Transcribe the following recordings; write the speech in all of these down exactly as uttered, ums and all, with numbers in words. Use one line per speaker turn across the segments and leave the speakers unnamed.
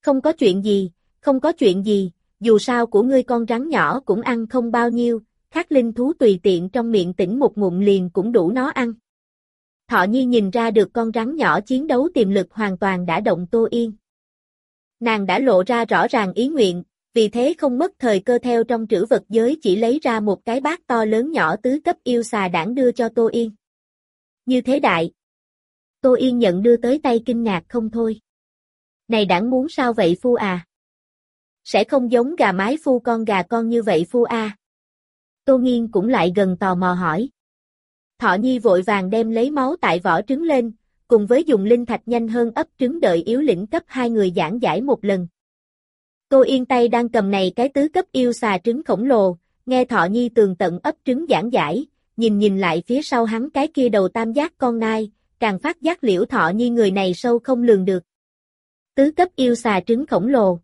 Không có chuyện gì, không có chuyện gì, dù sao của ngươi con rắn nhỏ cũng ăn không bao nhiêu, khác linh thú tùy tiện trong miệng tỉnh một ngụm liền cũng đủ nó ăn. Thọ Nhi nhìn ra được con rắn nhỏ chiến đấu tiềm lực hoàn toàn đã động Tô Yên. Nàng đã lộ ra rõ ràng ý nguyện, vì thế không mất thời cơ theo trong trữ vật giới chỉ lấy ra một cái bát to lớn nhỏ tứ cấp yêu xà đản đưa cho Tô Yên. Như thế đại. Tô Yên nhận đưa tới tay kinh ngạc không thôi. Này đản muốn sao vậy phu à? Sẽ không giống gà mái phu con gà con như vậy phu à? Tô Nghiên cũng lại gần tò mò hỏi. Thọ Nhi vội vàng đem lấy máu tại vỏ trứng lên, cùng với dùng linh thạch nhanh hơn ấp trứng đợi yếu lĩnh cấp hai người giảng giải một lần. Tô Yên tay đang cầm này cái tứ cấp yêu xà trứng khổng lồ, nghe Thọ Nhi tường tận ấp trứng giảng giải, nhìn nhìn lại phía sau hắn cái kia đầu tam giác con nai, càng phát giác liễu Thọ Nhi người này sâu không lường được. Tứ cấp yêu xà trứng khổng lồ.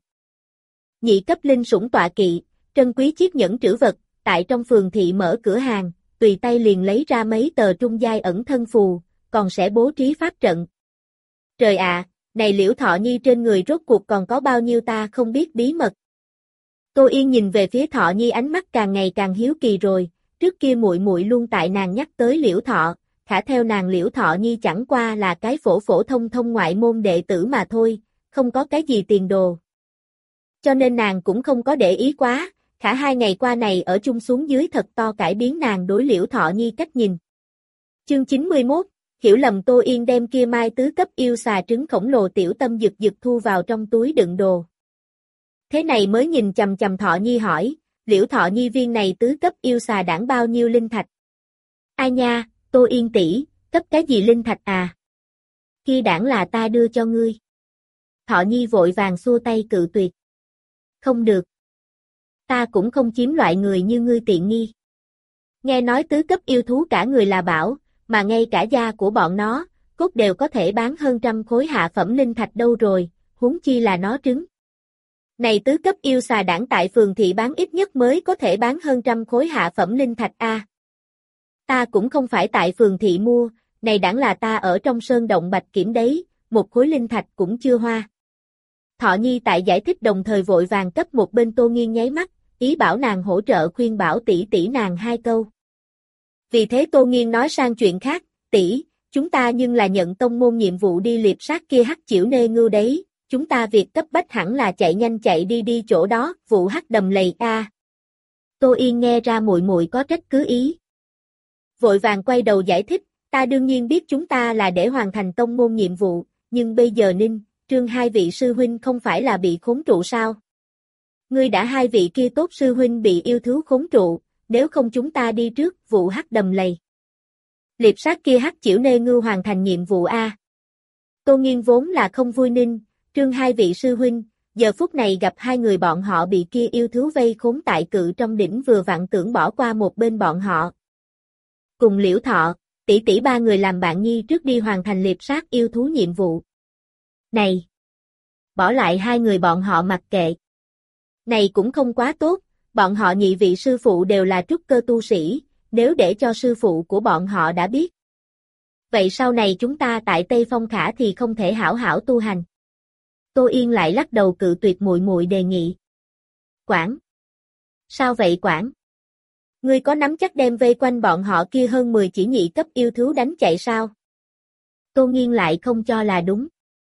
Nhị cấp linh sủng tọa kỵ, trân quý chiếc nhẫn trữ vật, tại trong phường thị mở cửa hàng, tùy tay liền lấy ra mấy tờ trung giai ẩn thân phù, còn sẽ bố trí pháp trận. Trời ạ, này liễu Thọ Nhi trên người rốt cuộc còn có bao nhiêu ta không biết bí mật. Tô Yên nhìn về phía Thọ Nhi ánh mắt càng ngày càng hiếu kỳ rồi, trước kia muội muội luôn tại nàng nhắc tới liễu Thọ, khả theo nàng liễu Thọ Nhi chẳng qua là cái phổ phổ thông thông ngoại môn đệ tử mà thôi, không có cái gì tiền đồ. Cho nên nàng cũng không có để ý quá, khả hai ngày qua này ở chung xuống dưới thật to cải biến nàng đối liễu Thọ Nhi cách nhìn. Chương chín mươi mốt, hiểu lầm Tô Yên đem kia mai tứ cấp yêu xà trứng khổng lồ tiểu tâm giật giật thu vào trong túi đựng đồ. Thế này mới nhìn chầm chầm Thọ Nhi hỏi, liễu Thọ Nhi viên này tứ cấp yêu xà đản bao nhiêu linh thạch? Ai nha, Tô Yên tỷ, cấp cái gì linh thạch à? Kia đản là ta đưa cho ngươi. Thọ Nhi vội vàng xua tay cự tuyệt. Không được. Ta cũng không chiếm loại người như ngươi tiện nghi. Nghe nói tứ cấp yêu thú cả người là bảo, mà ngay cả da của bọn nó, cốt đều có thể bán hơn trăm khối hạ phẩm linh thạch đâu rồi, huống chi là nó trứng. Này tứ cấp yêu xà đản tại phường thị bán ít nhất mới có thể bán hơn trăm khối hạ phẩm linh thạch a. À. Ta cũng không phải tại phường thị mua, này đản là ta ở trong sơn động bạch kiểm đấy, một khối linh thạch cũng chưa hoa. Thọ Nhi tại giải thích đồng thời vội vàng cấp một bên Tô Nghiên nháy mắt, ý bảo nàng hỗ trợ khuyên bảo tỷ tỷ nàng hai câu. Vì thế Tô Nghiên nói sang chuyện khác, tỷ, chúng ta nhưng là nhận tông môn nhiệm vụ đi liệp sát kia hắc chịu nê ngưu đấy, chúng ta việc cấp bách hẳn là chạy nhanh chạy đi đi chỗ đó, vụ hắc đầm lầy a. À. Tô Yên nghe ra muội muội có trách cứ ý. Vội vàng quay đầu giải thích, ta đương nhiên biết chúng ta là để hoàn thành tông môn nhiệm vụ, nhưng bây giờ Ninh, Trương hai vị sư huynh không phải là bị khốn trụ sao? Ngươi đã hai vị kia tốt sư huynh bị yêu thú khốn trụ, nếu không chúng ta đi trước vụ hắc đầm lầy. Liệp sát kia hắc chịu nê ngưu hoàn thành nhiệm vụ a. Tô Nghiên vốn là không vui Ninh, Trương hai vị sư huynh, giờ phút này gặp hai người bọn họ bị kia yêu thú vây khốn tại cự trong đỉnh vừa vặn tưởng bỏ qua một bên bọn họ. Cùng liễu Thọ, tỷ tỷ ba người làm bạn nhi trước đi hoàn thành liệp sát yêu thú nhiệm vụ. Này! Bỏ lại hai người bọn họ mặc kệ. Này cũng không quá tốt, bọn họ nhị vị sư phụ đều là trúc cơ tu sĩ, nếu để cho sư phụ của bọn họ đã biết. Vậy sau này chúng ta tại Tây Phong Khả thì không thể hảo hảo tu hành. Tô Yên lại lắc đầu cự tuyệt muội muội đề nghị. Quản! Sao vậy Quản? Ngươi có nắm chắc đem vây quanh bọn họ kia hơn mười chỉ nhị cấp yêu thú đánh chạy sao? Tô Nghiên lại không cho là đúng.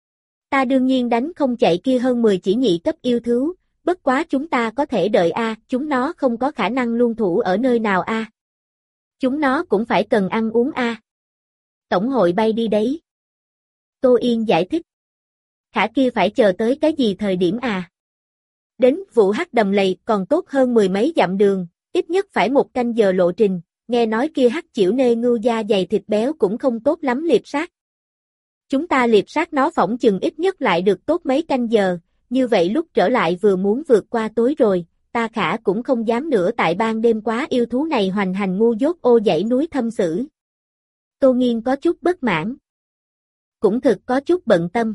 Ta đương nhiên đánh không chạy kia hơn mười chỉ nhị cấp yêu thú, bất quá chúng ta có thể đợi a, chúng nó không có khả năng luôn thủ ở nơi nào a. Chúng nó cũng phải cần ăn uống a. Tổng hội bay đi đấy. Tô Yên giải thích. Khả kia phải chờ tới cái gì thời điểm à? Đến vụ hắc đầm lầy còn tốt hơn mười mấy dặm đường, ít nhất phải một canh giờ lộ trình, nghe nói kia hắc chịu nê ngưu da dày thịt béo cũng không tốt lắm liệp sát. Chúng ta liệp sát nó phỏng chừng ít nhất lại được tốt mấy canh giờ, như vậy lúc trở lại vừa muốn vượt qua tối rồi, ta khả cũng không dám nữa tại ban đêm quá yêu thú này hoành hành ngu dốt ô dãy núi thâm sử. Tô Nghiên có chút bất mãn. Cũng thực có chút bận tâm.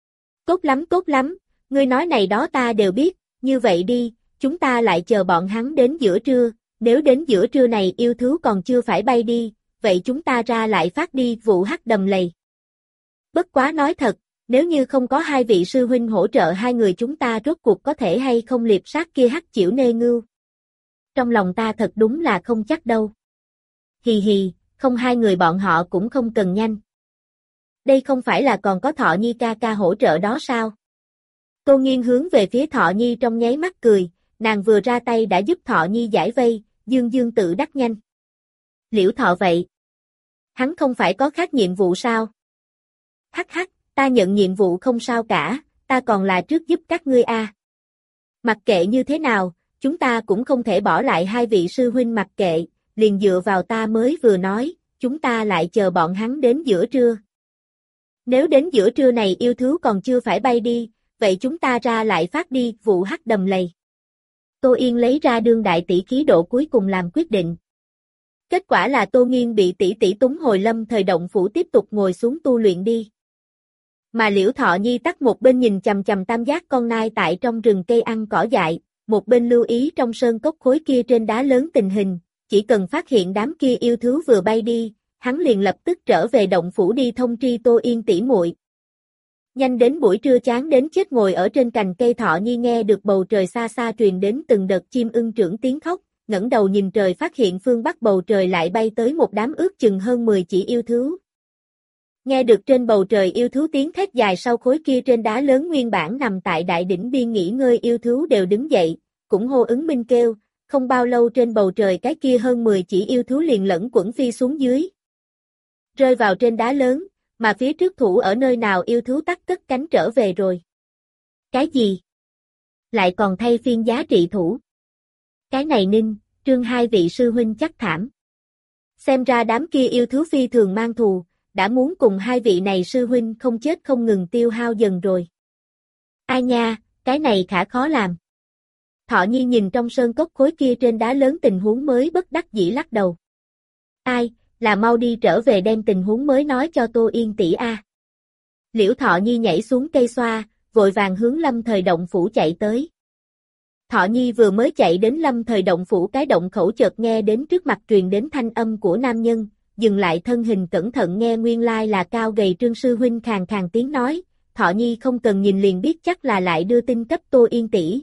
Tốt lắm tốt lắm, ngươi nói này đó ta đều biết, như vậy đi, chúng ta lại chờ bọn hắn đến giữa trưa, nếu đến giữa trưa này yêu thú còn chưa phải bay đi, vậy chúng ta ra lại phát đi vụ hắc đầm lầy. Bất quá nói thật, Nếu như không có hai vị sư huynh hỗ trợ hai người chúng ta rốt cuộc có thể hay không liệp sát kia hắc chịu nê ngưu. Trong lòng ta thật đúng là không chắc đâu. Hì hì, không hai người bọn họ cũng không cần nhanh. Đây không phải là còn có Thọ Nhi ca ca hỗ trợ đó sao? Tô Nghiên hướng về phía Thọ Nhi trong nháy mắt cười, nàng vừa ra tay đã giúp Thọ Nhi giải vây, dương dương tự đắc nhanh. Liễu Thọ vậy. Hắn không phải có khác nhiệm vụ sao? Hắc hắc, ta nhận nhiệm vụ không sao cả, ta còn là trước giúp các ngươi a. À. Mặc kệ như thế nào, chúng ta cũng không thể bỏ lại hai vị sư huynh mặc kệ, liền dựa vào ta mới vừa nói, chúng ta lại chờ bọn hắn đến giữa trưa. Nếu đến giữa trưa này yêu thú còn chưa phải bay đi, vậy chúng ta ra lại phát đi vụ hắc đầm lầy. Tô Yên lấy ra đương đại tỷ khí độ cuối cùng làm quyết định. Kết quả là Tô Nghiên bị tỷ tỷ túng hồi lâm thời động phủ tiếp tục ngồi xuống tu luyện đi. Mà Liễu Thọ Nhi tắt một bên nhìn chằm chằm tam giác con nai tại trong rừng cây ăn cỏ dại, một bên lưu ý trong sơn cốc khối kia trên đá lớn tình hình, chỉ cần phát hiện đám kia yêu thú vừa bay đi, hắn liền lập tức trở về động phủ đi thông tri Tô Yên tỷ muội. Nhanh đến buổi trưa chán đến chết ngồi ở trên cành cây Thọ Nhi nghe được bầu trời xa xa truyền đến từng đợt chim ưng trưởng tiếng khóc, ngẩng đầu nhìn trời phát hiện phương bắc bầu trời lại bay tới một đám ước chừng hơn mười chỉ yêu thú. Nghe được trên bầu trời yêu thú tiếng thét dài sau khối kia trên đá lớn nguyên bản nằm tại đại đỉnh biên nghỉ ngơi yêu thú đều đứng dậy, cũng hô ứng minh kêu, không bao lâu trên bầu trời cái kia hơn mười chỉ yêu thú liền lẫn quẩn phi xuống dưới. Rơi vào trên đá lớn, mà phía trước thủ ở nơi nào yêu thú tắt cất cánh trở về rồi. Cái gì? Lại còn thay phiên giá trị thủ. Cái này Ninh, Trương hai vị sư huynh chắc thảm. Xem ra đám kia yêu thú phi thường mang thù, đã muốn cùng hai vị này sư huynh không chết không ngừng tiêu hao dần rồi. Ai nha, cái này khả khó làm. Thọ Nhi nhìn trong sơn cốc khối kia trên đá lớn tình huống mới bất đắc dĩ lắc đầu. Ai, là mau đi trở về đem tình huống mới nói cho Tô Yên tỷ a. Liễu Thọ Nhi nhảy xuống cây xoa, vội vàng hướng lâm thời động phủ chạy tới. Thọ Nhi vừa mới chạy đến lâm thời động phủ cái động khẩu chợt nghe đến trước mặt truyền đến thanh âm của nam nhân, dừng lại thân hình cẩn thận nghe nguyên lai là cao gầy Trương sư huynh khàn khàn tiếng nói, Thọ Nhi không cần nhìn liền biết chắc là lại đưa tin cấp Tô Yên tỷ.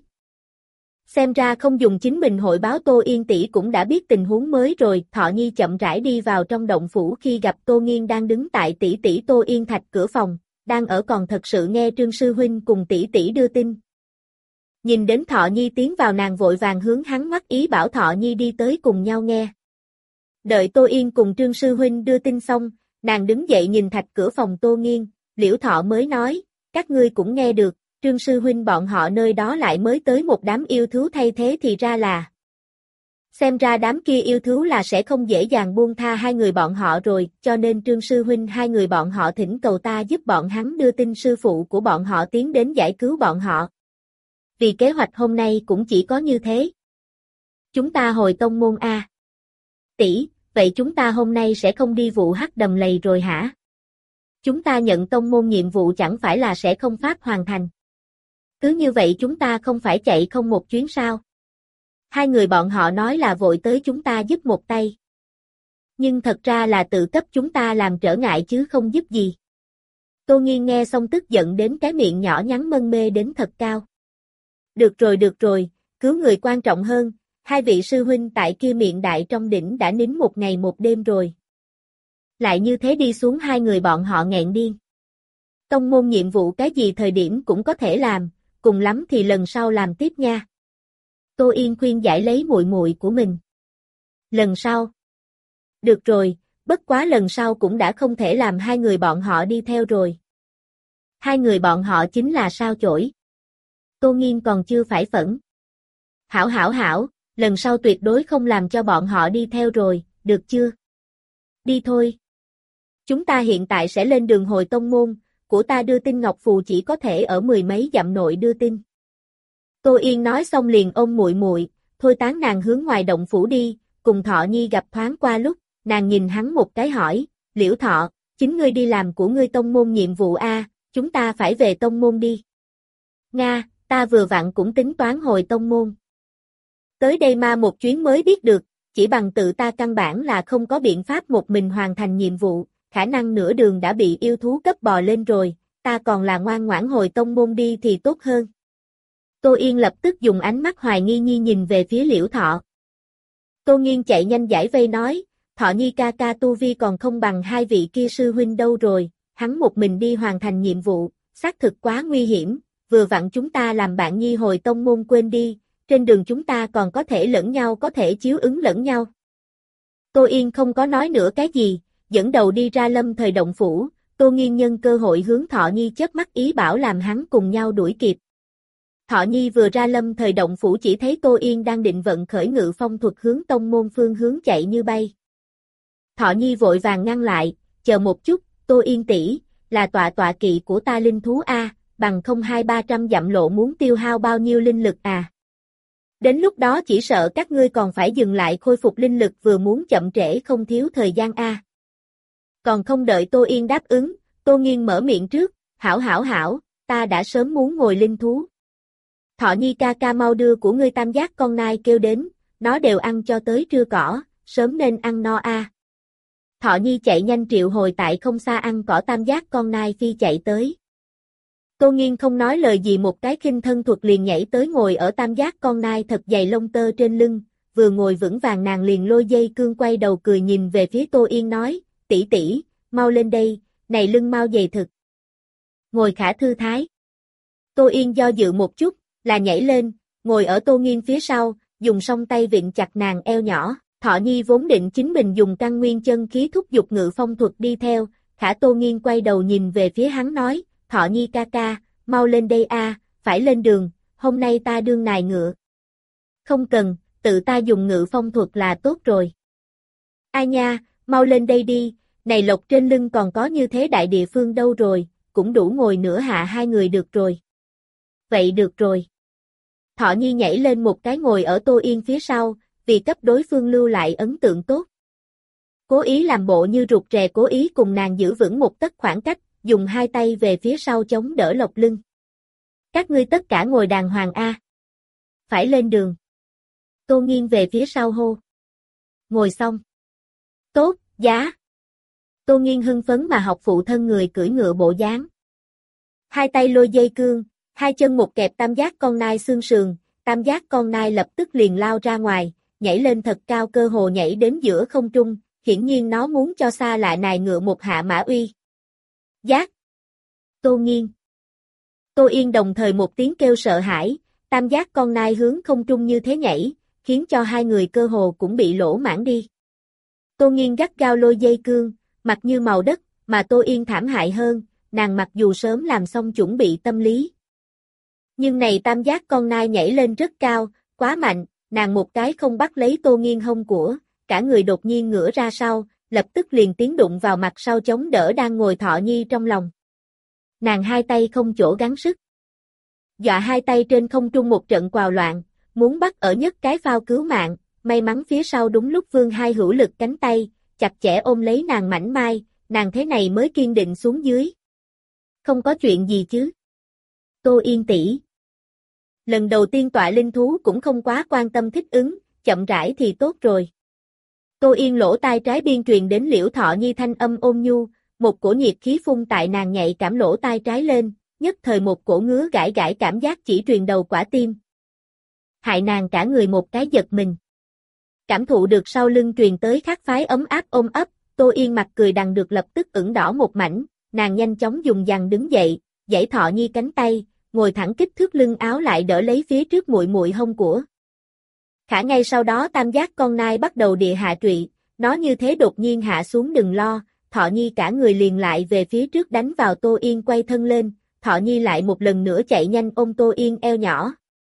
Xem ra không dùng chính mình hội báo Tô Yên tỷ cũng đã biết tình huống mới rồi, Thọ Nhi chậm rãi đi vào trong động phủ khi gặp Tô Nghiên đang đứng tại tỷ tỷ Tô Yên Thạch cửa phòng, đang ở còn thật sự nghe Trương sư huynh cùng tỷ tỷ đưa tin. Nhìn đến Thọ Nhi tiến vào nàng vội vàng hướng hắn ngoắc ý bảo Thọ Nhi đi tới cùng nhau nghe. Đợi Tô Yên cùng Trương sư huynh đưa tin xong, nàng đứng dậy nhìn thạch cửa phòng Tô Nghiên, Liễu Thọ mới nói, các ngươi cũng nghe được, Trương sư huynh bọn họ nơi đó lại mới tới một đám yêu thú thay thế thì ra là. Xem ra đám kia yêu thú là sẽ không dễ dàng buông tha hai người bọn họ rồi, cho nên Trương sư huynh hai người bọn họ thỉnh cầu ta giúp bọn hắn đưa tin sư phụ của bọn họ tiến đến giải cứu bọn họ. Vì kế hoạch hôm nay cũng chỉ có như thế. Chúng ta hồi tông môn A. Tỷ, vậy chúng ta hôm nay sẽ không đi vụ hắc đầm lầy rồi hả? Chúng ta nhận tông môn nhiệm vụ chẳng phải là sẽ không pháp hoàn thành. Cứ như vậy chúng ta không phải chạy không một chuyến sao? Hai người bọn họ nói là vội tới chúng ta giúp một tay. Nhưng thật ra là tự cấp chúng ta làm trở ngại chứ không giúp gì. Tô Nghiên nghe xong tức giận đến cái miệng nhỏ nhắn mân mê đến thật cao. Được rồi được rồi, cứu người quan trọng hơn, hai vị sư huynh tại kia miệng đại trong đỉnh đã nín một ngày một đêm rồi. Lại như thế đi xuống hai người bọn họ nghẹn điên. Tông môn nhiệm vụ cái gì thời điểm cũng có thể làm, cùng lắm thì lần sau làm tiếp nha. Tô Yên khuyên giải lấy muội muội của mình. Lần sau. Được rồi, bất quá lần sau cũng đã không thể làm hai người bọn họ đi theo rồi. Hai người bọn họ chính là sao chổi. Tô Nghiên còn chưa phải phẫn. Hảo hảo hảo, lần sau tuyệt đối không làm cho bọn họ đi theo rồi, được chưa? Đi thôi. Chúng ta hiện tại sẽ lên đường hồi tông môn, của ta đưa tin ngọc phù chỉ có thể ở mười mấy dặm nội đưa tin. Tô Yên nói xong liền ôm muội muội, thôi tán nàng hướng ngoài động phủ đi, cùng Thọ Nhi gặp thoáng qua lúc, nàng nhìn hắn một cái hỏi, Liễu Thọ, chính ngươi đi làm của ngươi tông môn nhiệm vụ a, chúng ta phải về tông môn đi. Nga, ta vừa vặn cũng tính toán hồi tông môn. Tới đây ma một chuyến mới biết được, chỉ bằng tự ta căn bản là không có biện pháp một mình hoàn thành nhiệm vụ, khả năng nửa đường đã bị yêu thú cấp bò lên rồi, ta còn là ngoan ngoãn hồi tông môn đi thì tốt hơn. Tô Yên lập tức dùng ánh mắt hoài nghi nhi nhìn về phía Liễu Thọ. Tô Nghiên chạy nhanh giải vây nói, Thọ Nhi ca ca tu vi còn không bằng hai vị kia sư huynh đâu rồi, hắn một mình đi hoàn thành nhiệm vụ, xác thực quá nguy hiểm, vừa vặn chúng ta làm bạn Nhi hồi tông môn quên đi, trên đường chúng ta còn có thể lẫn nhau có thể chiếu ứng lẫn nhau. Tô Yên không có nói nữa cái gì, dẫn đầu đi ra Lâm Thời động phủ, Tô Nghiên nhân cơ hội hướng Thọ Nhi chớp mắt ý bảo làm hắn cùng nhau đuổi kịp. Thọ Nhi vừa ra Lâm Thời động phủ chỉ thấy Tô Yên đang định vận khởi ngự phong thuật hướng tông môn phương hướng chạy như bay. Thọ Nhi vội vàng ngăn lại, chờ một chút, Tô Yên tỷ, là tọa tọa kỵ của ta linh thú a, bằng không hai ba trăm dặm lộ muốn tiêu hao bao nhiêu linh lực à. Đến lúc đó chỉ sợ các ngươi còn phải dừng lại khôi phục linh lực vừa muốn chậm trễ không thiếu thời gian a. Còn không đợi Tô Yên đáp ứng, Tô Nghiên mở miệng trước, hảo hảo hảo, ta đã sớm muốn ngồi linh thú. Thọ Nhi ca ca mau đưa của ngươi tam giác con nai kêu đến, nó đều ăn cho tới trưa cỏ, sớm nên ăn no a. Thọ Nhi chạy nhanh triệu hồi tại không xa ăn cỏ tam giác con nai phi chạy tới. Tô Nghiên không nói lời gì một cái khinh thân thuật liền nhảy tới ngồi ở tam giác con nai thật dày lông tơ trên lưng, vừa ngồi vững vàng nàng liền lôi dây cương quay đầu cười nhìn về phía Tô Yên nói, tỷ tỷ, mau lên đây, này lưng mau dày thực. Ngồi khả thư thái. Tô Yên do dự một chút, là nhảy lên, ngồi ở Tô Nghiên phía sau, dùng song tay vịn chặt nàng eo nhỏ. Thọ Nhi vốn định chính mình dùng căn nguyên chân khí thúc giục ngự phong thuật đi theo, khả Tô Nghiên quay đầu nhìn về phía hắn nói, Thọ Nhi ca ca, mau lên đây a, phải lên đường, hôm nay ta đương nài ngựa. Không cần, tự ta dùng ngự phong thuật là tốt rồi. Ai nha, mau lên đây đi, này lộc trên lưng còn có như thế đại địa phương đâu rồi, cũng đủ ngồi nửa hạ hai người được rồi. Vậy được rồi. Thọ Nhi nhảy lên một cái ngồi ở Tô Yên phía sau, vì cấp đối phương lưu lại ấn tượng tốt. Cố ý làm bộ như rụt rè cố ý cùng nàng giữ vững một tấc khoảng cách, dùng hai tay về phía sau chống đỡ lộc lưng. Các ngươi tất cả ngồi đàng hoàng a. Phải lên đường. Tô Nghiên về phía sau hô. Ngồi xong. Tốt, giá. Tô Nghiên hưng phấn mà học phụ thân người cưỡi ngựa bộ dáng. Hai tay lôi dây cương, hai chân một kẹp tam giác con nai xương sườn, tam giác con nai lập tức liền lao ra ngoài, nhảy lên thật cao cơ hồ nhảy đến giữa không trung, hiển nhiên nó muốn cho xa lại nài ngựa một hạ mã uy. Giác. Tô Nghiên. Tô Yên đồng thời một tiếng kêu sợ hãi, tam giác con nai hướng không trung như thế nhảy, khiến cho hai người cơ hồ cũng bị lỗ mãng đi. Tô Nghiên gắt gao lôi dây cương, mặt như màu đất, mà Tô Yên thảm hại hơn, nàng mặc dù sớm làm xong chuẩn bị tâm lý. Nhưng này tam giác con nai nhảy lên rất cao, quá mạnh, nàng một cái không bắt lấy Tô Nghiên hông của, cả người đột nhiên ngửa ra sau, lập tức liền tiến đụng vào mặt sau chống đỡ đang ngồi Thọ Nhi trong lòng. Nàng hai tay không chỗ gắng sức. Dọa hai tay trên không trung một trận quào loạn, muốn bắt ở nhất cái phao cứu mạng, may mắn phía sau đúng lúc vươn hai hữu lực cánh tay, chặt chẽ ôm lấy nàng mảnh mai, nàng thế này mới kiên định xuống dưới. Không có chuyện gì chứ. Tô Yên tỷ. Lần đầu tiên tọa linh thú cũng không quá quan tâm thích ứng, chậm rãi thì tốt rồi. Tô Yên lỗ tai trái biên truyền đến Liễu Thọ Nhi thanh âm ôn nhu, một cổ nhiệt khí phun tại nàng nhạy cảm lỗ tai trái lên, nhất thời một cổ ngứa gãi gãi cảm giác chỉ truyền đầu quả tim. Hại nàng cả người một cái giật mình. Cảm thụ được sau lưng truyền tới khát phái ấm áp ôm ấp, Tô Yên mặt cười đằng được lập tức ửng đỏ một mảnh, nàng nhanh chóng dùng dằn đứng dậy, giãy Thọ Nhi cánh tay, ngồi thẳng kích thước lưng áo lại đỡ lấy phía trước muội muội hông của. Khả ngay sau đó tam giác con nai bắt đầu địa hạ trụy, nó như thế đột nhiên hạ xuống đừng lo, Thọ Nhi cả người liền lại về phía trước đánh vào Tô Yên quay thân lên, Thọ Nhi lại một lần nữa chạy nhanh ôm Tô Yên eo nhỏ.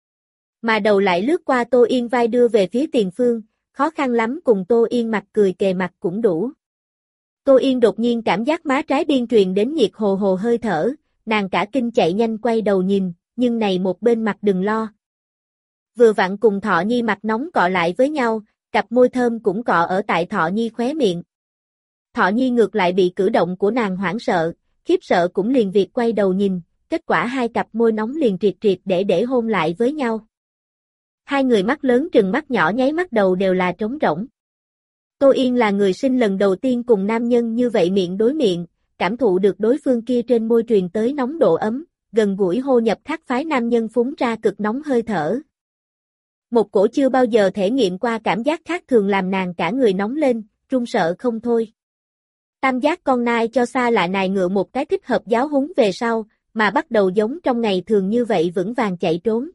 Mà đầu lại lướt qua Tô Yên vai đưa về phía tiền phương, khó khăn lắm cùng Tô Yên mặt cười kề mặt cũng đủ. Tô Yên đột nhiên cảm giác má trái biên truyền đến nhiệt hồ hồ hơi thở, nàng cả kinh chạy nhanh quay đầu nhìn, nhưng này một bên mặt đừng lo. Vừa vặn cùng Thọ Nhi mặt nóng cọ lại với nhau, cặp môi thơm cũng cọ ở tại Thọ Nhi khóe miệng. Thọ Nhi ngược lại bị cử động của nàng hoảng sợ, khiếp sợ cũng liền việc quay đầu nhìn, kết quả hai cặp môi nóng liền triệt triệt để để hôn lại với nhau. Hai người mắt lớn trừng mắt nhỏ nháy mắt đầu đều là trống rỗng. Tô Yên là người sinh lần đầu tiên cùng nam nhân như vậy miệng đối miệng, cảm thụ được đối phương kia trên môi truyền tới nóng độ ấm, gần gũi hô nhập khác phái nam nhân phúng ra cực nóng hơi thở. Một cổ chưa bao giờ thể nghiệm qua cảm giác khác thường làm nàng cả người nóng lên, run sợ không thôi. Tam giác con nai cho xa lạ nài ngựa một cái thích hợp giáo huấn về sau, mà bắt đầu giống trong ngày thường như vậy vững vàng chạy trốn.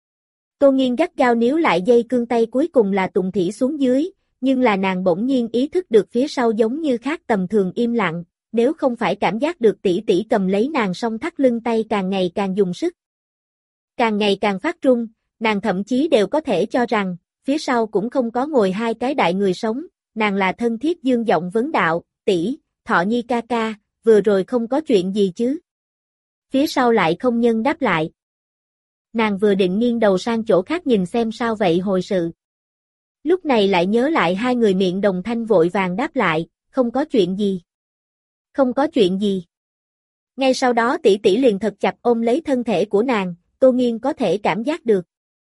Tô Nghiên gắt gao níu lại dây cương tay cuối cùng là Tùng Thỉ xuống dưới, nhưng là nàng bỗng nhiên ý thức được phía sau giống như khác tầm thường im lặng, nếu không phải cảm giác được tỷ tỷ cầm lấy nàng song thắt lưng tay càng ngày càng dùng sức. Càng ngày càng phát run, nàng thậm chí đều có thể cho rằng, phía sau cũng không có ngồi hai cái đại người sống, nàng là thân thiết dương giọng vấn đạo, tỷ, Thọ Nhi ca ca, vừa rồi không có chuyện gì chứ. Phía sau lại không nhân đáp lại. Nàng vừa định nghiêng đầu sang chỗ khác nhìn xem sao vậy hồi sự. Lúc này lại nhớ lại hai người miệng đồng thanh vội vàng đáp lại, không có chuyện gì. Không có chuyện gì. Ngay sau đó tỷ tỷ liền thật chặt ôm lấy thân thể của nàng, Tô Nghiên có thể cảm giác được.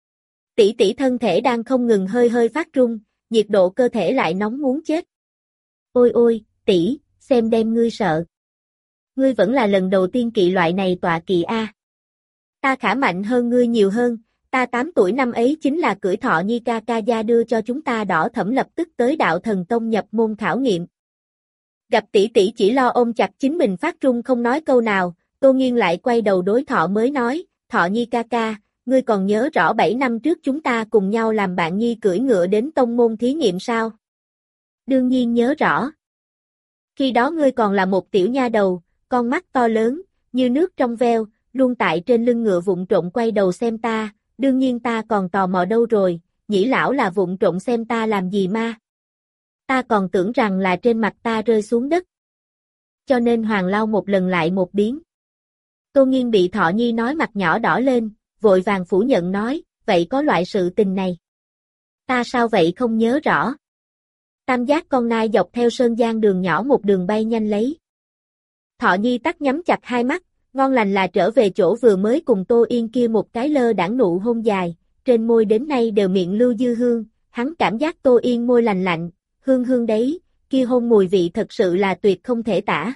Tỷ tỷ thân thể đang không ngừng hơi hơi phát run, nhiệt độ cơ thể lại nóng muốn chết. Ôi ôi, tỷ, xem đem ngươi sợ. Ngươi vẫn là lần đầu tiên kỵ loại này tọa kỵ a. Ta khả mạnh hơn ngươi nhiều hơn, ta tám tuổi năm ấy chính là cưỡi Thọ Nhi ca ca gia đưa cho chúng ta đỏ thẫm lập tức tới đạo thần tông nhập môn khảo nghiệm. Gặp tỷ tỷ chỉ lo ôm chặt chính mình phát run không nói câu nào, Tô Nghiên lại quay đầu đối Thọ mới nói, Thọ Nhi ca ca, ngươi còn nhớ rõ bảy năm trước chúng ta cùng nhau làm bạn Nhi cưỡi ngựa đến tông môn thí nghiệm sao? Đương nhiên nhớ rõ. Khi đó ngươi còn là một tiểu nha đầu, con mắt to lớn, như nước trong veo, luôn tại trên lưng ngựa vụng trộn quay đầu xem ta, đương nhiên ta còn tò mò đâu rồi, Nhĩ lão là vụng trộn xem ta làm gì ma. Ta còn tưởng rằng là trên mặt ta rơi xuống đất. Cho nên Hoàng Lao một lần lại một biến. Tô Nghiên bị Thọ Nhi nói mặt nhỏ đỏ lên, vội vàng phủ nhận nói, vậy có loại sự tình này. Ta sao vậy không nhớ rõ. Tam giác con nai dọc theo sơn giang đường nhỏ một đường bay nhanh lấy. Thọ Nhi tắt nhắm chặt hai mắt, ngon lành là trở về chỗ vừa mới cùng Tô Yên kia một cái lơ đãng nụ hôn dài, trên môi đến nay đều miệng lưu dư hương, hắn cảm giác Tô Yên môi lành lạnh, hương hương đấy, kia hôn mùi vị thật sự là tuyệt không thể tả.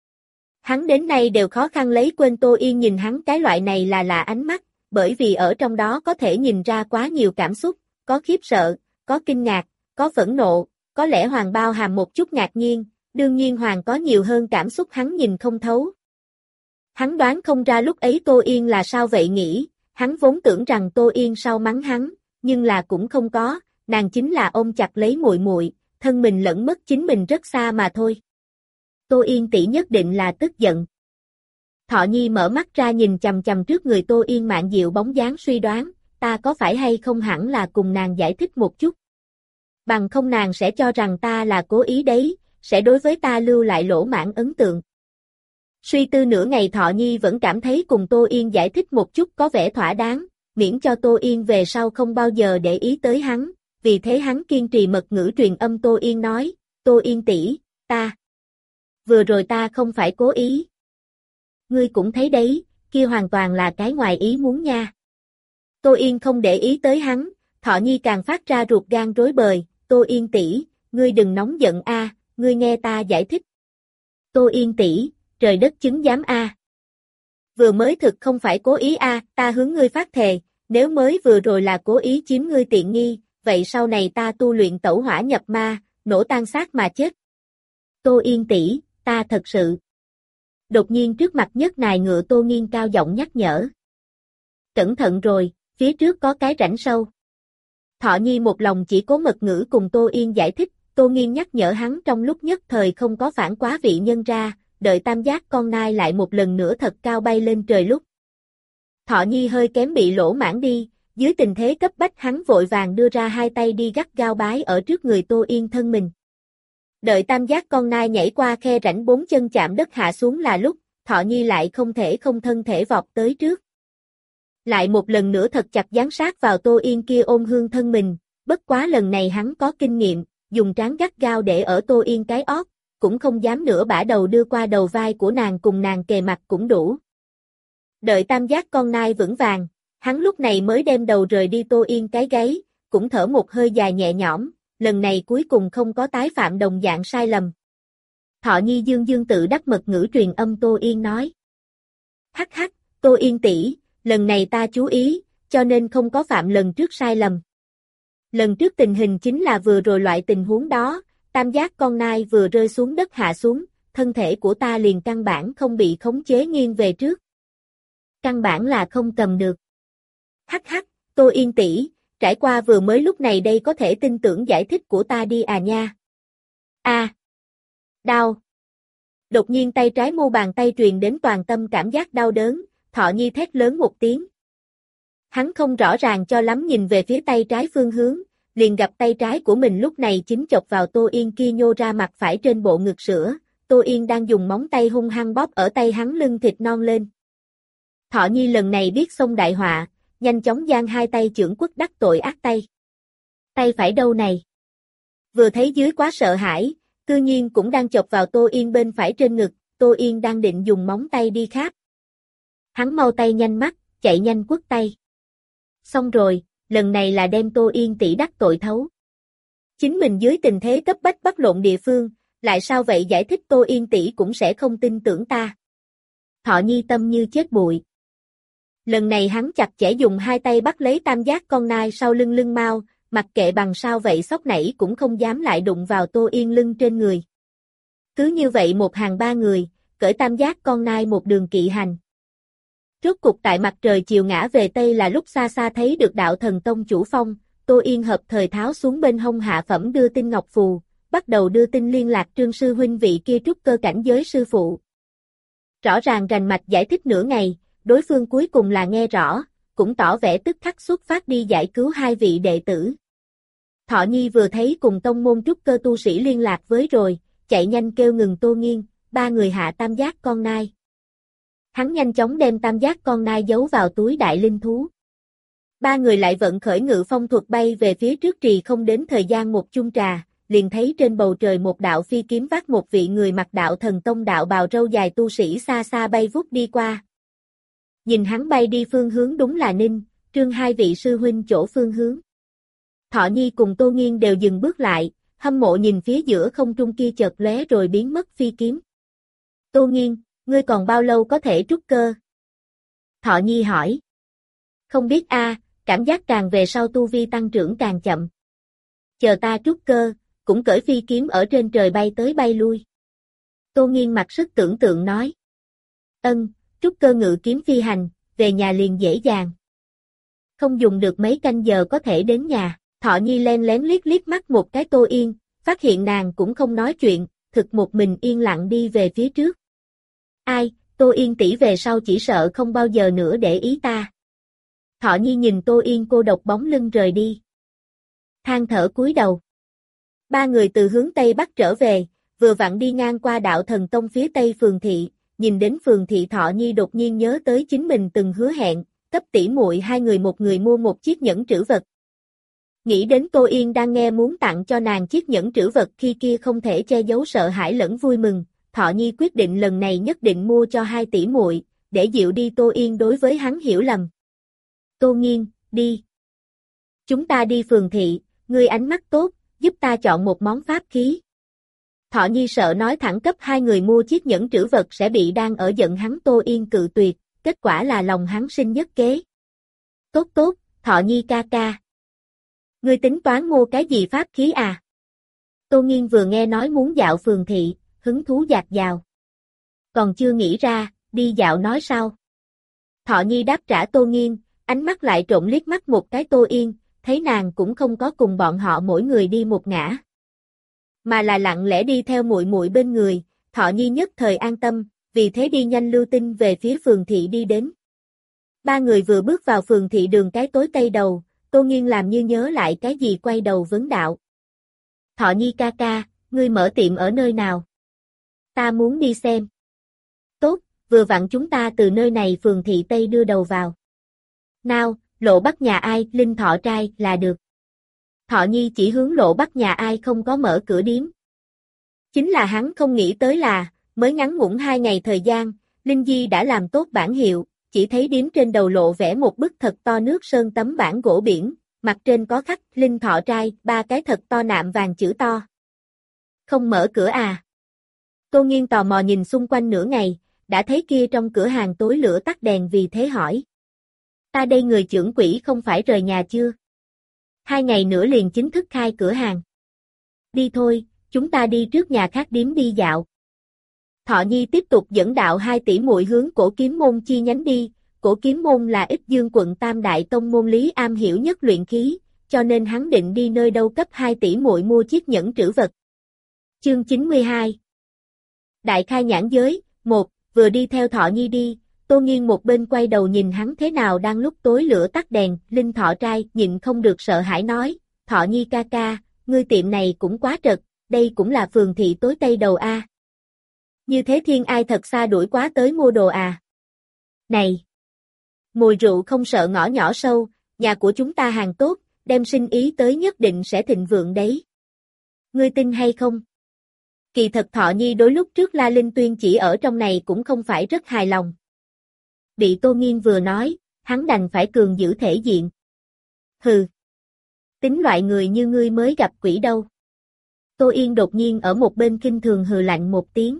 Hắn đến nay đều khó khăn lấy quên Tô Yên nhìn hắn cái loại này là là ánh mắt, bởi vì ở trong đó có thể nhìn ra quá nhiều cảm xúc, có khiếp sợ, có kinh ngạc, có phẫn nộ, có lẽ Hoàng bao hàm một chút ngạc nhiên, đương nhiên Hoàng có nhiều hơn cảm xúc hắn nhìn không thấu. Hắn đoán không ra lúc ấy Tô Yên là sao vậy nghĩ, hắn vốn tưởng rằng Tô Yên sau mắng hắn, nhưng là cũng không có, nàng chính là ôm chặt lấy muội muội, thân mình lẫn mất chính mình rất xa mà thôi. Tô Yên tỷ nhất định là tức giận. Thọ Nhi mở mắt ra nhìn chằm chằm trước người Tô Yên mạn diệu bóng dáng suy đoán, ta có phải hay không hẳn là cùng nàng giải thích một chút. Bằng không nàng sẽ cho rằng ta là cố ý đấy, sẽ đối với ta lưu lại lỗ mãn ấn tượng. Suy tư nửa ngày Thọ Nhi vẫn cảm thấy cùng Tô Yên giải thích một chút có vẻ thỏa đáng, miễn cho Tô Yên về sau không bao giờ để ý tới hắn, vì thế hắn kiên trì mật ngữ truyền âm Tô Yên nói, Tô Yên tỷ, ta. Vừa rồi ta không phải cố ý. Ngươi cũng thấy đấy, kia hoàn toàn là cái ngoài ý muốn nha. Tô Yên không để ý tới hắn, Thọ Nhi càng phát ra ruột gan rối bời, Tô Yên tỷ, ngươi đừng nóng giận a, ngươi nghe ta giải thích. Tô Yên tỷ, trời đất chứng giám a. Vừa mới thực không phải cố ý a, ta hướng ngươi phát thề, nếu mới vừa rồi là cố ý chiếm ngươi tiện nghi, vậy sau này ta tu luyện tẩu hỏa nhập ma, nổ tan xác mà chết. Tô Yên tỷ, ta thật sự. Đột nhiên trước mặt nhất nài ngựa Tô Nghiên cao giọng nhắc nhở. Cẩn thận rồi, phía trước có cái rãnh sâu. Thọ Nhi một lòng chỉ cố mật ngữ cùng Tô Yên giải thích, Tô Nghiên nhắc nhở hắn trong lúc nhất thời không có phản quá vị nhân ra, đợi tam giác con nai lại một lần nữa thật cao bay lên trời lúc. Thọ Nhi hơi kém bị lỗ mãn đi, dưới tình thế cấp bách hắn vội vàng đưa ra hai tay đi gắt gao bái ở trước người Tô Yên thân mình. Đợi tam giác con nai nhảy qua khe rãnh bốn chân chạm đất hạ xuống là lúc, Thọ Nhi lại không thể không thân thể vọt tới trước. Lại một lần nữa thật chặt dán sát vào Tô Yên kia ôm hương thân mình, bất quá lần này hắn có kinh nghiệm, dùng trán gắt gao để ở Tô Yên cái ót, cũng không dám nữa bả đầu đưa qua đầu vai của nàng cùng nàng kề mặt cũng đủ. Đợi tam giác con nai vững vàng, hắn lúc này mới đem đầu rời đi Tô Yên cái gáy, cũng thở một hơi dài nhẹ nhõm, lần này cuối cùng không có tái phạm đồng dạng sai lầm. Thọ Nhi dương dương tự đắc mật ngữ truyền âm Tô Yên nói. Hắc hắc, Tô Yên tỷ, lần này ta chú ý, cho nên không có phạm lần trước sai lầm. Lần trước tình hình chính là vừa rồi loại tình huống đó, tam giác con nai vừa rơi xuống đất hạ xuống, thân thể của ta liền căn bản không bị khống chế nghiêng về trước. Căn bản là không cầm được. Hắc hắc, Tô Yên tỷ, trải qua vừa mới lúc này đây có thể tin tưởng giải thích của ta đi à nha. A. À. Đau. Đột nhiên tay trái mu bàn tay truyền đến toàn tâm cảm giác đau đớn, Thọ Nhi thét lớn một tiếng. Hắn không rõ ràng cho lắm nhìn về phía tay trái phương hướng, liền gặp tay trái của mình lúc này chính chọc vào Tô Yên kia nhô ra mặt phải trên bộ ngực sữa, Tô Yên đang dùng móng tay hung hăng bóp ở tay hắn lưng thịt non lên. Thọ Nhi lần này biết xông đại họa, nhanh chóng giang hai tay chưởng quất đắc tội ác tay. Tay phải đâu này? Vừa thấy dưới quá sợ hãi, cư nhiên cũng đang chọc vào Tô Yên bên phải trên ngực, Tô Yên đang định dùng móng tay đi kháp. Hắn mau tay nhanh mắt, chạy nhanh quất tay. Xong rồi, lần này là đem Tô Yên tỷ đắc tội thấu. Chính mình dưới tình thế cấp bách bắt lộn địa phương, lại sao vậy giải thích Tô Yên tỷ cũng sẽ không tin tưởng ta. Thọ Nhi tâm như chết bụi. Lần này hắn chặt chẽ dùng hai tay bắt lấy tam giác con nai sau lưng lưng mau, mặc kệ bằng sao vậy sóc nảy cũng không dám lại đụng vào Tô Yên lưng trên người. Cứ như vậy một hàng ba người, cởi tam giác con nai một đường kỵ hành. Rốt cục tại mặt trời chiều ngã về Tây là lúc xa xa thấy được đạo thần tông chủ phong, Tô Yên hợp thời tháo xuống bên hông hạ phẩm đưa tin ngọc phù, bắt đầu đưa tin liên lạc Trương sư huynh vị kia trúc cơ cảnh giới sư phụ. Rõ ràng rành mạch giải thích nửa ngày, đối phương cuối cùng là nghe rõ, cũng tỏ vẻ tức khắc xuất phát đi giải cứu hai vị đệ tử. Thọ Nhi vừa thấy cùng tông môn trúc cơ tu sĩ liên lạc với rồi, chạy nhanh kêu ngừng Tô Nghiên, ba người hạ tam giác con nai. Hắn nhanh chóng đem tam giác con nai giấu vào túi đại linh thú. Ba người lại vận khởi ngự phong thuật bay về phía trước trì không đến thời gian một chung trà, liền thấy trên bầu trời một đạo phi kiếm vác một vị người mặc đạo thần tông đạo bào râu dài tu sĩ xa xa bay vút đi qua. Nhìn hắn bay đi phương hướng đúng là Ninh, Trương hai vị sư huynh chỗ phương hướng. Thọ Nhi cùng Tô Nghiên đều dừng bước lại, hâm mộ nhìn phía giữa không trung kia chợt lóe rồi biến mất phi kiếm. Tô Nghiên, ngươi còn bao lâu có thể trúc cơ? Thọ Nhi hỏi. Không biết a, cảm giác càng về sau tu vi tăng trưởng càng chậm. Chờ ta trúc cơ, cũng cởi phi kiếm ở trên trời bay tới bay lui. Tô Nghiên mặc sức tưởng tượng nói. Ân, trúc cơ ngự kiếm phi hành, về nhà liền dễ dàng. Không dùng được mấy canh giờ có thể đến nhà, Thọ Nhi len lén liếc liếc mắt một cái Tô Yên, phát hiện nàng cũng không nói chuyện, thực một mình yên lặng đi về phía trước. Ai, Tô Yên tỷ về sau chỉ sợ không bao giờ nữa để ý ta. Thọ Nhi nhìn Tô Yên cô độc bóng lưng rời đi. Than thở cúi đầu. Ba người từ hướng Tây Bắc trở về, vừa vặn đi ngang qua đạo thần tông phía Tây phường thị, nhìn đến phường thị Thọ Nhi đột nhiên nhớ tới chính mình từng hứa hẹn, cấp tỷ muội hai người một người mua một chiếc nhẫn trữ vật. Nghĩ đến Tô Yên đang nghe muốn tặng cho nàng chiếc nhẫn trữ vật khi kia không thể che giấu sợ hãi lẫn vui mừng, Thọ Nhi quyết định lần này nhất định mua cho hai tỷ muội, để dịu đi Tô Yên đối với hắn hiểu lầm. Tô Nghiên, đi. Chúng ta đi phường thị, ngươi ánh mắt tốt, giúp ta chọn một món pháp khí. Thọ Nhi sợ nói thẳng cấp hai người mua chiếc nhẫn trữ vật sẽ bị đang ở giận hắn Tô Yên cự tuyệt, kết quả là lòng hắn sinh nhất kế. Tốt tốt, Thọ Nhi ca ca. Ngươi tính toán mua cái gì pháp khí à? Tô Nghiên vừa nghe nói muốn dạo phường thị, hứng thú dạt dào. Còn chưa nghĩ ra, đi dạo nói sao? Thọ Nhi đáp trả Tô Nghiên, ánh mắt lại trộm liếc mắt một cái Tô Yên, thấy nàng cũng không có cùng bọn họ mỗi người đi một ngã, mà là lặng lẽ đi theo muội muội bên người, Thọ Nhi nhất thời an tâm, vì thế đi nhanh lưu tinh về phía phường thị đi đến. Ba người vừa bước vào phường thị đường cái tối tây đầu, Tô Nghiên làm như nhớ lại cái gì quay đầu vấn đạo. Thọ Nhi ca ca, ngươi mở tiệm ở nơi nào? Ta muốn đi xem. Tốt, vừa vặn chúng ta từ nơi này phường thị Tây đưa đầu vào. Nào, lộ bắc nhà ai, Linh Thọ trai, là được. Thọ Nhi chỉ hướng lộ bắc nhà ai không có mở cửa điếm. Chính là hắn không nghĩ tới là, mới ngắn ngủn hai ngày thời gian, Linh Di đã làm tốt bản hiệu, chỉ thấy điếm trên đầu lộ vẽ một bức thật to nước sơn tấm bản gỗ biển, mặt trên có khắc Linh Thọ trai, ba cái thật to nạm vàng chữ to. Không mở cửa à? Tô Nghiên tò mò nhìn xung quanh nửa ngày, đã thấy kia trong cửa hàng tối lửa tắt đèn vì thế hỏi. Ta đây người trưởng quỹ không phải rời nhà chưa? Hai ngày nữa liền chính thức khai cửa hàng. Đi thôi, chúng ta đi trước nhà khác điếm đi dạo. Thọ Nhi tiếp tục dẫn đạo hai tỷ muội hướng Cổ Kiếm Môn chi nhánh đi. Cổ Kiếm Môn là Ích Dương quận Tam Đại Tông môn lý am hiểu nhất luyện khí, cho nên hắn định đi nơi đâu cấp hai tỷ muội mua chiếc nhẫn trữ vật. Chương chín mươi hai Đại khai nhãn giới, một, vừa đi theo Thọ Nhi đi, Tô Nghiên một bên quay đầu nhìn hắn thế nào đang lúc tối lửa tắt đèn, Linh Thọ trai nhịn không được sợ hãi nói, Thọ Nhi ca ca, ngươi tiệm này cũng quá trật, đây cũng là phường thị tối tây đầu a. Như thế thiên ai thật xa đuổi quá tới mua đồ à. Này! Mùi rượu không sợ ngõ nhỏ sâu, nhà của chúng ta hàng tốt, đem sinh ý tới nhất định sẽ thịnh vượng đấy. Ngươi tin hay không? Kỳ thật Thọ Nhi đối lúc trước La Linh Tuyên chỉ ở trong này cũng không phải rất hài lòng. Bị Tô Nghiên vừa nói, hắn đành phải cường giữ thể diện. Hừ! Tính loại người như ngươi mới gặp quỷ đâu. Tô Yên đột nhiên ở một bên kinh thường hừ lạnh một tiếng.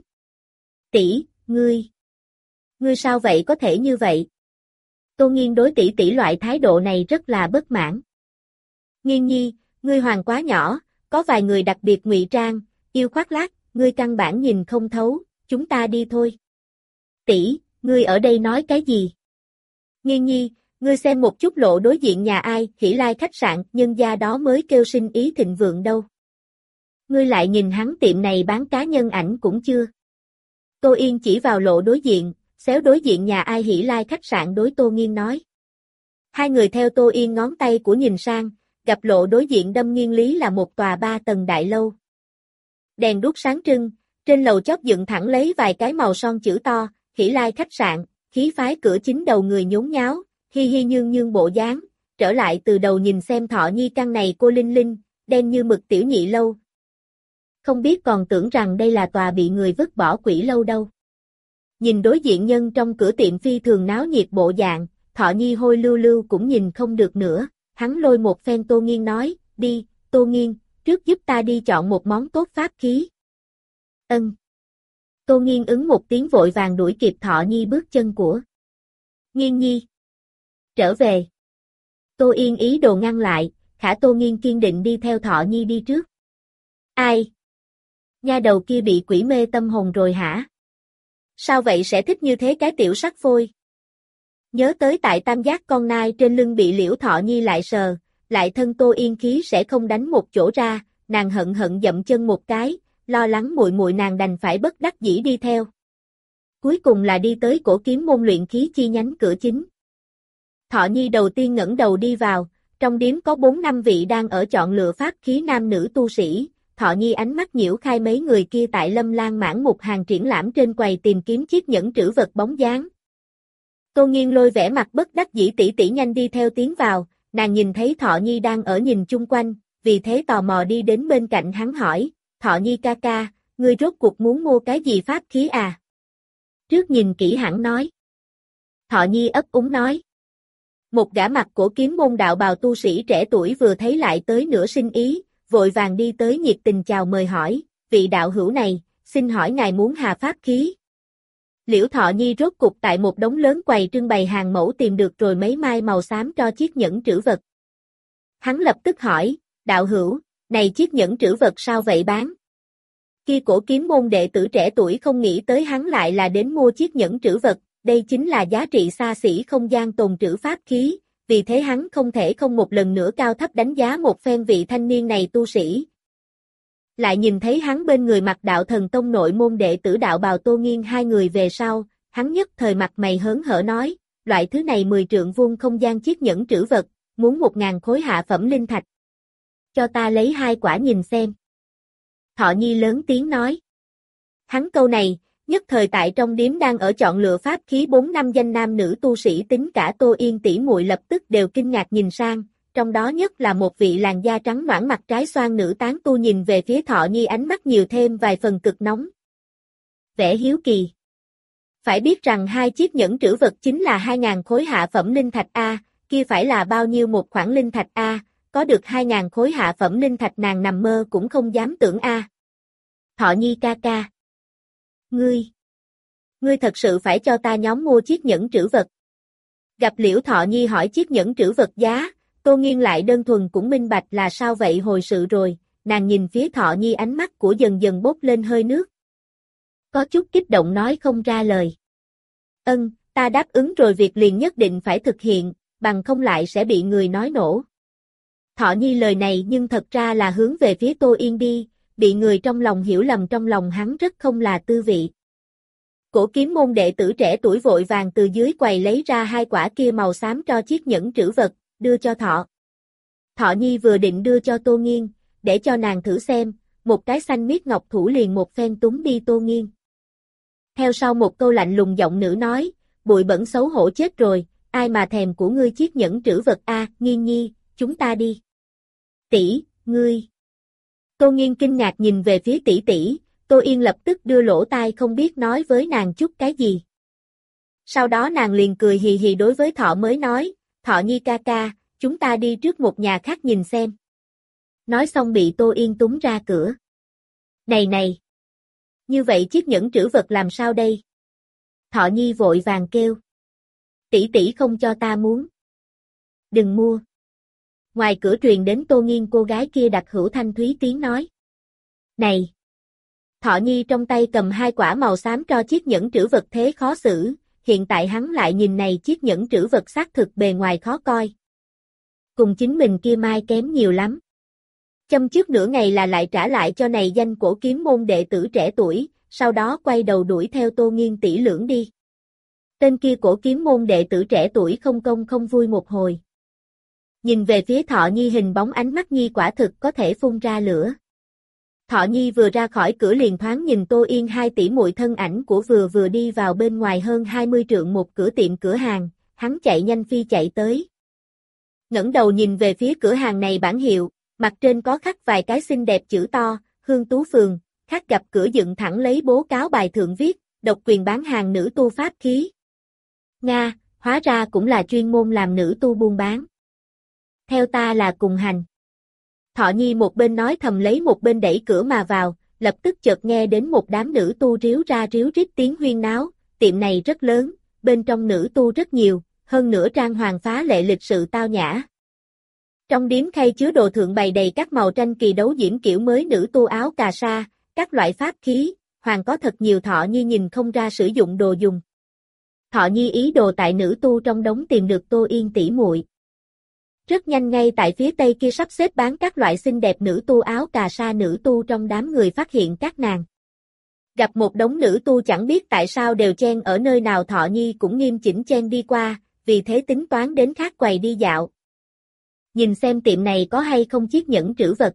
Tỷ, ngươi! Ngươi sao vậy có thể như vậy? Tô Nghiên đối tỷ tỷ loại thái độ này rất là bất mãn. Nghiên nhi, ngươi hoàng quá nhỏ, có vài người đặc biệt ngụy trang, yêu khoác lác, ngươi căn bản nhìn không thấu, chúng ta đi thôi. Tỷ, ngươi ở đây nói cái gì? Nghiên nhi, ngươi xem một chút lộ đối diện nhà ai, Hỷ Lai khách sạn, nhân gia đó mới kêu sinh ý thịnh vượng đâu. Ngươi lại nhìn hắn tiệm này bán cá nhân ảnh cũng chưa. Tô Yên chỉ vào lộ đối diện, xéo đối diện nhà ai Hỷ Lai khách sạn đối Tô Nghiên nói. Hai người theo Tô Yên ngón tay của nhìn sang, gặp lộ đối diện đâm nghiêng lý là một tòa ba tầng đại lâu. Đèn đuốc sáng trưng, trên lầu chót dựng thẳng lấy vài cái màu son chữ to, Hỷ Lai khách sạn, khí phái cửa chính đầu người nhốn nháo, hi hi nhương nhương bộ dáng, trở lại từ đầu nhìn xem Thọ Nhi căn này cô Linh Linh, đen như mực tiểu nhị lâu. Không biết còn tưởng rằng đây là tòa bị người vứt bỏ quỷ lâu đâu. Nhìn đối diện nhân trong cửa tiệm phi thường náo nhiệt bộ dạng, Thọ Nhi hôi lưu lưu cũng nhìn không được nữa, hắn lôi một phen Tô Nghiên nói, đi, Tô Nghiên, trước giúp ta đi chọn một món tốt pháp khí. Ân. Tô Nghiên ứng một tiếng vội vàng đuổi kịp Thọ Nhi bước chân của. Nghiên nhi. Trở về. Tô Yên ý đồ ngăn lại, khả Tô Nghiên kiên định đi theo Thọ Nhi đi trước. Ai? Nha đầu kia bị quỷ mê tâm hồn rồi hả? Sao vậy sẽ thích như thế cái tiểu sắc phôi? Nhớ tới tại tam giác con nai trên lưng bị Liễu Thọ Nhi lại sờ, lại thân Tô Yên khí sẽ không đánh một chỗ ra, nàng hận hận dậm chân một cái, lo lắng muội muội nàng đành phải bất đắc dĩ đi theo. Cuối cùng là đi tới Cổ Kiếm Môn luyện khí chi nhánh cửa chính. Thọ Nhi đầu tiên ngẩng đầu đi vào, trong điếm có bốn năm vị đang ở chọn lựa pháp khí nam nữ tu sĩ. Thọ Nhi ánh mắt nhiễu khai mấy người kia tại Lâm Lan mãn một hàng triển lãm trên quầy tìm kiếm chiếc nhẫn trữ vật bóng dáng. Tô Nghiên lôi vẻ mặt bất đắc dĩ tỷ tỷ nhanh đi theo tiến vào, nàng nhìn thấy Thọ Nhi đang ở nhìn chung quanh, vì thế tò mò đi đến bên cạnh hắn hỏi, Thọ Nhi ca ca, ngươi rốt cuộc muốn mua cái gì pháp khí à? Trước nhìn kỹ hẳn nói. Thọ Nhi ấp úng nói. Một gã mặt Cổ Kiếm Môn đạo bào tu sĩ trẻ tuổi vừa thấy lại tới nửa sinh ý, vội vàng đi tới nhiệt tình chào mời hỏi, vị đạo hữu này, xin hỏi ngài muốn hà pháp khí. Liễu Thọ Nhi rốt cục tại một đống lớn quầy trưng bày hàng mẫu tìm được rồi mấy mai màu xám cho chiếc nhẫn trữ vật. Hắn lập tức hỏi, đạo hữu, này chiếc nhẫn trữ vật sao vậy bán? Khi Cổ Kiếm Môn đệ tử trẻ tuổi không nghĩ tới hắn lại là đến mua chiếc nhẫn trữ vật, đây chính là giá trị xa xỉ không gian tồn trữ pháp khí, vì thế hắn không thể không một lần nữa cao thấp đánh giá một phen vị thanh niên này tu sĩ. Lại nhìn thấy hắn bên người mặc đạo thần tông nội môn đệ tử đạo bào Tô Nghiên hai người về sau, hắn nhất thời mặt mày hớn hở nói, loại thứ này mười trượng vuông không gian chiếc nhẫn trữ vật, muốn một ngàn khối hạ phẩm linh thạch. Cho ta lấy hai quả nhìn xem. Thọ Nhi lớn tiếng nói. Hắn câu này, nhất thời tại trong điếm đang ở chọn lựa pháp khí bốn năm danh nam nữ tu sĩ tính cả Tô Yên tỷ muội lập tức đều kinh ngạc nhìn sang, trong đó nhất là một vị làn da trắng nõn mặt trái xoan nữ tán tu nhìn về phía Thọ Nhi ánh mắt nhiều thêm vài phần cực nóng. Vẻ hiếu kỳ. Phải biết rằng hai chiếc nhẫn trữ vật chính là hai ngàn khối hạ phẩm linh thạch A, kia phải là bao nhiêu một khoản linh thạch A, có được hai ngàn khối hạ phẩm linh thạch nàng nằm mơ cũng không dám tưởng A. Thọ Nhi ca ca. Ngươi, ngươi thật sự phải cho ta nhóm mua chiếc nhẫn trữ vật. Gặp Liễu Thọ Nhi hỏi chiếc nhẫn trữ vật giá, Tô Nghiên lại đơn thuần cũng minh bạch là sao vậy hồi sự rồi, nàng nhìn phía Thọ Nhi ánh mắt của dần dần bốc lên hơi nước. Có chút kích động nói không ra lời. Ân, ta đáp ứng rồi việc liền nhất định phải thực hiện, bằng không lại sẽ bị người nói nổ. Thọ Nhi lời này nhưng thật ra là hướng về phía Tô Yên đi, bị người trong lòng hiểu lầm trong lòng hắn rất không là tư vị. Cổ kiếm môn đệ tử trẻ tuổi vội vàng từ dưới quầy lấy ra hai quả kia màu xám cho chiếc nhẫn trữ vật, đưa cho Thọ. Thọ Nhi vừa định đưa cho Tô Nghiên, để cho nàng thử xem, một cái xanh miết ngọc thủ liền một phen túm đi Tô Nghiên. Theo sau một câu lạnh lùng giọng nữ nói, bụi bẩn xấu hổ chết rồi, ai mà thèm của ngươi chiếc nhẫn trữ vật a, Nghiên Nhi, chúng ta đi. Tỷ, ngươi. Tô Nghiên kinh ngạc nhìn về phía tỷ tỷ, Tô Yên lập tức đưa lỗ tai không biết nói với nàng chút cái gì. Sau đó nàng liền cười hì hì đối với Thọ mới nói, Thọ Nhi ca ca, chúng ta đi trước một nhà khác nhìn xem. Nói xong bị Tô Yên túm ra cửa. Này này! Như vậy chiếc nhẫn trữ vật làm sao đây? Thọ Nhi vội vàng kêu. Tỷ tỷ không cho ta muốn. Đừng mua. Ngoài cửa truyền đến Tô Nghiên cô gái kia đặc hữu thanh thúy tiếng nói. Này! Thọ Nhi trong tay cầm hai quả màu xám cho chiếc nhẫn trữ vật thế khó xử, hiện tại hắn lại nhìn này chiếc nhẫn trữ vật xác thực bề ngoài khó coi. Cùng chính mình kia mai kém nhiều lắm. Châm trước nửa ngày là lại trả lại cho này danh cổ kiếm môn đệ tử trẻ tuổi, sau đó quay đầu đuổi theo Tô Nghiên tỷ lưỡng đi. Tên kia cổ kiếm môn đệ tử trẻ tuổi không công không vui một hồi. Nhìn về phía Thọ Nhi hình bóng ánh mắt Nhi quả thực có thể phun ra lửa. Thọ Nhi vừa ra khỏi cửa liền thoáng nhìn Tô Yên hai tỷ muội thân ảnh của vừa vừa đi vào bên ngoài hơn hai mươi trượng một cửa tiệm cửa hàng, hắn chạy nhanh phi chạy tới. Ngẩng đầu nhìn về phía cửa hàng này bảng hiệu, mặt trên có khắc vài cái xinh đẹp chữ to, Hương Tú Phường, khác gặp cửa dựng thẳng lấy bố cáo bài thượng viết, độc quyền bán hàng nữ tu pháp khí. Nga, hóa ra cũng là chuyên môn làm nữ tu buôn bán. Theo ta là cùng hành. Thọ Nhi một bên nói thầm lấy một bên đẩy cửa mà vào, lập tức chợt nghe đến một đám nữ tu ríu ra ríu rít tiếng huyên náo, tiệm này rất lớn, bên trong nữ tu rất nhiều, hơn nữa trang hoàng phá lệ lịch sự tao nhã. Trong điếm khay chứa đồ thượng bày đầy các màu tranh kỳ đấu diễm kiểu mới nữ tu áo cà sa, các loại pháp khí, hoàng có thật nhiều Thọ Nhi nhìn không ra sử dụng đồ dùng. Thọ Nhi ý đồ tại nữ tu trong đống tìm được Tô Yên tỷ muội. Rất nhanh ngay tại phía tây kia sắp xếp bán các loại xinh đẹp nữ tu áo cà sa nữ tu trong đám người phát hiện các nàng. Gặp một đống nữ tu chẳng biết tại sao đều chen ở nơi nào Thọ Nhi cũng nghiêm chỉnh chen đi qua, vì thế tính toán đến khác quầy đi dạo. Nhìn xem tiệm này có hay không chiếc nhẫn trữ vật.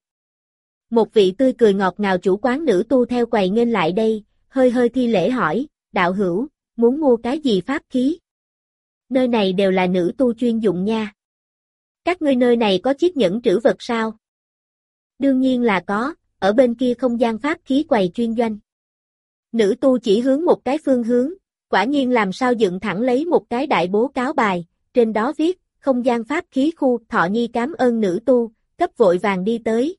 Một vị tươi cười ngọt ngào chủ quán nữ tu theo quầy nghênh lại đây, hơi hơi thi lễ hỏi, đạo hữu, muốn mua cái gì pháp khí? Nơi này đều là nữ tu chuyên dụng nha. Các ngươi nơi này có chiếc nhẫn trữ vật sao? Đương nhiên là có, ở bên kia không gian pháp khí quầy chuyên doanh. Nữ tu chỉ hướng một cái phương hướng, quả nhiên làm sao dựng thẳng lấy một cái đại bố cáo bài, trên đó viết, không gian pháp khí khu. Thọ Nhi cảm ơn nữ tu, cấp vội vàng đi tới.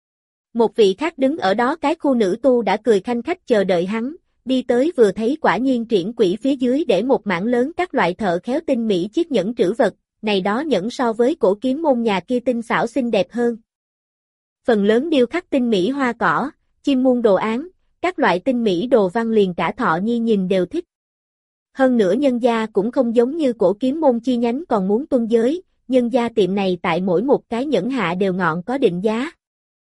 Một vị khác đứng ở đó cái khu nữ tu đã cười khanh khách chờ đợi hắn, đi tới vừa thấy quả nhiên triển quỹ phía dưới để một mảng lớn các loại thợ khéo tinh mỹ chiếc nhẫn trữ vật, này đó nhẫn so với cổ kiếm môn nhà kia tinh xảo xinh đẹp hơn. Phần lớn điêu khắc tinh mỹ hoa cỏ, chim muôn đồ án, các loại tinh mỹ đồ văn liền cả Thọ Nhi nhìn đều thích. Hơn nữa nhân gia cũng không giống như cổ kiếm môn chi nhánh còn muốn tuân giới, nhân gia tiệm này tại mỗi một cái nhẫn hạ đều ngọn có định giá.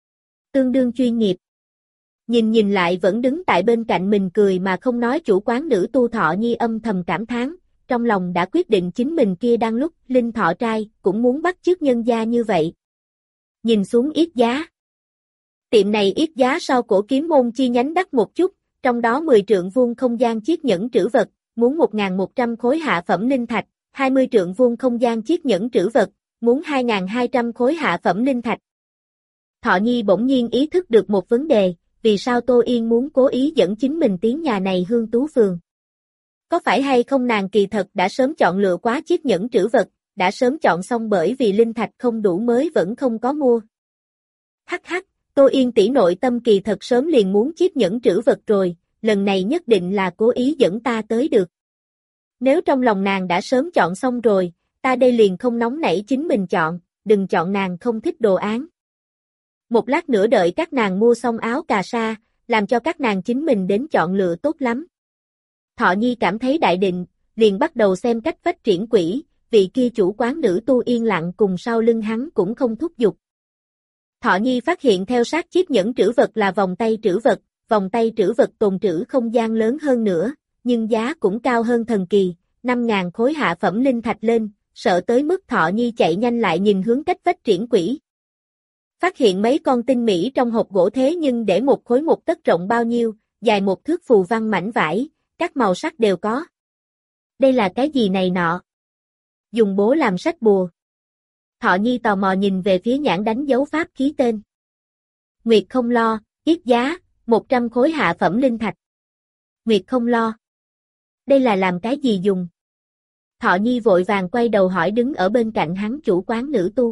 Tương đương chuyên nghiệp. Nhìn nhìn lại vẫn đứng tại bên cạnh mình cười mà không nói chủ quán nữ tu Thọ Nhi âm thầm cảm thán, trong lòng đã quyết định chính mình kia đang lúc linh thọ trai cũng muốn bắt chước nhân gia như vậy. Nhìn xuống ít giá. Tiệm này ít giá sau cổ kiếm môn chi nhánh đắt một chút, trong đó mười trượng vuông không gian chiếc nhẫn trữ vật, muốn một nghìn một trăm khối hạ phẩm linh thạch, hai mươi trượng vuông không gian chiếc nhẫn trữ vật, muốn hai nghìn hai trăm khối hạ phẩm linh thạch. Thọ Nhi bỗng nhiên ý thức được một vấn đề, vì sao Tô Yên muốn cố ý dẫn chính mình tiến nhà này Hương Tú Phường. Có phải hay không nàng kỳ thật đã sớm chọn lựa quá chiếc nhẫn trữ vật, đã sớm chọn xong bởi vì linh thạch không đủ mới vẫn không có mua. Hắc hắc, Tô Yên tỷ nội tâm kỳ thật sớm liền muốn chiếc nhẫn trữ vật rồi, lần này nhất định là cố ý dẫn ta tới được. Nếu trong lòng nàng đã sớm chọn xong rồi, ta đây liền không nóng nảy chính mình chọn, đừng chọn nàng không thích đồ án. Một lát nữa đợi các nàng mua xong áo cà sa, làm cho các nàng chính mình đến chọn lựa tốt lắm. Thọ Nhi cảm thấy đại định, liền bắt đầu xem cách phách triển quỷ, vị kia chủ quán nữ tu yên lặng cùng sau lưng hắn cũng không thúc giục. Thọ Nhi phát hiện theo sát chiếc nhẫn trữ vật là vòng tay trữ vật, vòng tay trữ vật tồn trữ không gian lớn hơn nữa, nhưng giá cũng cao hơn thần kỳ, năm ngàn khối hạ phẩm linh thạch lên, sợ tới mức Thọ Nhi chạy nhanh lại nhìn hướng cách phách triển quỷ. Phát hiện mấy con tinh mỹ trong hộp gỗ thế nhưng để một khối một tấc rộng bao nhiêu, dài một thước phù văn mảnh vải, các màu sắc đều có. Đây là cái gì này nọ? Dùng bố làm sách bùa. Thọ Nhi tò mò nhìn về phía nhãn đánh dấu pháp khí tên. Nguyệt không lo, yết giá, một trăm khối hạ phẩm linh thạch. Nguyệt không lo. Đây là làm cái gì dùng? Thọ Nhi vội vàng quay đầu hỏi đứng ở bên cạnh hắn chủ quán nữ tu.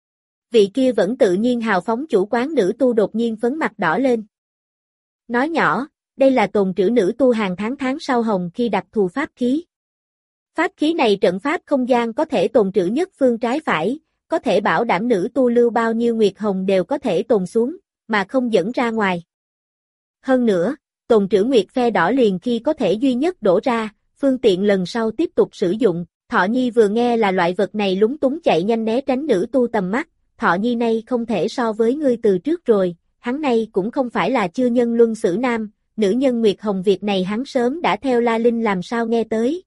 Vị kia vẫn tự nhiên hào phóng chủ quán nữ tu đột nhiên phấn mặt đỏ lên. Nói nhỏ, đây là tồn trữ nữ tu hàng tháng tháng sau hồng khi đặc thù pháp khí. Pháp khí này trận pháp không gian có thể tồn trữ nhất phương trái phải, có thể bảo đảm nữ tu lưu bao nhiêu nguyệt hồng đều có thể tồn xuống, mà không dẫn ra ngoài. Hơn nữa, tồn trữ nguyệt phe đỏ liền khi có thể duy nhất đổ ra, phương tiện lần sau tiếp tục sử dụng. Thọ Nhi vừa nghe là loại vật này lúng túng chạy nhanh né tránh nữ tu tầm mắt. Thọ Nhi nay không thể so với ngươi từ trước rồi, hắn nay cũng không phải là chưa nhân luân xử nam, nữ nhân Nguyệt Hồng việc này hắn sớm đã theo La Linh làm sao nghe tới.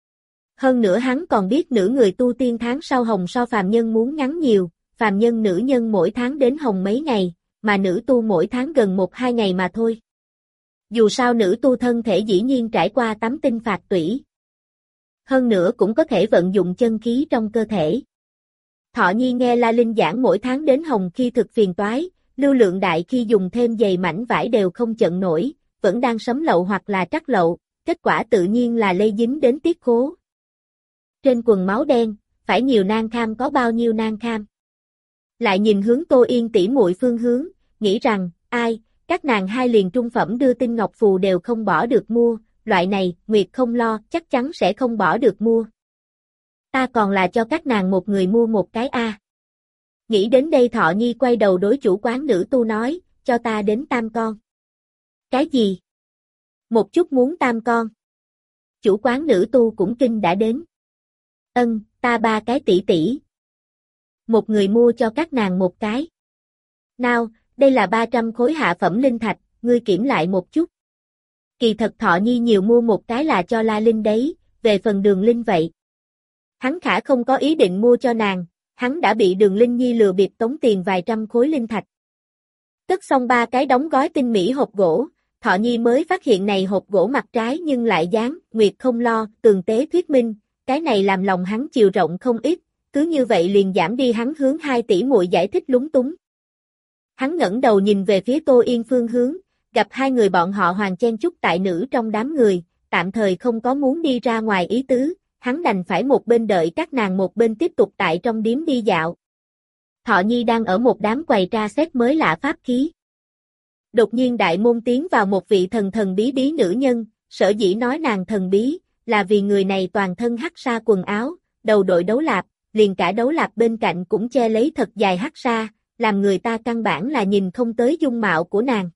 Hơn nữa hắn còn biết nữ người tu tiên tháng sau hồng so phàm nhân muốn ngắn nhiều, phàm nhân nữ nhân mỗi tháng đến hồng mấy ngày, mà nữ tu mỗi tháng gần một hai ngày mà thôi. Dù sao nữ tu thân thể dĩ nhiên trải qua tắm tinh phạt tủy. Hơn nữa cũng có thể vận dụng chân khí trong cơ thể. Thọ Nhi nghe La Linh giảng mỗi tháng đến hồng khi thực phiền toái, lưu lượng đại khi dùng thêm dày mảnh vải đều không chận nổi, vẫn đang sấm lậu hoặc là trắc lậu, kết quả tự nhiên là lây dính đến tiết khố. Trên quần máu đen, phải nhiều nang kham có bao nhiêu nang kham. Lại nhìn hướng Tô Yên tỷ muội phương hướng, nghĩ rằng, ai, các nàng hai liền trung phẩm đưa tinh ngọc phù đều không bỏ được mua, loại này, Nguyệt không lo, chắc chắn sẽ không bỏ được mua. Ta còn là cho các nàng một người mua một cái a. À. Nghĩ đến đây Thọ Nhi quay đầu đối chủ quán nữ tu nói, cho ta đến tam con. Cái gì? Một chút muốn tam con. Chủ quán nữ tu cũng kinh đã đến. Ân, ta ba cái tỷ tỷ. Một người mua cho các nàng một cái. Nào, đây là ba trăm khối hạ phẩm linh thạch, ngươi kiểm lại một chút. Kỳ thật Thọ Nhi nhiều mua một cái là cho La Linh đấy, về phần Đường Linh vậy. Hắn khả không có ý định mua cho nàng, hắn đã bị Đường Linh Nhi lừa bịp tống tiền vài trăm khối linh thạch. Cất xong ba cái đóng gói tinh mỹ hộp gỗ, Thọ Nhi mới phát hiện này hộp gỗ mặt trái nhưng lại dán, Nguyệt không lo, tường tế thuyết minh, cái này làm lòng hắn chiều rộng không ít, cứ như vậy liền giảm đi hắn hướng hai tỷ muội giải thích lúng túng. Hắn ngẩng đầu nhìn về phía Tô Yên phương hướng, gặp hai người bọn họ hoàng chen chúc tại nữ trong đám người, tạm thời không có muốn đi ra ngoài ý tứ, hắn đành phải một bên đợi các nàng một bên tiếp tục tại trong điếm đi dạo. Thọ Nhi đang ở một đám quầy tra xét mới lạ pháp khí. Đột nhiên đại môn tiến vào một vị thần thần bí bí nữ nhân, sở dĩ nói nàng thần bí, là vì người này toàn thân hắc sa quần áo, đầu đội đấu lạp, liền cả đấu lạp bên cạnh cũng che lấy thật dài hắc sa, làm người ta căn bản là nhìn không tới dung mạo của nàng.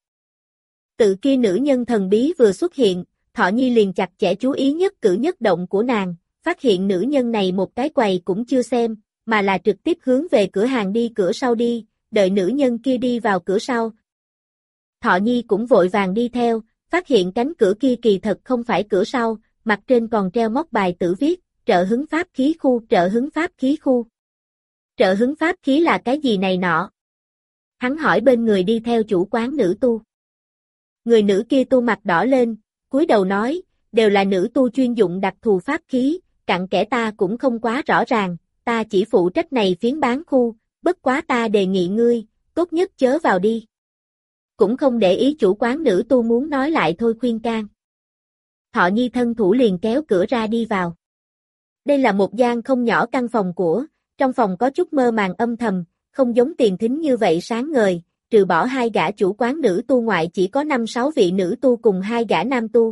Tự kia nữ nhân thần bí vừa xuất hiện, Thọ Nhi liền chặt chẽ chú ý nhất cử nhất động của nàng, phát hiện nữ nhân này một cái quầy cũng chưa xem, mà là trực tiếp hướng về cửa hàng đi cửa sau đi, đợi nữ nhân kia đi vào cửa sau. Thọ Nhi cũng vội vàng đi theo, phát hiện cánh cửa kia kỳ thật không phải cửa sau, mặt trên còn treo móc bài tử viết, trợ hứng pháp khí khu, trợ hứng pháp khí khu. Trợ hứng pháp khí là cái gì này nọ? Hắn hỏi bên người đi theo chủ quán nữ tu. Người nữ kia tu mặt đỏ lên, cúi đầu nói, đều là nữ tu chuyên dụng đặc thù pháp khí, cặn kẽ ta cũng không quá rõ ràng, ta chỉ phụ trách này phiến bán khu, bất quá ta đề nghị ngươi, tốt nhất chớ vào đi. Cũng không để ý chủ quán nữ tu muốn nói lại thôi khuyên can. Thọ Nhi thân thủ liền kéo cửa ra đi vào. Đây là một gian không nhỏ căn phòng của, trong phòng có chút mơ màng âm thầm, không giống tiền thính như vậy sáng ngời, trừ bỏ hai gã chủ quán nữ tu ngoại chỉ có năm sáu vị nữ tu cùng hai gã nam tu.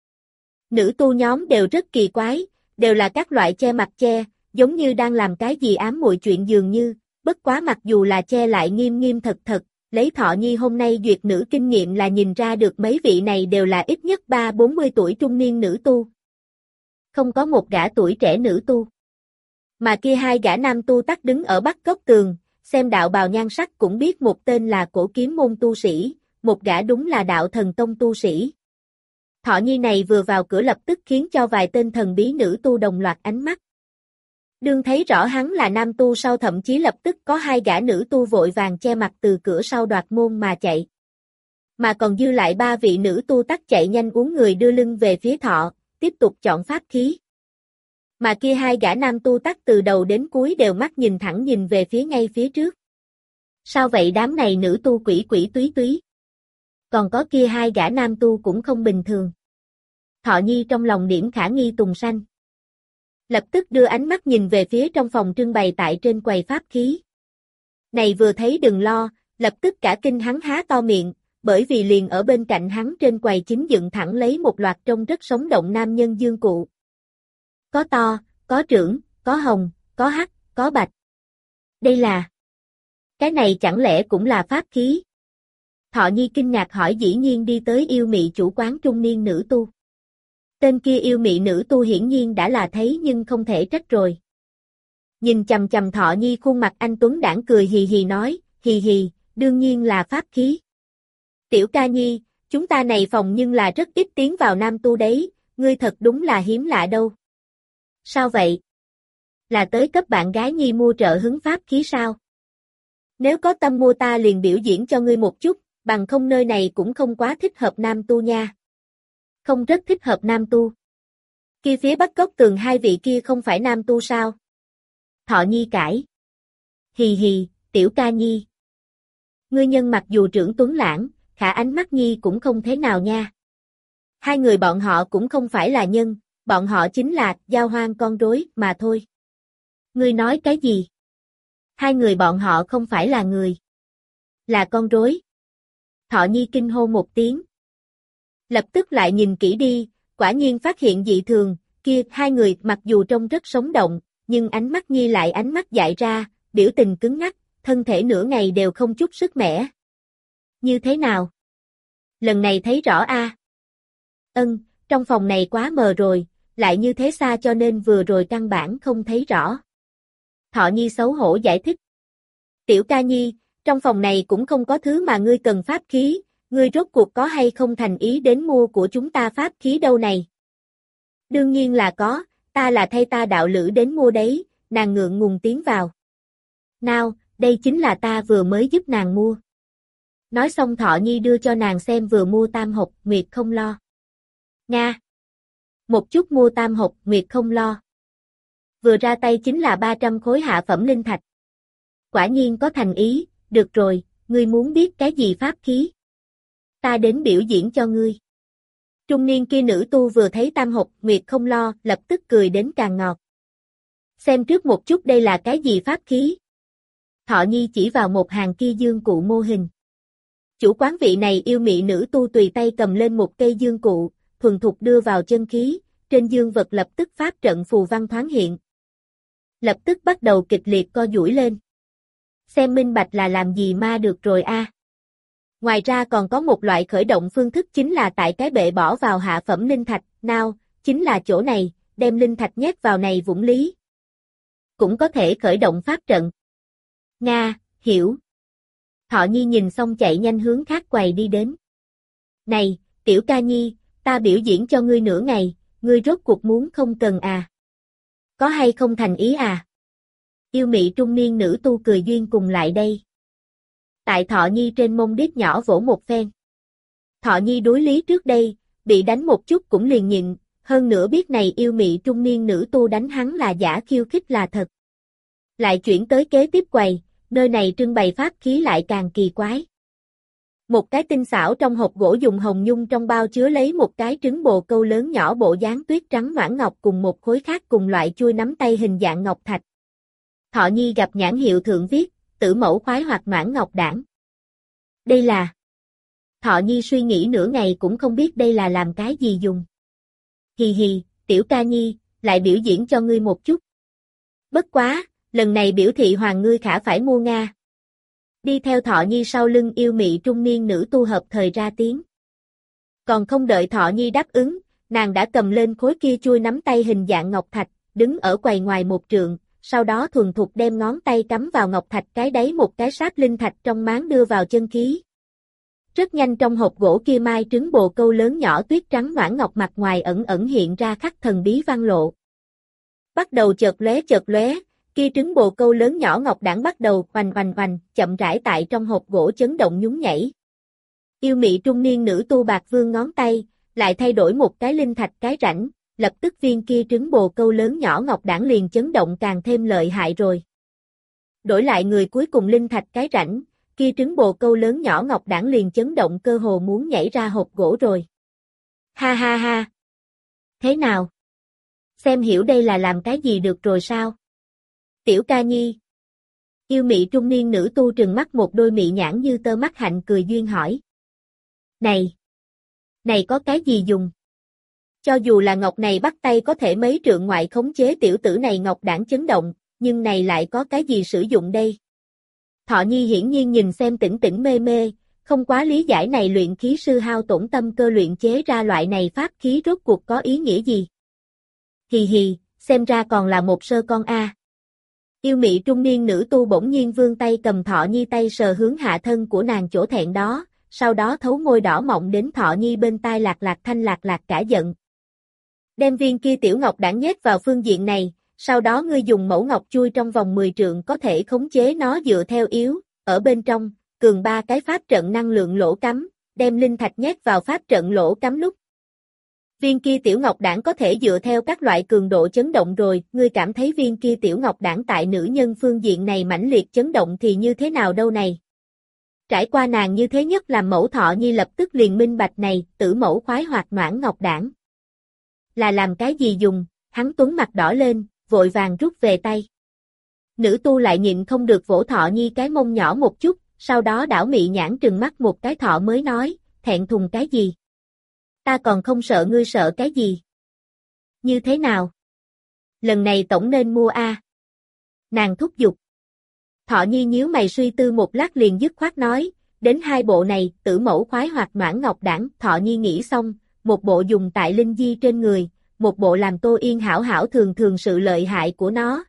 Nữ tu nhóm đều rất kỳ quái, đều là các loại che mặt che, giống như đang làm cái gì ám muội chuyện dường như, bất quá mặc dù là che lại nghiêm nghiêm thật thật, lấy Thọ Nhi hôm nay duyệt nữ kinh nghiệm là nhìn ra được mấy vị này đều là ít nhất ba bốn mươi tuổi trung niên nữ tu. Không có một gã tuổi trẻ nữ tu. Mà kia hai gã nam tu tắc đứng ở bắc góc tường, xem đạo bào nhan sắc cũng biết một tên là cổ kiếm môn tu sĩ, một gã đúng là đạo thần tông tu sĩ. Thọ Nhi này vừa vào cửa lập tức khiến cho vài tên thần bí nữ tu đồng loạt ánh mắt. Đương thấy rõ hắn là nam tu sau thậm chí lập tức có hai gã nữ tu vội vàng che mặt từ cửa sau đoạt môn mà chạy. Mà còn dư lại ba vị nữ tu tắc chạy nhanh uống người đưa lưng về phía Thọ, tiếp tục chọn pháp khí. Mà kia hai gã nam tu tắc từ đầu đến cuối đều mắt nhìn thẳng nhìn về phía ngay phía trước. Sao vậy đám này nữ tu quỷ quỷ túy túy? Còn có kia hai gã nam tu cũng không bình thường. Thọ Nhi trong lòng điểm khả nghi tùng sanh. Lập tức đưa ánh mắt nhìn về phía trong phòng trưng bày tại trên quầy pháp khí. Này vừa thấy đừng lo, lập tức cả kinh hắn há to miệng, bởi vì liền ở bên cạnh hắn trên quầy chính dựng thẳng lấy một loạt trông rất sống động nam nhân dương cụ. Có to, có trưởng, có hồng, có hắc, có bạch. Đây là... Cái này chẳng lẽ cũng là pháp khí? Thọ Nhi kinh ngạc hỏi dĩ nhiên đi tới yêu mị chủ quán trung niên nữ tu. Tên kia yêu mị nữ tu hiển nhiên đã là thấy nhưng không thể trách rồi. Nhìn chầm chầm Thọ Nhi khuôn mặt anh Tuấn đãng cười hì hì nói, hì hì, đương nhiên là pháp khí. Tiểu ca Nhi, chúng ta này phòng nhưng là rất ít tiến vào nam tu đấy, ngươi thật đúng là hiếm lạ đâu. Sao vậy? Là tới cấp bạn gái Nhi mua trợ hứng pháp khí sao? Nếu có tâm mua ta liền biểu diễn cho ngươi một chút, bằng không nơi này cũng không quá thích hợp nam tu nha. Không rất thích hợp nam tu. Kia phía bắc góc tường hai vị kia không phải nam tu sao? Thọ Nhi cãi. Hì hì, tiểu ca Nhi. Ngươi nhân mặc dù trưởng tuấn lãng, khả ánh mắt Nhi cũng không thế nào nha. Hai người bọn họ cũng không phải là nhân, bọn họ chính là giao hoang con rối mà thôi. Ngươi nói cái gì? Hai người bọn họ không phải là người. Là con rối. Thọ Nhi kinh hô một tiếng. Lập tức lại nhìn kỹ đi, quả nhiên phát hiện dị thường, kia hai người mặc dù trông rất sống động, nhưng ánh mắt Nhi lại ánh mắt dại ra, biểu tình cứng ngắc, thân thể nửa ngày đều không chút sức mẻ. Như thế nào? Lần này thấy rõ a? À? Ân, trong phòng này quá mờ rồi, lại như thế xa cho nên vừa rồi căn bản không thấy rõ. Thọ Nhi xấu hổ giải thích. Tiểu ca Nhi, trong phòng này cũng không có thứ mà ngươi cần pháp khí, ngươi rốt cuộc có hay không thành ý đến mua của chúng ta pháp khí đâu này? Đương nhiên là có, ta là thay ta đạo lữ đến mua đấy, nàng ngượng ngùng tiến vào. Nào, đây chính là ta vừa mới giúp nàng mua. Nói xong Thọ Nhi đưa cho nàng xem vừa mua tam hộp, Nguyệt không lo. Nga. Một chút mua tam hộp, Nguyệt không lo. Vừa ra tay chính là ba trăm khối hạ phẩm linh thạch. Quả nhiên có thành ý, được rồi, ngươi muốn biết cái gì pháp khí? Ta đến biểu diễn cho ngươi. Trung niên kia nữ tu vừa thấy tam hộp, Nguyệt không lo, lập tức cười đến càng ngọt. Xem trước một chút đây là cái gì pháp khí? Thọ Nhi chỉ vào một hàng kia dương cụ mô hình. Chủ quán vị này yêu mị nữ tu tùy tay cầm lên một cây dương cụ, thuần thục đưa vào chân khí, trên dương vật lập tức pháp trận phù văn thoáng hiện. Lập tức bắt đầu kịch liệt co duỗi lên. Xem minh bạch là làm gì ma được rồi a. À. Ngoài ra còn có một loại khởi động phương thức chính là tại cái bệ bỏ vào hạ phẩm linh thạch, nào, chính là chỗ này, đem linh thạch nhét vào này vũng lý. Cũng có thể khởi động pháp trận. Nga, hiểu. Thọ Nhi nhìn xong chạy nhanh hướng khác quầy đi đến. Này, tiểu ca Nhi, ta biểu diễn cho ngươi nửa ngày, ngươi rốt cuộc muốn không cần à? Có hay không thành ý à? Yêu mị trung niên nữ tu cười duyên cùng lại đây. Tại Thọ Nhi trên mông đít nhỏ vỗ một phen. Thọ Nhi đối lý trước đây, bị đánh một chút cũng liền nhịn, hơn nữa biết này yêu mị trung niên nữ tu đánh hắn là giả khiêu khích là thật. Lại chuyển tới kế tiếp quầy, nơi này trưng bày pháp khí lại càng kỳ quái. Một cái tinh xảo trong hộp gỗ dùng hồng nhung trong bao chứa lấy một cái trứng bồ câu lớn nhỏ bộ dáng tuyết trắng noãn ngọc cùng một khối khác cùng loại chuôi nắm tay hình dạng ngọc thạch. Thọ Nhi gặp nhãn hiệu thượng viết, tử mẫu khoái hoặc noãn ngọc đảng. Đây là... Thọ Nhi suy nghĩ nửa ngày cũng không biết đây là làm cái gì dùng. Hì hì, tiểu ca nhi, lại biểu diễn cho ngươi một chút. Bất quá, lần này biểu thị hoàng ngươi khả phải mua Nga. Đi theo Thọ Nhi sau lưng yêu mị trung niên nữ tu hợp thời ra tiếng. Còn không đợi Thọ Nhi đáp ứng, nàng đã cầm lên khối kia chui nắm tay hình dạng ngọc thạch, đứng ở quầy ngoài một trượng, sau đó thuần thục đem ngón tay cắm vào ngọc thạch cái đáy một cái sáp linh thạch trong máng đưa vào chân khí. Rất nhanh trong hộp gỗ kia mai trứng bồ câu lớn nhỏ tuyết trắng noãn ngọc mặt ngoài ẩn ẩn hiện ra khắc thần bí văn lộ. Bắt đầu chợt lóe chợt lóe, kia trứng bồ câu lớn nhỏ ngọc đản bắt đầu oành oành oành, chậm rãi tại trong hộp gỗ chấn động nhún nhảy. Yêu mị trung niên nữ tu bạc vương ngón tay, lại thay đổi một cái linh thạch cái rãnh, lập tức viên kia trứng bồ câu lớn nhỏ ngọc đản liền chấn động càng thêm lợi hại rồi. Đổi lại người cuối cùng linh thạch cái rãnh, kia trứng bồ câu lớn nhỏ ngọc đản liền chấn động cơ hồ muốn nhảy ra hộp gỗ rồi. Ha ha ha! Thế nào? Xem hiểu đây là làm cái gì được rồi sao? Tiểu ca nhi. Yêu mị trung niên nữ tu trừng mắt một đôi mị nhãn như tơ mắt hạnh cười duyên hỏi. Này! Này có cái gì dùng? Cho dù là ngọc này bắt tay có thể mấy trượng ngoại khống chế tiểu tử này ngọc đản chấn động, nhưng này lại có cái gì sử dụng đây? Thọ Nhi hiển nhiên nhìn xem tỉnh tỉnh mê mê, không quá lý giải này luyện khí sư hao tổn tâm cơ luyện chế ra loại này pháp khí rốt cuộc có ý nghĩa gì? Hì hì, xem ra còn là một sơ con a. Yêu mị trung niên nữ tu bỗng nhiên vươn tay cầm Thọ Nhi tay sờ hướng hạ thân của nàng chỗ thẹn đó, sau đó thấu môi đỏ mọng đến Thọ Nhi bên tai lạc lạc thanh lạc lạc cả giận. Đem viên kia tiểu ngọc đản nhét vào phương diện này, sau đó ngươi dùng mẫu ngọc chui trong vòng mười trượng có thể khống chế nó dựa theo yếu, ở bên trong, cường ba cái pháp trận năng lượng lỗ cắm, đem linh thạch nhét vào pháp trận lỗ cắm lúc. Viên kia tiểu ngọc đản có thể dựa theo các loại cường độ chấn động rồi, ngươi cảm thấy viên kia tiểu ngọc đản tại nữ nhân phương diện này mãnh liệt chấn động thì như thế nào đâu này? Trải qua nàng như thế nhất làm mẫu Thọ Nhi lập tức liền minh bạch này, tử mẫu khoái hoạt noãn ngọc đản. Là làm cái gì dùng, hắn tuấn mặt đỏ lên, vội vàng rút về tay. Nữ tu lại nhịn không được vỗ Thọ Nhi cái mông nhỏ một chút, sau đó đảo mị nhãn trừng mắt một cái thọ mới nói, thẹn thùng cái gì? Ta còn không sợ ngươi sợ cái gì? Như thế nào? Lần này tổng nên mua a. Nàng thúc giục. Thọ Nhi nhíu mày suy tư một lát liền dứt khoát nói, đến hai bộ này, tử mẫu khoái hoạt noãn ngọc đản, Thọ Nhi nghĩ xong, một bộ dùng tại linh di trên người, một bộ làm Tô Yên hảo hảo thường thường sự lợi hại của nó.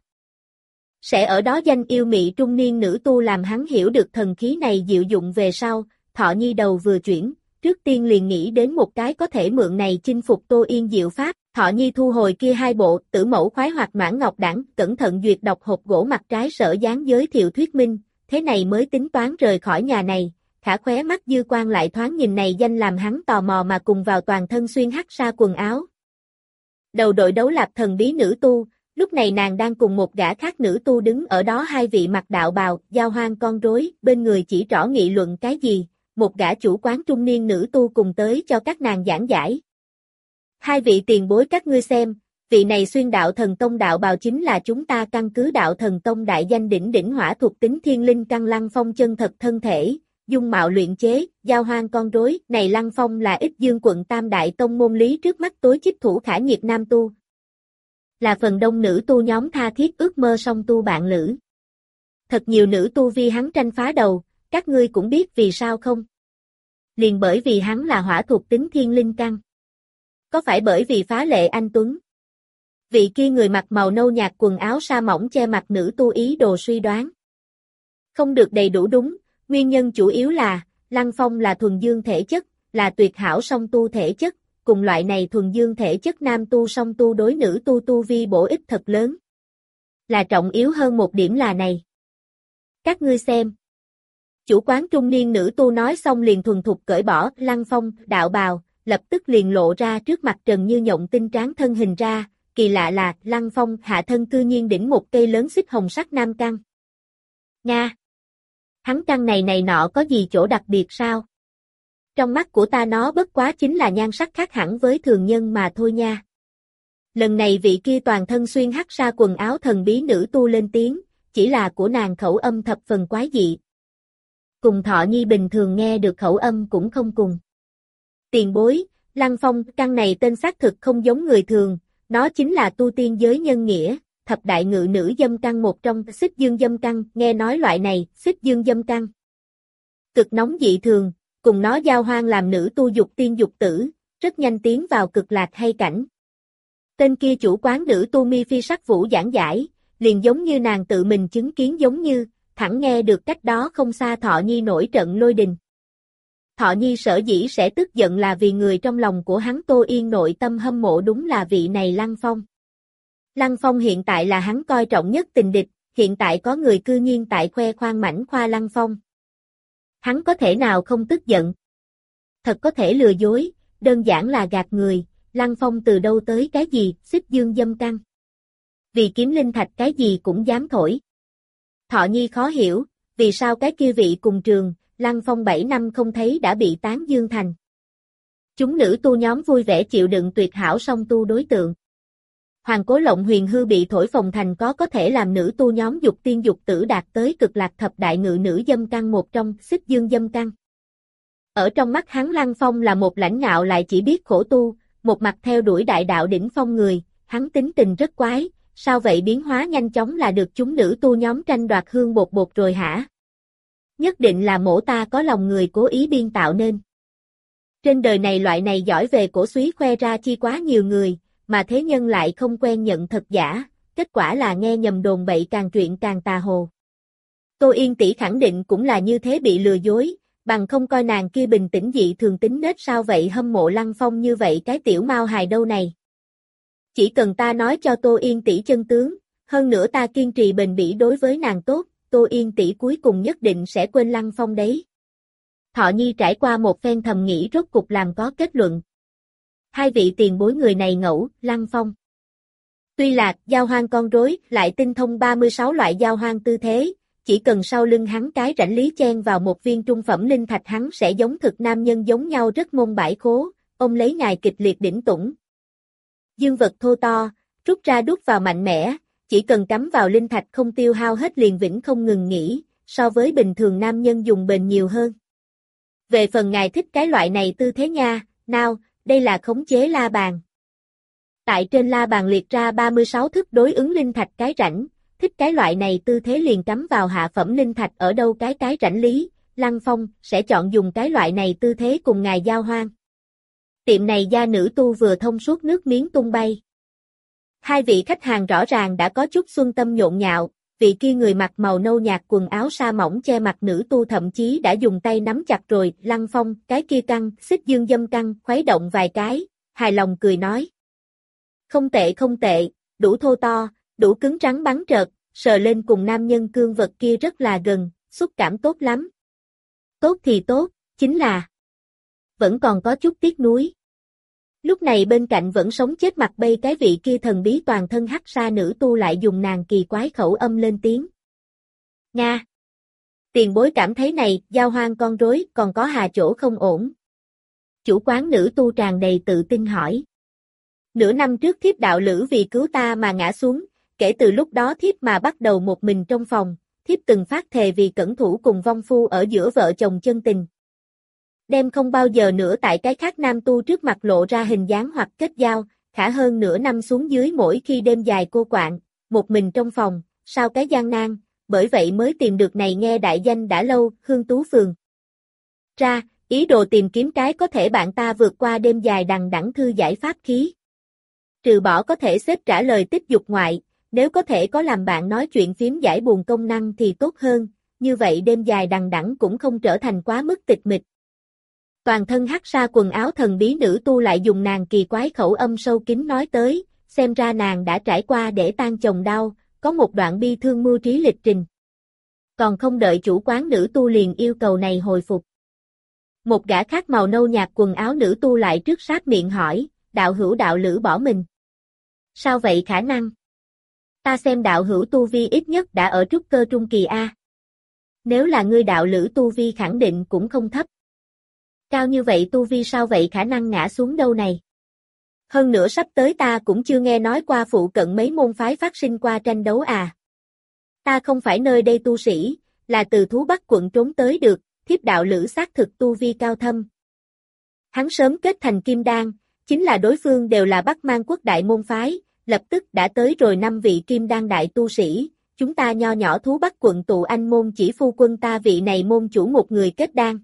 Sẽ ở đó danh yêu mị trung niên nữ tu làm hắn hiểu được thần khí này diệu dụng về sau, Thọ Nhi đầu vừa chuyển, trước tiên liền nghĩ đến một cái có thể mượn này chinh phục Tô Yên diệu pháp, Thọ Nhi thu hồi kia hai bộ, tử mẫu khoái hoạt noãn ngọc đản, cẩn thận duyệt đọc hộp gỗ mặt trái sở dán giới thiệu thuyết minh, thế này mới tính toán rời khỏi nhà này, khả khóe mắt dư quan lại thoáng nhìn này danh làm hắn tò mò mà cùng vào toàn thân xuyên hắc sa quần áo. Đầu đội đấu lạp thần bí nữ tu, lúc này nàng đang cùng một gã khác nữ tu đứng ở đó hai vị mặc đạo bào, giao hoang con rối, bên người chỉ trỏ nghị luận cái gì, một gã chủ quán trung niên nữ tu cùng tới cho các nàng giảng giải. Hai vị tiền bối các ngươi xem, vị này xuyên đạo thần tông đạo bào chính là chúng ta căn cứ đạo thần tông đại danh đỉnh đỉnh hỏa thuộc tính thiên linh căn lăng phong chân thật thân thể, dung mạo luyện chế, giao hoang con rối, này lăng phong là Ích Dương quận Tam Đại Tông môn lý trước mắt tối chích thủ khả nhiệt nam tu. Là phần đông nữ tu nhóm tha thiết ước mơ song tu bạn lữ. Thật nhiều nữ tu vì hắn tranh phá đầu, các ngươi cũng biết vì sao không? Liền bởi vì hắn là hỏa thuộc tính thiên linh căn. Có phải bởi vì phá lệ anh tuấn? Vị kia người mặc màu nâu nhạt quần áo sa mỏng che mặt nữ tu ý đồ suy đoán. Không được đầy đủ đúng, nguyên nhân chủ yếu là, Lăng Phong là thuần dương thể chất, là tuyệt hảo song tu thể chất, cùng loại này thuần dương thể chất nam tu song tu đối nữ tu tu vi bổ ích thật lớn. Là trọng yếu hơn một điểm là này. Các ngươi xem. Chủ quán trung niên nữ tu nói xong liền thuần thục cởi bỏ Lăng Phong đạo bào, lập tức liền lộ ra trước mặt Trần Như Nhộng tinh tráng thân hình ra, kỳ lạ là Lăng Phong hạ thân cư nhiên đỉnh một cây lớn xích hồng sắc nam căn. Nga! Hắn căn này này nọ có gì chỗ đặc biệt sao? Trong mắt của ta nó bất quá chính là nhan sắc khác hẳn với thường nhân mà thôi nha. Lần này vị kia toàn thân xuyên hắc sa quần áo thần bí nữ tu lên tiếng, chỉ là của nàng khẩu âm thập phần quái dị. cùng Thọ Nhi bình thường nghe được khẩu âm cũng không cùng. Tiền bối, Lăng Phong, căn này tên xác thực không giống người thường, nó chính là tu tiên giới nhân nghĩa, thập đại ngự nữ dâm căn một trong Xích Dương dâm căn, nghe nói loại này, Xích Dương dâm căn. Cực nóng dị thường, cùng nó giao hoang làm nữ tu dục tiên dục tử, rất nhanh tiến vào cực lạc hay cảnh. Tên kia chủ quán nữ tu mi phi sắc vũ giảng giải, liền giống như nàng tự mình chứng kiến giống như, thẳng nghe được cách đó không xa Thọ Nhi nổi trận lôi đình. Thọ Nhi sở dĩ sẽ tức giận là vì người trong lòng của hắn Tô Yên nội tâm hâm mộ đúng là vị này Lăng Phong. Lăng Phong hiện tại là hắn coi trọng nhất tình địch, hiện tại có người cư nhiên tại khoe khoang mảnh khoa Lăng Phong. Hắn có thể nào không tức giận? Thật có thể lừa dối, đơn giản là gạt người, Lăng Phong từ đâu tới cái gì, Xích Dương dâm căn. Vì kiếm linh thạch cái gì cũng dám thổi. Thọ Nhi khó hiểu, vì sao cái kia vị cùng trường, Lăng Phong bảy năm không thấy đã bị tán dương thành. Chúng nữ tu nhóm vui vẻ chịu đựng tuyệt hảo song tu đối tượng. Hoàng Cố Lộng Huyền Hư bị thổi phồng thành có có thể làm nữ tu nhóm dục tiên dục tử đạt tới cực lạc thập đại ngự nữ dâm căn một trong Xích Dương dâm căn. Ở trong mắt hắn Lăng Phong là một lãnh ngạo lại chỉ biết khổ tu, một mặt theo đuổi đại đạo đỉnh phong người, hắn tính tình rất quái, sao vậy biến hóa nhanh chóng là được chúng nữ tu nhóm tranh đoạt hương bột bột rồi hả? Nhất định là mổ ta có lòng người cố ý biên tạo nên. Trên đời này loại này giỏi về cổ súy khoe ra chi quá nhiều người, mà thế nhân lại không quen nhận thật giả, kết quả là nghe nhầm đồn bậy càng truyện càng tà hồ. Tô Yên tỷ khẳng định cũng là như thế bị lừa dối, bằng không coi nàng kia bình tĩnh dị thường tính nết sao vậy hâm mộ Lăng Phong như vậy cái tiểu mau hài đâu này. Chỉ cần ta nói cho Tô Yên tỷ chân tướng, hơn nữa ta kiên trì bền bỉ đối với nàng tốt, Tô Yên tỷ cuối cùng nhất định sẽ quên Lăng Phong đấy. Thọ Nhi trải qua một phen thầm nghĩ rốt cục làm có kết luận. Hai vị tiền bối người này ngẫu, Lăng Phong. Tuy là giao hoang con rối, lại tinh thông ba mươi sáu loại giao hoang tư thế, chỉ cần sau lưng hắn cái rãnh lý chen vào một viên trung phẩm linh thạch hắn sẽ giống thực nam nhân giống nhau rất môn bãi khố, ông lấy ngài kịch liệt đỉnh tủng. Dương vật thô to, rút ra đút vào mạnh mẽ, chỉ cần cắm vào linh thạch không tiêu hao hết liền vĩnh không ngừng nghỉ, so với bình thường nam nhân dùng bền nhiều hơn. Về phần ngài thích cái loại này tư thế nha, nào, đây là khống chế la bàn. Tại trên la bàn liệt ra ba mươi sáu thức đối ứng linh thạch cái rãnh, thích cái loại này tư thế liền cắm vào hạ phẩm linh thạch ở đâu cái cái rãnh lý, Lăng Phong sẽ chọn dùng cái loại này tư thế cùng ngài giao hoang. Tiệm này gia nữ tu vừa thông suốt nước miếng tung bay. Hai vị khách hàng rõ ràng đã có chút xuân tâm nhộn nhạo, vị kia người mặc màu nâu nhạt quần áo sa mỏng che mặt nữ tu thậm chí đã dùng tay nắm chặt rồi, Lăng Phong, cái kia căng, Xích Dương dâm căng, khuấy động vài cái, hài lòng cười nói. Không tệ không tệ, đủ thô to, đủ cứng trắng bắn trợt, sờ lên cùng nam nhân cương vật kia rất là gần, xúc cảm tốt lắm. Tốt thì tốt, chính là vẫn còn có chút tiếc nuối. Lúc này bên cạnh vẫn sống chết mặt bay cái vị kia thần bí toàn thân hắc sa nữ tu lại dùng nàng kỳ quái khẩu âm lên tiếng. Nga! Tiền bối cảm thấy này, giao hoang con rối còn có hà chỗ không ổn. Chủ quán nữ tu tràn đầy tự tin hỏi. Nửa năm trước thiếp đạo lữ vì cứu ta mà ngã xuống, kể từ lúc đó thiếp mà bắt đầu một mình trong phòng, thiếp từng phát thề vì cẩn thủ cùng vong phu ở giữa vợ chồng chân tình. Đem không bao giờ nữa tại cái khác nam tu trước mặt lộ ra hình dáng hoặc kết giao, khả hơn nửa năm xuống dưới mỗi khi đêm dài cô quạng, một mình trong phòng, sao cái gian nan, bởi vậy mới tìm được này nghe đại danh đã lâu, Hương Tú Phường. Ra, ý đồ tìm kiếm cái có thể bạn ta vượt qua đêm dài đằng đẵng thư giải pháp khí. Trừ bỏ có thể xếp trả lời tích dục ngoại, nếu có thể có làm bạn nói chuyện phím giải buồn công năng thì tốt hơn, như vậy đêm dài đằng đẵng cũng không trở thành quá mức tịch mịch. Toàn thân hắc sa quần áo thần bí nữ tu lại dùng nàng kỳ quái khẩu âm sâu kín nói tới, xem ra nàng đã trải qua để tan chồng đau, có một đoạn bi thương mưu trí lịch trình. Còn không đợi chủ quán nữ tu liền yêu cầu này hồi phục. Một gã khác màu nâu nhạt quần áo nữ tu lại trước sát miệng hỏi, đạo hữu đạo lữ bỏ mình. Sao vậy khả năng? Ta xem đạo hữu tu vi ít nhất đã ở trúc cơ trung kỳ A. Nếu là ngươi đạo lữ tu vi khẳng định cũng không thấp. Cao như vậy tu vi sao vậy khả năng ngã xuống đâu này? Hơn nữa sắp tới ta cũng chưa nghe nói qua phụ cận mấy môn phái phát sinh qua tranh đấu à. Ta không phải nơi đây tu sĩ, là từ Thú Bắc quận trốn tới được, thiếp đạo lữ xác thực tu vi cao thâm. Hắn sớm kết thành kim đan, chính là đối phương đều là Bắc Man quốc đại môn phái, lập tức đã tới rồi năm vị kim đan đại tu sĩ, chúng ta nho nhỏ thú Bắc quận tụ anh môn chỉ phu quân ta vị này môn chủ một người kết đan.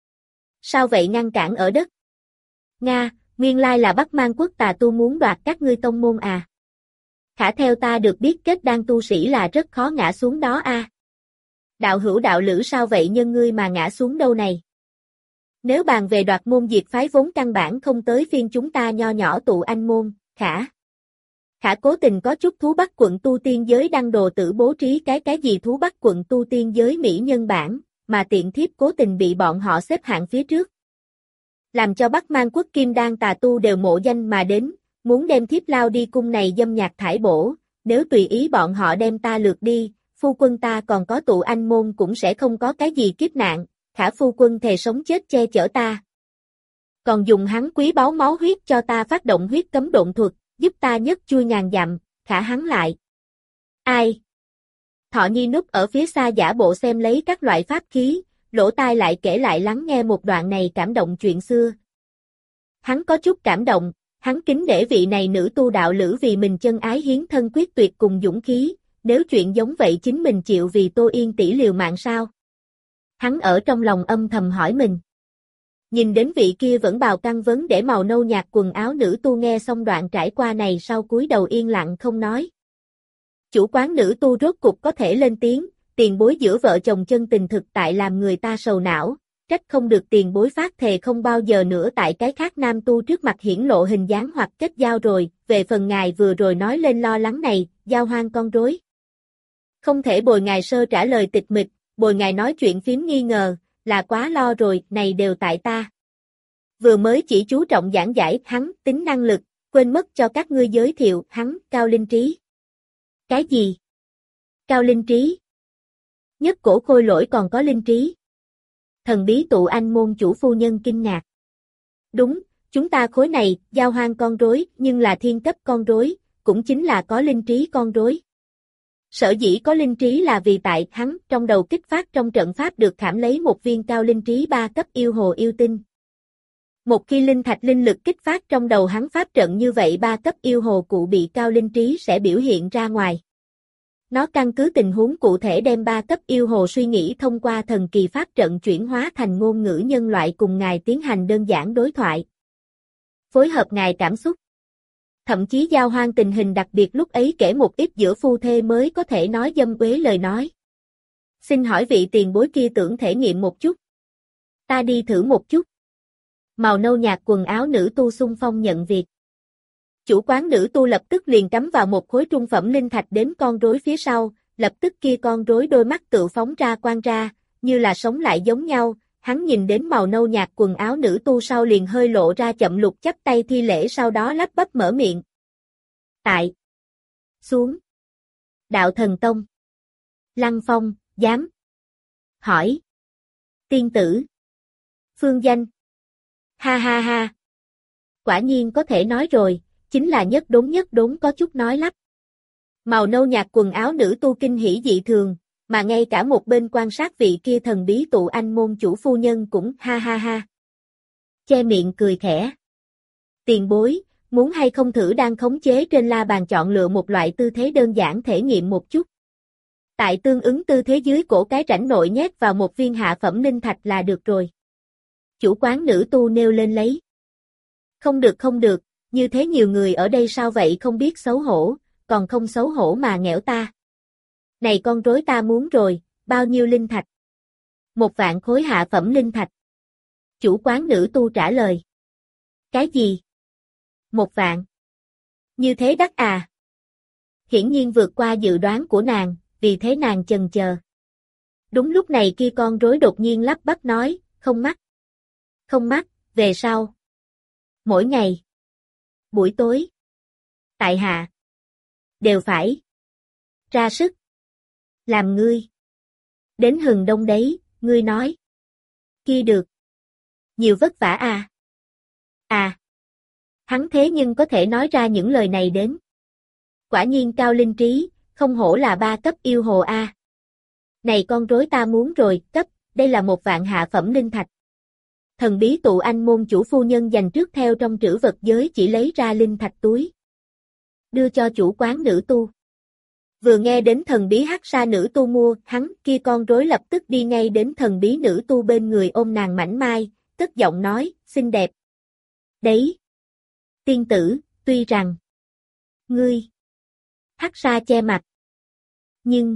Sao vậy ngăn cản ở đất? Nga, nguyên lai là Bắc Man quốc tà tu muốn đoạt các ngươi tông môn à? Khả theo ta được biết kết đan tu sĩ là rất khó ngã xuống đó a. À. Đạo hữu đạo lữ sao vậy nhân ngươi mà ngã xuống đâu này? Nếu bàn về đoạt môn diệt phái vốn căn bản không tới phiên chúng ta nho nhỏ tụ anh môn, khả. Khả cố tình có chút thú Bắc quận tu tiên giới đăng đồ tử bố trí cái cái gì thú Bắc quận tu tiên giới mỹ nhân bản, mà tiện thiếp cố tình bị bọn họ xếp hạng phía trước. Làm cho Bắc Man quốc kim đan tà tu đều mộ danh mà đến, muốn đem thiếp lao đi cung này dâm nhạc thải bổ, nếu tùy ý bọn họ đem ta lượt đi, phu quân ta còn có tụ anh môn cũng sẽ không có cái gì kiếp nạn, khả phu quân thề sống chết che chở ta. Còn dùng hắn quý báu máu huyết cho ta phát động huyết cấm độn thuật, giúp ta nhất chui ngàn dặm, khả hắn lại. Ai? Thọ Nhi núp ở phía xa giả bộ xem lấy các loại pháp khí, lỗ tai lại kể lại lắng nghe một đoạn này cảm động chuyện xưa. Hắn có chút cảm động, hắn kính để vị này nữ tu đạo lữ vì mình chân ái hiến thân quyết tuyệt cùng dũng khí, nếu chuyện giống vậy chính mình chịu vì Tô Yên tỷ liều mạng sao? Hắn ở trong lòng âm thầm hỏi mình. Nhìn đến vị kia vẫn bào căng vấn để màu nâu nhạt quần áo nữ tu nghe xong đoạn trải qua này sau cúi đầu yên lặng không nói. Chủ quán nữ tu rốt cục có thể lên tiếng, tiền bối giữa vợ chồng chân tình thực tại làm người ta sầu não, trách không được tiền bối phát thề không bao giờ nữa tại cái khác nam tu trước mặt hiển lộ hình dáng hoặc kết giao rồi, về phần ngài vừa rồi nói lên lo lắng này, giao hoang con rối. Không thể bồi ngài sơ trả lời tịch mịch, bồi ngài nói chuyện phím nghi ngờ, là quá lo rồi, này đều tại ta. Vừa mới chỉ chú trọng giảng giải hắn tính năng lực, quên mất cho các ngươi giới thiệu hắn cao linh trí. Cái gì? Cao linh trí? Nhất cổ khôi lỗi còn có linh trí. Thần bí tụ anh môn chủ phu nhân kinh ngạc. Đúng, chúng ta khối này, giao hoang con rối, nhưng là thiên cấp con rối, cũng chính là có linh trí con rối. Sở dĩ có linh trí là vì tại hắn trong đầu kích phát trong trận pháp được khảm lấy một viên cao linh trí ba cấp yêu hồ yêu tinh. Một khi linh thạch linh lực kích phát trong đầu hắn pháp trận như vậy ba cấp yêu hồ cụ bị cao linh trí sẽ biểu hiện ra ngoài. Nó căn cứ tình huống cụ thể đem ba cấp yêu hồ suy nghĩ thông qua thần kỳ pháp trận chuyển hóa thành ngôn ngữ nhân loại cùng ngài tiến hành đơn giản đối thoại. Phối hợp ngài cảm xúc. Thậm chí giao hoang tình hình đặc biệt lúc ấy kể một ít giữa phu thê mới có thể nói dâm uế lời nói. Xin hỏi vị tiền bối kia tưởng thể nghiệm một chút. Ta đi thử một chút. Màu nâu nhạt quần áo nữ tu xung phong nhận việc. Chủ quán nữ tu lập tức liền cắm vào một khối trung phẩm linh thạch đến con rối phía sau, lập tức kia con rối đôi mắt tự phóng ra quang ra, như là sống lại giống nhau, hắn nhìn đến màu nâu nhạt quần áo nữ tu sau liền hơi lộ ra chậm lục chắp tay thi lễ sau đó lắp bắp mở miệng. Tại. Xuống. Đạo Thần Tông. Lăng Phong, dám. Hỏi. Tiên tử. Phương danh. Ha ha ha. Quả nhiên có thể nói rồi, chính là nhất đốn nhất đốn có chút nói lắp. Màu nâu nhạt quần áo nữ tu kinh hỉ dị thường, mà ngay cả một bên quan sát vị kia thần bí tụ anh môn chủ phu nhân cũng ha ha ha. Che miệng cười khẽ. Tiền bối, muốn hay không thử đang khống chế trên la bàn chọn lựa một loại tư thế đơn giản thể nghiệm một chút. Tại tương ứng tư thế dưới cổ cái rãnh nội nhét vào một viên hạ phẩm linh thạch là được rồi. Chủ quán nữ tu nêu lên lấy. Không được không được, như thế nhiều người ở đây sao vậy không biết xấu hổ, còn không xấu hổ mà nghẽo ta. Này con rối ta muốn rồi, bao nhiêu linh thạch? Một vạn khối hạ phẩm linh thạch. Chủ quán nữ tu trả lời. Cái gì? Một vạn. Như thế đắt à? Hiển nhiên vượt qua dự đoán của nàng, vì thế nàng chần chờ. Đúng lúc này kia con rối đột nhiên lắp bắp nói, không mắc. Không mắc, về sau. Mỗi ngày. Buổi tối. Tại hạ. Đều phải. Ra sức. Làm ngươi. Đến hừng đông đấy, ngươi nói. Kia được. Nhiều vất vả à. À. Hắn thế nhưng có thể nói ra những lời này đến. Quả nhiên cao linh trí, không hổ là ba cấp yêu hồ a. Này con rối ta muốn rồi, cấp, đây là một vạn hạ phẩm linh thạch. Thần bí tụ anh môn chủ phu nhân dành trước theo trong trữ vật giới chỉ lấy ra linh thạch túi. Đưa cho chủ quán nữ tu. Vừa nghe đến thần bí hắc sa nữ tu mua, hắn kia con rối lập tức đi ngay đến thần bí nữ tu bên người ôm nàng mảnh mai, cất giọng nói, xinh đẹp. Đấy. Tiên tử, tuy rằng. Ngươi. Hắc sa che mặt. Nhưng.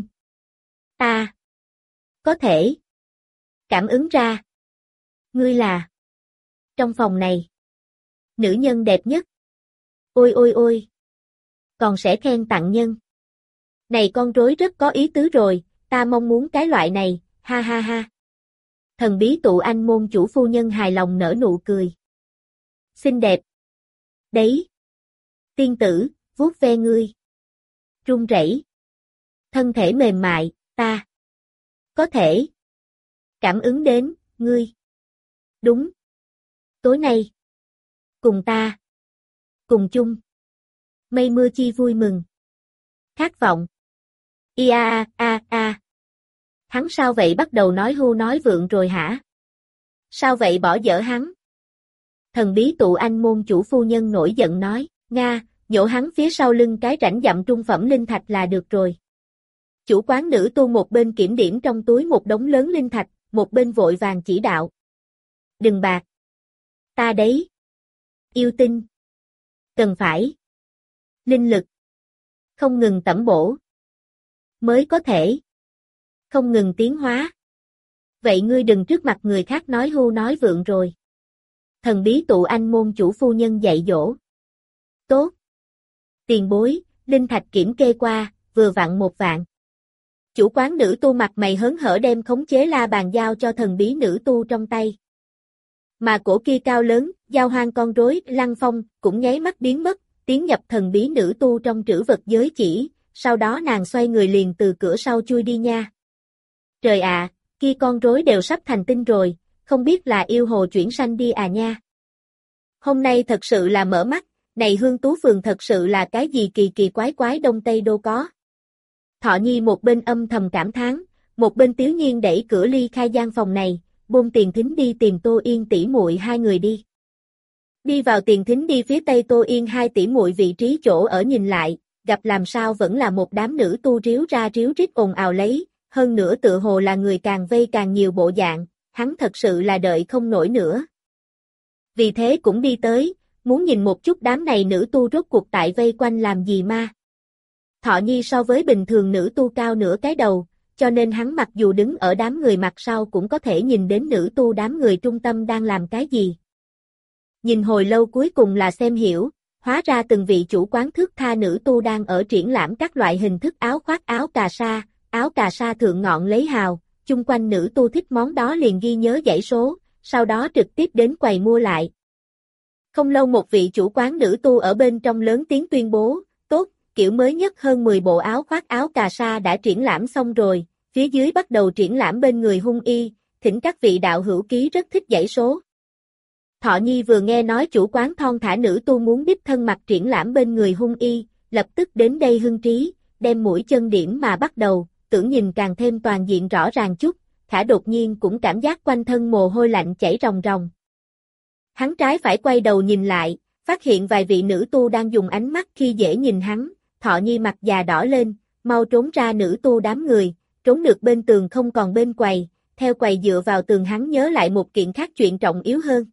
Ta. Có thể. Cảm ứng ra. Ngươi là. Trong phòng này. Nữ nhân đẹp nhất. Ôi ôi ôi. Còn sẽ khen tặng nhân. Này con rối rất có ý tứ rồi, ta mong muốn cái loại này, ha ha ha. Thần bí tụ anh môn chủ phu nhân hài lòng nở nụ cười. Xinh đẹp. Đấy. Tiên tử, vuốt ve ngươi. Run rẩy. Thân thể mềm mại, ta. Có thể. Cảm ứng đến, ngươi. Đúng. Tối nay. Cùng ta. Cùng chung. Mây mưa chi vui mừng. Khát vọng. Ia a a a. Hắn sao vậy bắt đầu nói hưu nói vượng rồi hả? Sao vậy bỏ dở hắn? Thần bí tụ anh môn chủ phu nhân nổi giận nói, Nga, nhổ hắn phía sau lưng cái rãnh dặm trung phẩm linh thạch là được rồi. Chủ quán nữ tu một bên kiểm điểm trong túi một đống lớn linh thạch, một bên vội vàng chỉ đạo. Đừng bạc. Ta đấy. Yêu tinh. Cần phải. Linh lực. Không ngừng tẩm bổ. Mới có thể. Không ngừng tiến hóa. Vậy ngươi đừng trước mặt người khác nói hưu nói vượng rồi. Thần bí tụ anh môn chủ phu nhân dạy dỗ. Tốt. Tiền bối, linh thạch kiểm kê qua, vừa vặn một vạn. Chủ quán nữ tu mặt mày hớn hở đem khống chế la bàn giao cho thần bí nữ tu trong tay. Mà cổ kia cao lớn, giao hoang con rối, Lăng Phong, cũng nháy mắt biến mất, tiến nhập thần bí nữ tu trong trữ vật giới chỉ, sau đó nàng xoay người liền từ cửa sau chui đi nha. Trời ạ, à, kia con rối đều sắp thành tinh rồi, không biết là yêu hồ chuyển sanh đi à nha. Hôm nay thật sự là mở mắt, này Hương Tú Phường thật sự là cái gì kỳ kỳ quái quái đông tây đô có. Thọ Nhi một bên âm thầm cảm thán, một bên Tiếu Nhiên đẩy cửa ly khai gian phòng này, buông Tiền Thính đi tìm Tô Yên tỷ muội hai người đi. Đi vào Tiền Thính đi phía tây Tô Yên hai tỷ muội vị trí chỗ ở nhìn lại, gặp làm sao vẫn là một đám nữ tu ríu ra ríu rít ồn ào lấy, hơn nữa tựa hồ là người càng vây càng nhiều bộ dạng, hắn thật sự là đợi không nổi nữa. Vì thế cũng đi tới, muốn nhìn một chút đám này nữ tu rốt cuộc tại vây quanh làm gì ma. Thọ Nhi so với bình thường nữ tu cao nửa cái đầu, cho nên hắn mặc dù đứng ở đám người mặt sau cũng có thể nhìn đến nữ tu đám người trung tâm đang làm cái gì. Nhìn hồi lâu cuối cùng là xem hiểu, hóa ra từng vị chủ quán thước tha nữ tu đang ở triển lãm các loại hình thức áo khoác áo cà sa, áo cà sa thượng ngọn lấy hào, chung quanh nữ tu thích món đó liền ghi nhớ dãy số, sau đó trực tiếp đến quầy mua lại. Không lâu một vị chủ quán nữ tu ở bên trong lớn tiếng tuyên bố, tốt, kiểu mới nhất hơn mười bộ áo khoác áo cà sa đã triển lãm xong rồi, phía dưới bắt đầu triển lãm bên người hung y, thỉnh các vị đạo hữu ký rất thích dãy số. Thọ Nhi vừa nghe nói chủ quán thon thả nữ tu muốn đích thân mặt triển lãm bên người hung y, lập tức đến đây hưng trí, đem mũi chân điểm mà bắt đầu, tưởng nhìn càng thêm toàn diện rõ ràng chút, khả đột nhiên cũng cảm giác quanh thân mồ hôi lạnh chảy ròng ròng. Hắn trái phải quay đầu nhìn lại, phát hiện vài vị nữ tu đang dùng ánh mắt khi dễ nhìn hắn, Thọ Nhi mặt già đỏ lên, mau trốn ra nữ tu đám người, trốn được bên tường không còn bên quầy, theo quầy dựa vào tường hắn nhớ lại một kiện khác chuyện trọng yếu hơn.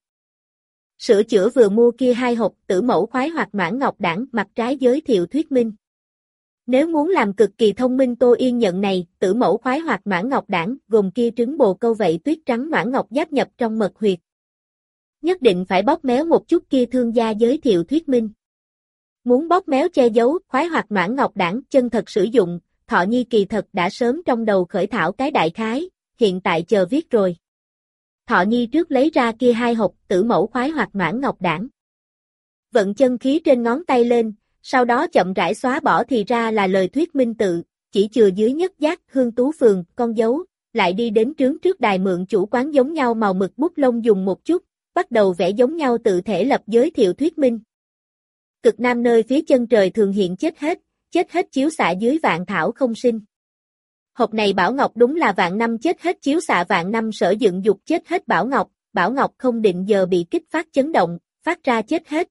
Sữa chữa vừa mua kia hai hộp tử mẫu khoái hoặc noãn ngọc đảng mặt trái giới thiệu thuyết minh. Nếu muốn làm cực kỳ thông minh Tô Yên nhận này, tử mẫu khoái hoặc noãn ngọc đảng gồm kia trứng bồ câu vậy tuyết trắng noãn ngọc giáp nhập trong mật huyệt. Nhất định phải bóp méo một chút kia thương gia giới thiệu thuyết minh. Muốn bóp méo che giấu khoái hoặc noãn ngọc đảng chân thật sử dụng, Thọ Nhi kỳ thật đã sớm trong đầu khởi thảo cái đại khái, hiện tại chờ viết rồi. Thọ Nhi trước lấy ra kia hai hộp tử mẫu khoái hoặc noãn ngọc đảng. Vận chân khí trên ngón tay lên, sau đó chậm rãi xóa bỏ thì ra là lời thuyết minh tự, chỉ chừa dưới nhất giác Hương Tú Phường, con dấu, lại đi đến trướng trước đài mượn chủ quán giống nhau màu mực bút lông dùng một chút, bắt đầu vẽ giống nhau tự thể lập giới thiệu thuyết minh. Cực Nam nơi phía chân trời thường hiện chết hết, chết hết chiếu xạ dưới vạn thảo không sinh. Hộp này bảo ngọc đúng là vạn năm chết hết chiếu xạ vạn năm sở dựng dục chết hết bảo ngọc, bảo ngọc không định giờ bị kích phát chấn động, phát ra chết hết.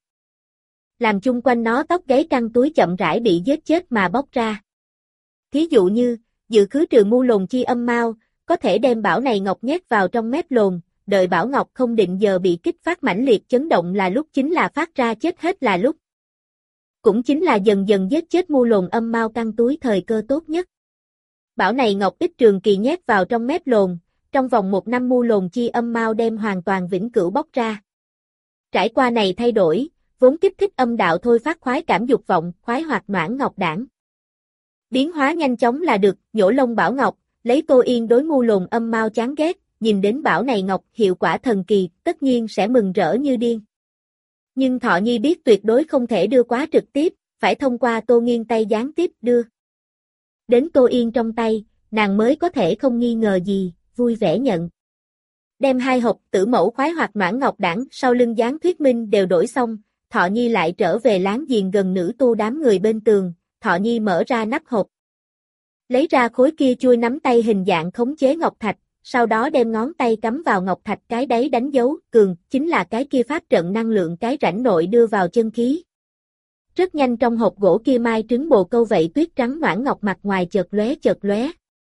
Làm chung quanh nó tóc gáy căng túi chậm rãi bị giết chết mà bóc ra. Thí dụ như, dự khứ trừ mu lồn chi âm mau, có thể đem bảo này ngọc nhét vào trong mép lồn, đợi bảo ngọc không định giờ bị kích phát mãnh liệt chấn động là lúc chính là phát ra chết hết là lúc. Cũng chính là dần dần giết chết mu lồn âm mau căng túi thời cơ tốt nhất. Bảo này ngọc ít trường kỳ nhét vào trong mép lồn, trong vòng một năm mu lồn chi âm mau đem hoàn toàn vĩnh cửu bóc ra. Trải qua này thay đổi, vốn kích thích âm đạo thôi phát khoái cảm dục vọng, khoái hoạt noãn ngọc đảng. Biến hóa nhanh chóng là được, nhổ lông bảo ngọc, lấy Tô Yên đối mu lồn âm mau chán ghét, nhìn đến bảo này ngọc hiệu quả thần kỳ, tất nhiên sẽ mừng rỡ như điên. Nhưng Thọ Nhi biết tuyệt đối không thể đưa quá trực tiếp, phải thông qua Tô Nghiên tay gián tiếp đưa. Đến Tô Yên trong tay, nàng mới có thể không nghi ngờ gì, vui vẻ nhận. Đem hai hộp tử mẫu khoái hoạt noãn ngọc đảng sau lưng dán thuyết minh đều đổi xong, Thọ Nhi lại trở về láng giềng gần nữ tu đám người bên tường, Thọ Nhi mở ra nắp hộp. Lấy ra khối kia chui nắm tay hình dạng khống chế ngọc thạch, sau đó đem ngón tay cắm vào ngọc thạch cái đáy đánh dấu, cường, chính là cái kia pháp trận năng lượng cái rãnh nội đưa vào chân khí. Rất nhanh trong hộp gỗ kia mai trứng bồ câu vậy tuyết trắng noãn ngọc mặt ngoài chợt lóe chợt lóe.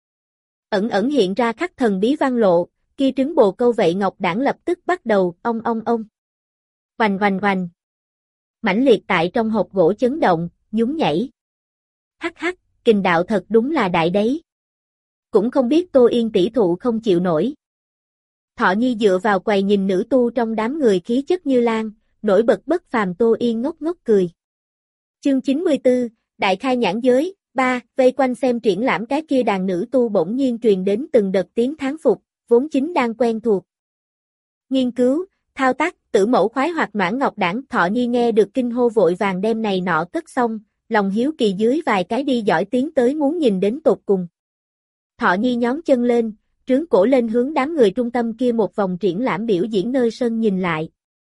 Ẩn ẩn hiện ra khắc thần bí văn lộ, kia trứng bồ câu vậy ngọc đảng lập tức bắt đầu ong ong ong. Oành oành oành. Mãnh liệt tại trong hộp gỗ chấn động, nhún nhảy. Hắc hắc, kình đạo thật đúng là đại đấy. Cũng không biết Tô Yên tỷ thụ không chịu nổi. Thọ Nhi dựa vào quầy nhìn nữ tu trong đám người khí chất như lan, nổi bật bất phàm. Tô Yên ngốc ngốc cười. Chương chín mươi tư, Đại khai nhãn giới, ba, vây quanh xem triển lãm cái kia đàn nữ tu bỗng nhiên truyền đến từng đợt tiếng thán phục, vốn chính đang quen thuộc. Nghiên cứu, thao tác, tử mẫu khoái hoạt noãn ngọc đảng. Thọ Nhi nghe được kinh hô vội vàng đem này nọ cất xong, lòng hiếu kỳ dưới vài cái đi giỏi tiến tới muốn nhìn đến tột cùng. Thọ Nhi nhón chân lên, trướng cổ lên hướng đám người trung tâm kia một vòng triển lãm biểu diễn nơi sân nhìn lại.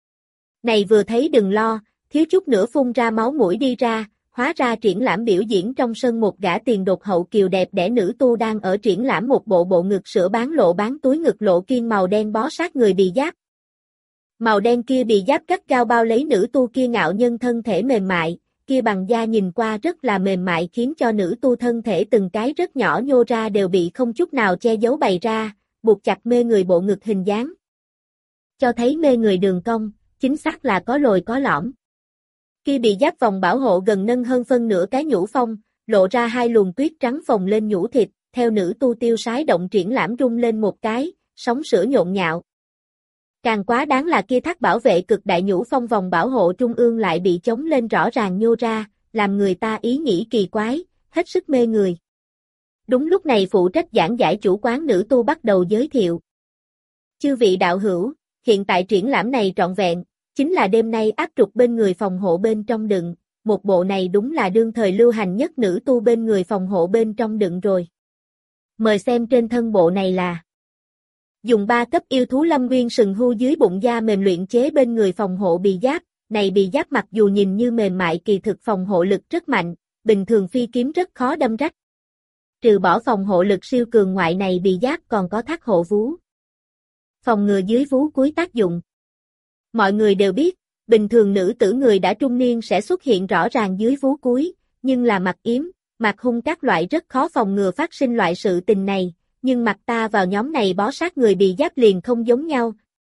Này vừa thấy đừng lo, thiếu chút nữa phun ra máu mũi đi ra, hóa ra triển lãm biểu diễn trong sân một gã tiền đột hậu kiều đẹp đẽ nữ tu đang ở triển lãm một bộ bộ ngực sữa bán lộ bán túi ngực lộ kiên màu đen bó sát người bì giáp. Màu đen kia bì giáp cắt gao bao lấy nữ tu kia ngạo nhân thân thể mềm mại, kia bằng da nhìn qua rất là mềm mại khiến cho nữ tu thân thể từng cái rất nhỏ nhô ra đều bị không chút nào che giấu bày ra, buộc chặt mê người bộ ngực hình dáng. Cho thấy mê người đường cong, chính xác là có lồi có lõm. Kia bị giáp vòng bảo hộ gần nâng hơn phân nửa cái nhũ phong, lộ ra hai luồng tuyết trắng phồng lên nhũ thịt, theo nữ tu tiêu sái động triển lãm rung lên một cái, sóng sữa nhộn nhạo. Càng quá đáng là kia thắt bảo vệ cực đại nhũ phong vòng bảo hộ trung ương lại bị chống lên rõ ràng nhô ra, làm người ta ý nghĩ kỳ quái, hết sức mê người. Đúng lúc này phụ trách giảng giải chủ quán nữ tu bắt đầu giới thiệu. Chư vị đạo hữu, hiện tại triển lãm này trọn vẹn, chính là đêm nay áp trục bên người phòng hộ bên trong đựng, một bộ này đúng là đương thời lưu hành nhất nữ tu bên người phòng hộ bên trong đựng rồi. Mời xem trên thân bộ này là dùng ba cấp yêu thú lâm nguyên sừng hưu dưới bụng da mềm luyện chế bên người phòng hộ bì giáp, này bì giáp mặc dù nhìn như mềm mại kỳ thực phòng hộ lực rất mạnh, bình thường phi kiếm rất khó đâm rách. Trừ bỏ phòng hộ lực siêu cường ngoại này bì giáp còn có thác hộ vú. Phòng ngừa dưới vú cuối tác dụng. Mọi người đều biết, bình thường nữ tử người đã trung niên sẽ xuất hiện rõ ràng dưới vú cuối, nhưng là mặt yếm, mặt hung các loại rất khó phòng ngừa phát sinh loại sự tình này. Nhưng mặt ta vào nhóm này bó sát người bì giáp liền không giống nhau.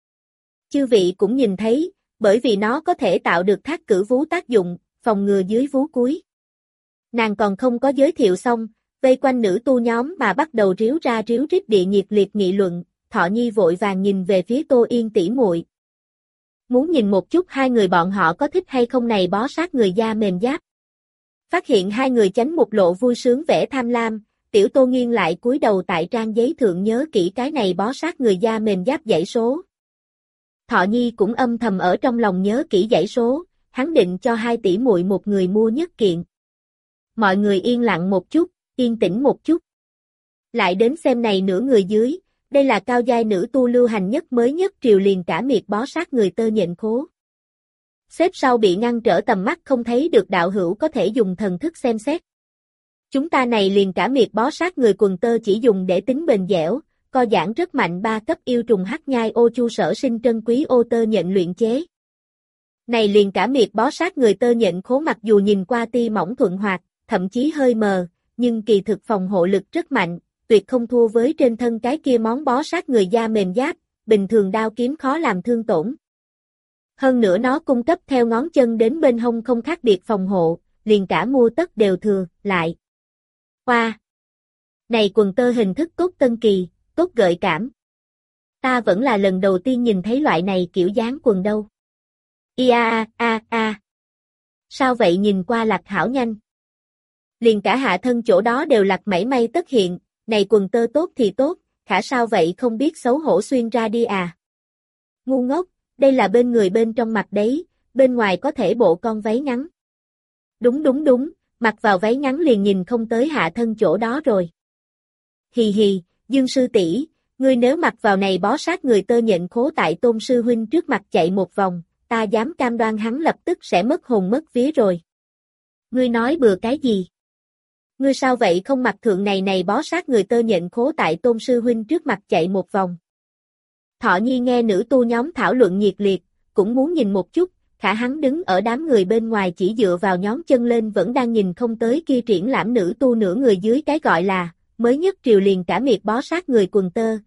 Chư vị cũng nhìn thấy, bởi vì nó có thể tạo được thác cử vú tác dụng, phòng ngừa dưới vú cuối. Nàng còn không có giới thiệu xong, vây quanh nữ tu nhóm mà bắt đầu ríu ra ríu rít địa nhiệt liệt nghị luận, Thọ Nhi vội vàng nhìn về phía Tô Yên tỷ muội. Muốn nhìn một chút hai người bọn họ có thích hay không này bó sát người da mềm giáp. Phát hiện hai người chánh một lộ vui sướng vẻ tham lam. Tiểu Tô Nghiên lại cúi đầu tại trang giấy thượng nhớ kỹ cái này bó sát người da mềm giáp dãy số. Thọ Nhi cũng âm thầm ở trong lòng nhớ kỹ dãy số, hắn định cho hai tỷ muội một người mua nhất kiện. Mọi người yên lặng một chút, yên tĩnh một chút. Lại đến xem này nửa người dưới, đây là cao giai nữ tu lưu hành nhất mới nhất triều liền cả miệt bó sát người tơ nhện khố. Xếp sau bị ngăn trở tầm mắt không thấy được đạo hữu có thể dùng thần thức xem xét. Chúng ta này liền cả miệt bó sát người quần tơ chỉ dùng để tính bền dẻo, co giãn rất mạnh ba cấp yêu trùng hắc nhai ô chu sở sinh trân quý ô tơ nhện luyện chế. Này liền cả miệt bó sát người tơ nhện khố mặc dù nhìn qua ti mỏng thuận hoạt, thậm chí hơi mờ, nhưng kỳ thực phòng hộ lực rất mạnh, tuyệt không thua với trên thân cái kia món bó sát người da mềm giáp, bình thường đao kiếm khó làm thương tổn. Hơn nữa nó cung cấp theo ngón chân đến bên hông không khác biệt phòng hộ, liền cả mua tất đều thừa, lại. Hoa! Wow. Này quần tơ hình thức cốt tân kỳ, cốt gợi cảm. Ta vẫn là lần đầu tiên nhìn thấy loại này kiểu dáng quần đâu. Ia a a a. Sao vậy nhìn qua lặt hảo nhanh. Liền cả hạ thân chỗ đó đều lặt mảy may tất hiện, này quần tơ tốt thì tốt, khả sao vậy không biết xấu hổ xuyên ra đi à. Ngu ngốc, đây là bên người bên trong mặt đấy, bên ngoài có thể bộ con váy ngắn. Đúng đúng đúng, mặc vào váy ngắn liền nhìn không tới hạ thân chỗ đó rồi. Hì hì, Dương sư tỷ, ngươi nếu mặc vào này bó sát người tơ nhện khố tại Tôn sư huynh trước mặt chạy một vòng, ta dám cam đoan hắn lập tức sẽ mất hồn mất vía rồi. Ngươi nói bừa cái gì? Ngươi sao vậy không mặc thượng này này bó sát người tơ nhện khố tại Tôn sư huynh trước mặt chạy một vòng. Thọ Nhi nghe nữ tu nhóm thảo luận nhiệt liệt, cũng muốn nhìn một chút, khả hắn đứng ở đám người bên ngoài chỉ dựa vào nhón chân lên vẫn đang nhìn không tới kia triển lãm nữ tu nửa người dưới cái gọi là mới nhất triều liền cả miệt bó sát người quần tơ.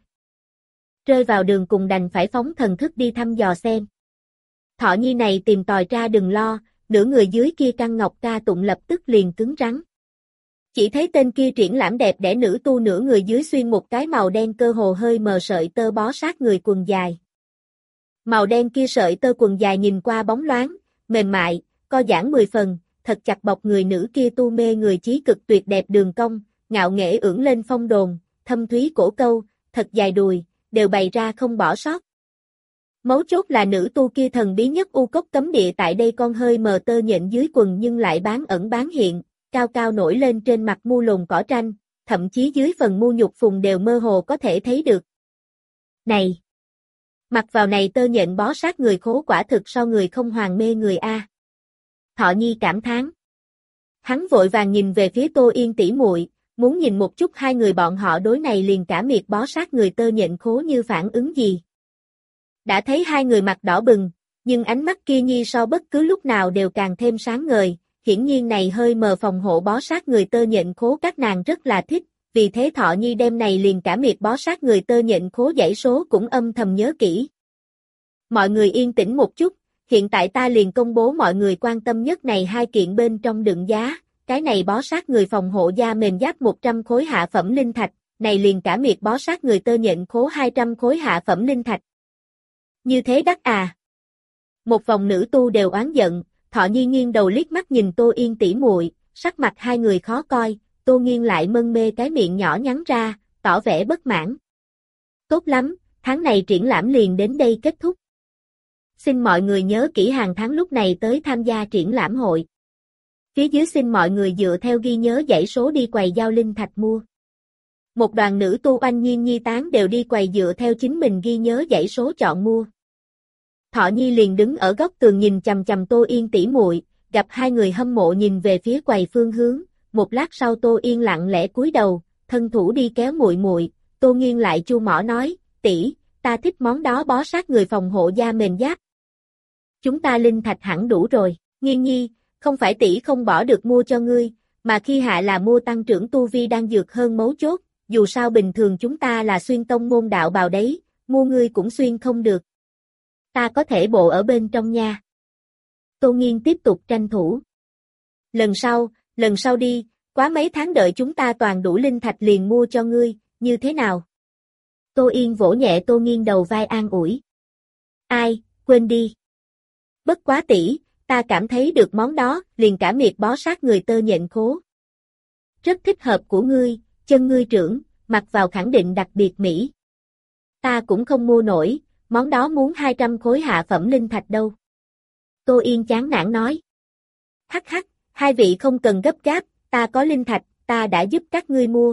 Rơi vào đường cùng đành phải phóng thần thức đi thăm dò xem. Thọ Nhi này tìm tòi ra đừng lo, nửa người dưới kia căn ngọc ca tụng lập tức liền cứng rắn. Chỉ thấy tên kia triển lãm đẹp đẽ nữ tu nửa người dưới xuyên một cái màu đen cơ hồ hơi mờ sợi tơ bó sát người quần dài. Màu đen kia sợi tơ quần dài nhìn qua bóng loáng, mềm mại, co giãn mười phần, thật chặt bọc người nữ kia tu mê người chí cực tuyệt đẹp đường cong, ngạo nghễ ưỡng lên phong đồn, thâm thúy cổ câu, thật dài đùi, đều bày ra không bỏ sót. Mấu chốt là nữ tu kia thần bí nhất u cốc cấm địa tại đây con hơi mờ tơ nhện dưới quần nhưng lại bán ẩn bán hiện, cao cao nổi lên trên mặt mu lồn cỏ tranh, thậm chí dưới phần mu nhục phùng đều mơ hồ có thể thấy được. Này! Mặc vào này tơ nhện bó sát người khố quả thực so người không hoàng mê người a. Thọ Nhi cảm thán. Hắn vội vàng nhìn về phía Tô Yên tỷ muội, muốn nhìn một chút hai người bọn họ đối này liền cả miệt bó sát người tơ nhện khố như phản ứng gì. Đã thấy hai người mặt đỏ bừng, nhưng ánh mắt kia Nhi so bất cứ lúc nào đều càng thêm sáng ngời, hiển nhiên này hơi mờ phòng hộ bó sát người tơ nhện khố các nàng rất là thích, vì thế Thọ Nhi đêm này liền cả miệt bó sát người tơ nhện khố dãy số cũng âm thầm nhớ kỹ. Mọi người yên tĩnh một chút, hiện tại ta liền công bố mọi người quan tâm nhất này hai kiện bên trong đựng giá, cái này bó sát người phòng hộ da mềm giáp một trăm khối hạ phẩm linh thạch, này liền cả miệt bó sát người tơ nhện khố hai trăm khối hạ phẩm linh thạch. Như thế đắt à? Một vòng nữ tu đều oán giận, Thọ Nhi nghiêng đầu liếc mắt nhìn Tô Yên tỷ muội, sắc mặt hai người khó coi, Tô Nghiên lại mân mê cái miệng nhỏ nhắn ra, tỏ vẻ bất mãn. Tốt lắm, tháng này triển lãm liền đến đây kết thúc. Xin mọi người nhớ kỹ hàng tháng lúc này tới tham gia triển lãm hội. Phía dưới xin mọi người dựa theo ghi nhớ dãy số đi quầy giao linh thạch mua. Một đoàn nữ tu oanh nhiên nhi tán đều đi quầy dựa theo chính mình ghi nhớ dãy số chọn mua. Thọ Nhi liền đứng ở góc tường nhìn chằm chằm Tô Yên tỷ muội, gặp hai người hâm mộ nhìn về phía quầy phương hướng, một lát sau Tô Yên lặng lẽ cúi đầu, thân thủ đi kéo muội muội, Tô Nghiên lại chu mỏ nói, tỷ, ta thích món đó bó sát người phòng hộ da mềm giáp. Chúng ta linh thạch hẳn đủ rồi, Nghiên nhi, không phải tỷ không bỏ được mua cho ngươi, mà khi hạ là mua tăng trưởng tu vi đang dược hơn mấu chốt, dù sao bình thường chúng ta là xuyên tông môn đạo bào đấy, mua ngươi cũng xuyên không được. Ta có thể bộ ở bên trong nha. Tô Nghiên tiếp tục tranh thủ. Lần sau, lần sau đi, quá mấy tháng đợi chúng ta toàn đủ linh thạch liền mua cho ngươi, như thế nào? Tô Yên vỗ nhẹ Tô Nghiên đầu vai an ủi. Ai, quên đi. Bất quá tỷ, ta cảm thấy được món đó, liền cả miệt bó sát người tơ nhện khố. Rất thích hợp của ngươi, chân ngươi trưởng, mặc vào khẳng định đặc biệt mỹ. Ta cũng không mua nổi, món đó muốn hai trăm khối hạ phẩm linh thạch đâu. Tô Yên chán nản nói. Hắc hắc, hai vị không cần gấp gáp, ta có linh thạch, ta đã giúp các ngươi mua.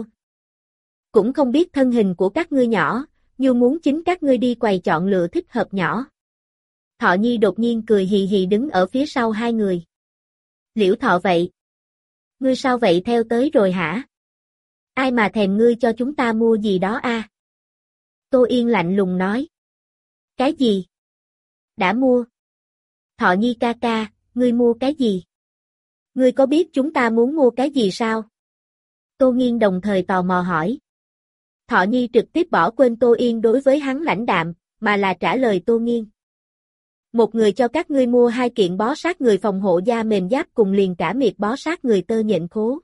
Cũng không biết thân hình của các ngươi nhỏ, như muốn chính các ngươi đi quầy chọn lựa thích hợp nhỏ. Thọ Nhi đột nhiên cười hì hì đứng ở phía sau hai người. Liễu Thọ vậy. Ngươi sao vậy theo tới rồi hả? Ai mà thèm ngươi cho chúng ta mua gì đó a? Tô Yên lạnh lùng nói. Cái gì? Đã mua. Thọ Nhi ca ca, ngươi mua cái gì? Ngươi có biết chúng ta muốn mua cái gì sao? Tô Nghiên đồng thời tò mò hỏi. Thọ Nhi trực tiếp bỏ quên Tô Yên đối với hắn lãnh đạm, mà là trả lời Tô Nghiên. Một người cho các ngươi mua hai kiện bó sát người phòng hộ da mềm giáp cùng liền cả miệt bó sát người tơ nhện khố.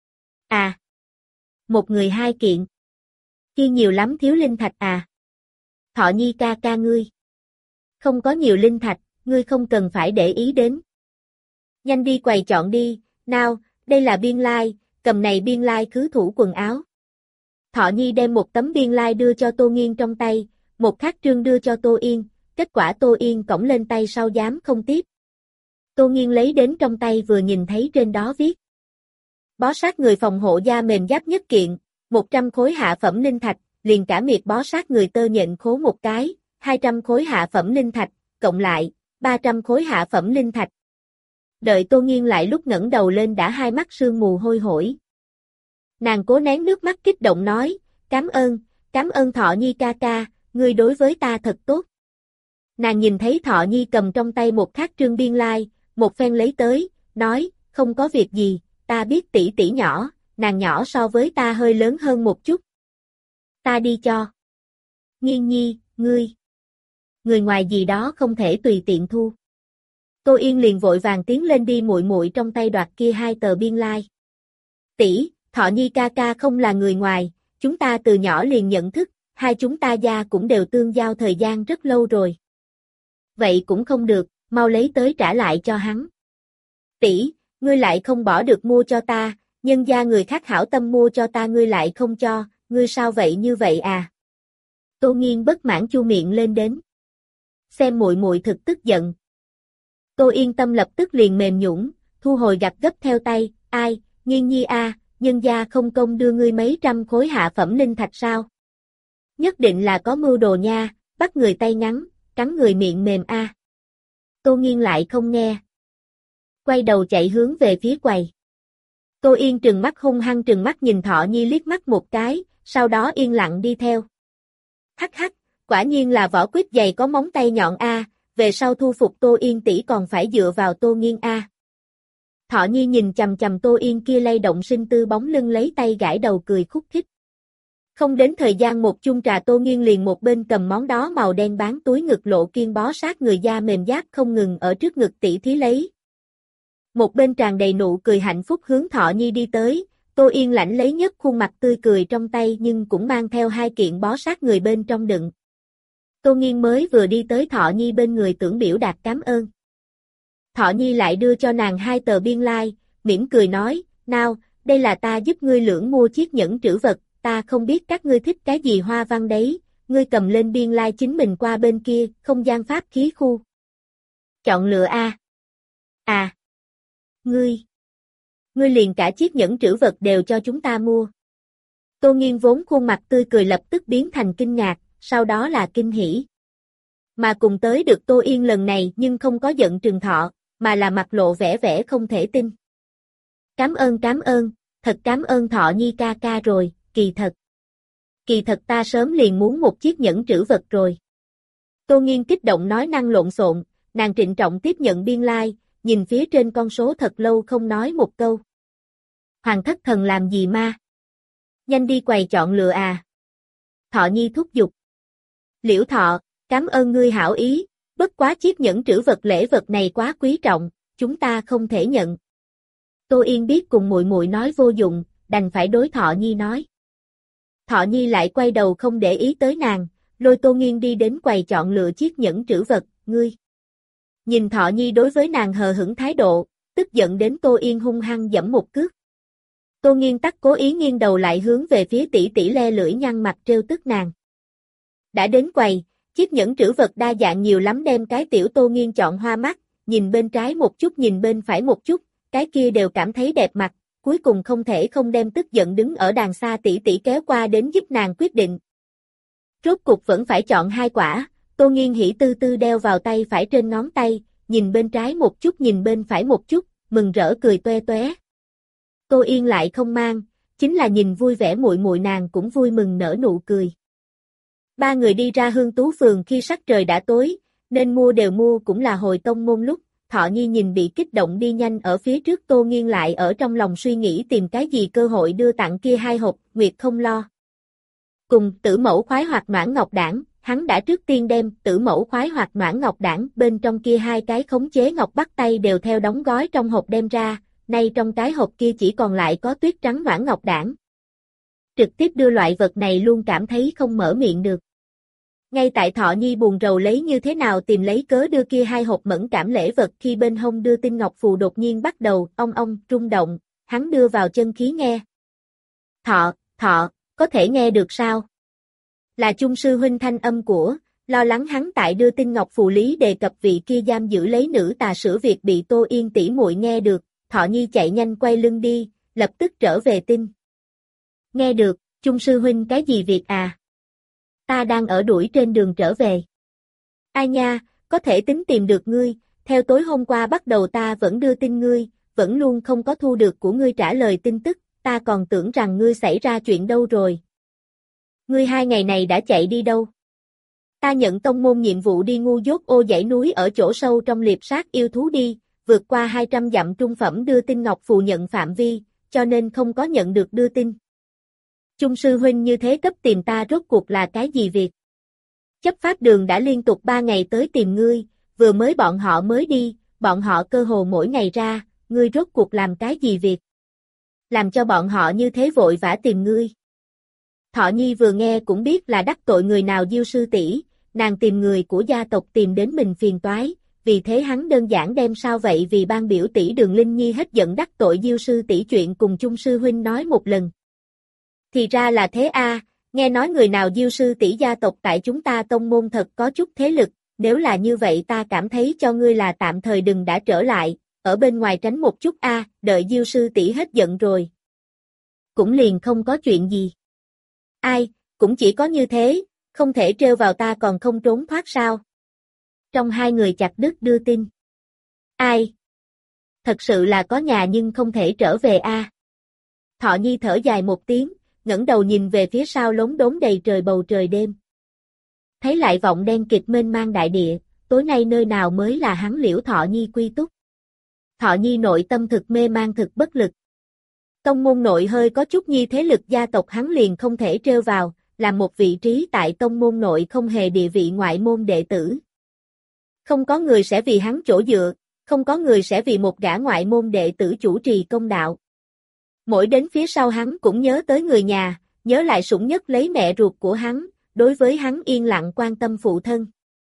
À. Một người hai kiện. Kia nhiều lắm thiếu linh thạch à. Thọ Nhi ca ca ngươi. Không có nhiều linh thạch, ngươi không cần phải để ý đến. Nhanh đi quầy chọn đi, nào, đây là biên lai, cầm này biên lai khứ thủ quần áo. Thọ Nhi đem một tấm biên lai đưa cho Tô Nghiên trong tay, một khác trương đưa cho Tô Yên, kết quả Tô Yên cõng lên tay sau dám không tiếp. Tô Nghiên lấy đến trong tay vừa nhìn thấy trên đó viết. Bó sát người phòng hộ da mềm giáp nhất kiện, một trăm khối hạ phẩm linh thạch, liền cả miệt bó sát người tơ nhện khố một cái, hai trăm khối hạ phẩm linh thạch, cộng lại, ba trăm khối hạ phẩm linh thạch. Đợi Tô Nghiên lại lúc ngẩng đầu lên đã hai mắt sương mù hôi hổi. Nàng cố nén nước mắt kích động nói, cảm ơn, cảm ơn Thọ Nhi ca ca, ngươi đối với ta thật tốt. Nàng nhìn thấy Thọ Nhi cầm trong tay một khác trương biên lai, một phen lấy tới, nói, không có việc gì, ta biết tỷ tỷ nhỏ, nàng nhỏ so với ta hơi lớn hơn một chút. Ta đi cho. Nghiên Nhi, ngươi. Người ngoài gì đó không thể tùy tiện thu. Tô Yên liền vội vàng tiến lên đi muội muội trong tay đoạt kia hai tờ biên lai. Tỷ, Thọ Nhi ca ca không là người ngoài, chúng ta từ nhỏ liền nhận thức, hai chúng ta gia cũng đều tương giao thời gian rất lâu rồi. Vậy cũng không được, mau lấy tới trả lại cho hắn. Tỷ, ngươi lại không bỏ được mua cho ta, nhân gia người khác hảo tâm mua cho ta ngươi lại không cho, ngươi sao vậy như vậy à? Tô Nghiên bất mãn chu miệng lên đến. Xem muội muội thực tức giận. Tô Yên tâm lập tức liền mềm nhũn, thu hồi gặt gấp theo tay, ai, Nghiên Nhi a, à, nhân gia không công đưa ngươi mấy trăm khối hạ phẩm linh thạch sao? Nhất định là có mưu đồ nha, bắt người tay ngắn, cắn người miệng mềm a. À. Tô Nghiên lại không nghe. Quay đầu chạy hướng về phía quầy. Tô Yên trừng mắt hung hăng trừng mắt nhìn Thọ Nhi liếc mắt một cái, sau đó yên lặng đi theo. Hắc hắc, quả nhiên là vỏ quýt dày có móng tay nhọn a, về sau thu phục Tô Yên tỷ còn phải dựa vào Tô Nghiên a. Thọ Nhi nhìn chằm chằm Tô Yên kia lay động sinh tư bóng lưng lấy tay gãi đầu cười khúc khích. Không đến thời gian một chung trà Tô Nghiên liền một bên cầm món đó màu đen bán túi ngực lộ kiên bó sát người da mềm giáp không ngừng ở trước ngực tỷ thí lấy. Một bên tràn đầy nụ cười hạnh phúc hướng Thọ Nhi đi tới, Tô Yên lãnh lấy nhất khuôn mặt tươi cười trong tay nhưng cũng mang theo hai kiện bó sát người bên trong đựng. Tô Nghiên mới vừa đi tới Thọ Nhi bên người tưởng biểu đạt cảm ơn. Thọ Nhi lại đưa cho nàng hai tờ biên lai, mỉm cười nói, nào, đây là ta giúp ngươi lưỡng mua chiếc nhẫn trữ vật, ta không biết các ngươi thích cái gì hoa văn đấy, ngươi cầm lên biên lai chính mình qua bên kia, không gian pháp khí khu. Chọn lựa A. À. Ngươi. Ngươi liền cả chiếc nhẫn trữ vật đều cho chúng ta mua. Tô Nghiên vốn khuôn mặt tươi cười lập tức biến thành kinh ngạc, sau đó là kinh hỉ. Mà cùng tới được Tô Yên lần này nhưng không có giận Trừng Thọ, mà là mặt lộ vẻ vẻ không thể tin. Cảm ơn cảm ơn, thật cảm ơn Thọ Nhi ca ca rồi, kỳ thật. Kỳ thật ta sớm liền muốn một chiếc nhẫn trữ vật rồi. Tô Nghiên kích động nói năng lộn xộn, nàng trịnh trọng tiếp nhận biên lai, nhìn phía trên con số thật lâu không nói một câu. Hoàng thất thần làm gì ma? Nhanh đi quầy chọn lựa à. Thọ Nhi thúc giục. Liễu Thọ, cảm ơn ngươi hảo ý, bất quá chiếc nhẫn trữ vật lễ vật này quá quý trọng, chúng ta không thể nhận. Tô Yên biết cùng muội muội nói vô dụng, đành phải đối Thọ Nhi nói. Thọ Nhi lại quay đầu không để ý tới nàng, lôi Tô Nghiên đi đến quầy chọn lựa chiếc nhẫn trữ vật, ngươi. Nhìn Thọ Nhi đối với nàng hờ hững thái độ, tức giận đến Tô Yên hung hăng giẫm một cước. Tô Nghiên tắc cố ý nghiêng đầu lại hướng về phía tỷ tỷ le lưỡi nhăn mặt trêu tức nàng. Đã đến quầy, chiếc nhẫn trữ vật đa dạng nhiều lắm đem cái tiểu Tô Nghiên chọn hoa mắt, nhìn bên trái một chút nhìn bên phải một chút, cái kia đều cảm thấy đẹp mặt, cuối cùng không thể không đem tức giận đứng ở đàng xa tỷ tỷ kéo qua đến giúp nàng quyết định. Rốt cục vẫn phải chọn hai quả, Tô Nghiên hỉ tư tư đeo vào tay phải trên ngón tay, nhìn bên trái một chút nhìn bên phải một chút, mừng rỡ cười toe toé. Tô Yên lại không mang, chính là nhìn vui vẻ muội muội nàng cũng vui mừng nở nụ cười. Ba người đi ra Hương Tú phường khi sắc trời đã tối, nên mua đều mua cũng là hồi tông môn lúc, Thọ Nhi nhìn bị kích động đi nhanh ở phía trước Tô Nghiên lại ở trong lòng suy nghĩ tìm cái gì cơ hội đưa tặng kia hai hộp, Nguyệt không lo. Cùng Tử Mẫu khoái hoặc noãn ngọc đảng, hắn đã trước tiên đem Tử Mẫu khoái hoặc noãn ngọc đảng bên trong kia hai cái khống chế ngọc bắt tay đều theo đóng gói trong hộp đem ra, nay trong cái hộp kia chỉ còn lại có tuyết trắng noãn ngọc đảng. Trực tiếp đưa loại vật này luôn cảm thấy không mở miệng được. Ngay tại Thọ Nhi buồn rầu lấy như thế nào tìm lấy cớ đưa kia hai hộp mẫn cảm lễ vật khi bên hông đưa tinh ngọc phù đột nhiên bắt đầu ong ong rung động, hắn đưa vào chân khí nghe. Thọ, Thọ, có thể nghe được sao? Là chung sư huynh thanh âm của, lo lắng hắn tại đưa tinh ngọc phù lý đề cập vị kia giam giữ lấy nữ tà sửa việc bị Tô Yên tỷ muội nghe được, Thọ Nhi chạy nhanh quay lưng đi, lập tức trở về tin. Nghe được, chung sư huynh cái gì việc à? Ta đang ở đuổi trên đường trở về. Ai nha, có thể tính tìm được ngươi, theo tối hôm qua bắt đầu ta vẫn đưa tin ngươi, vẫn luôn không có thu được của ngươi trả lời tin tức, ta còn tưởng rằng ngươi xảy ra chuyện đâu rồi. Ngươi hai ngày này đã chạy đi đâu? Ta nhận tông môn nhiệm vụ đi ngu dốt ô dãy núi ở chỗ sâu trong liệp sát yêu thú đi, vượt qua hai trăm dặm trung phẩm đưa tin ngọc phù nhận phạm vi, cho nên không có nhận được đưa tin. Chung sư huynh như thế cấp tìm ta rốt cuộc là cái gì việc? Chấp pháp đường đã liên tục ba ngày tới tìm ngươi, vừa mới bọn họ mới đi, bọn họ cơ hồ mỗi ngày ra, ngươi rốt cuộc làm cái gì việc? Làm cho bọn họ như thế vội vã tìm ngươi. Thọ Nhi vừa nghe cũng biết là đắc tội người nào Diêu sư tỷ, nàng tìm người của gia tộc tìm đến mình phiền toái, vì thế hắn đơn giản đem sao vậy vì ban biểu tỷ Đường Linh Nhi hết giận đắc tội Diêu sư tỷ chuyện cùng chung sư huynh nói một lần. Thì ra là thế a, nghe nói người nào Diêu sư tỷ gia tộc tại chúng ta tông môn thật có chút thế lực, nếu là như vậy ta cảm thấy cho ngươi là tạm thời đừng đã trở lại, ở bên ngoài tránh một chút a, đợi Diêu sư tỷ hết giận rồi. Cũng liền không có chuyện gì. Ai, cũng chỉ có như thế, không thể trêu vào ta còn không trốn thoát sao. Trong hai người chặt đứt đưa tin. Ai? Thật sự là có nhà nhưng không thể trở về a. Thọ Nhi thở dài một tiếng, ngẩng đầu nhìn về phía sau lốm đốm đầy trời bầu trời đêm. Thấy lại vọng đen kịt mênh mang đại địa, tối nay nơi nào mới là hắn Liễu Thọ Nhi quy túc. Thọ Nhi nội tâm thực mê mang thực bất lực. Tông môn nội hơi có chút nhi thế lực gia tộc hắn liền không thể trêu vào, làm một vị trí tại tông môn nội không hề địa vị ngoại môn đệ tử. Không có người sẽ vì hắn chỗ dựa, không có người sẽ vì một gã ngoại môn đệ tử chủ trì công đạo. Mỗi đến phía sau hắn cũng nhớ tới người nhà, nhớ lại sủng nhất lấy mẹ ruột của hắn, đối với hắn yên lặng quan tâm phụ thân.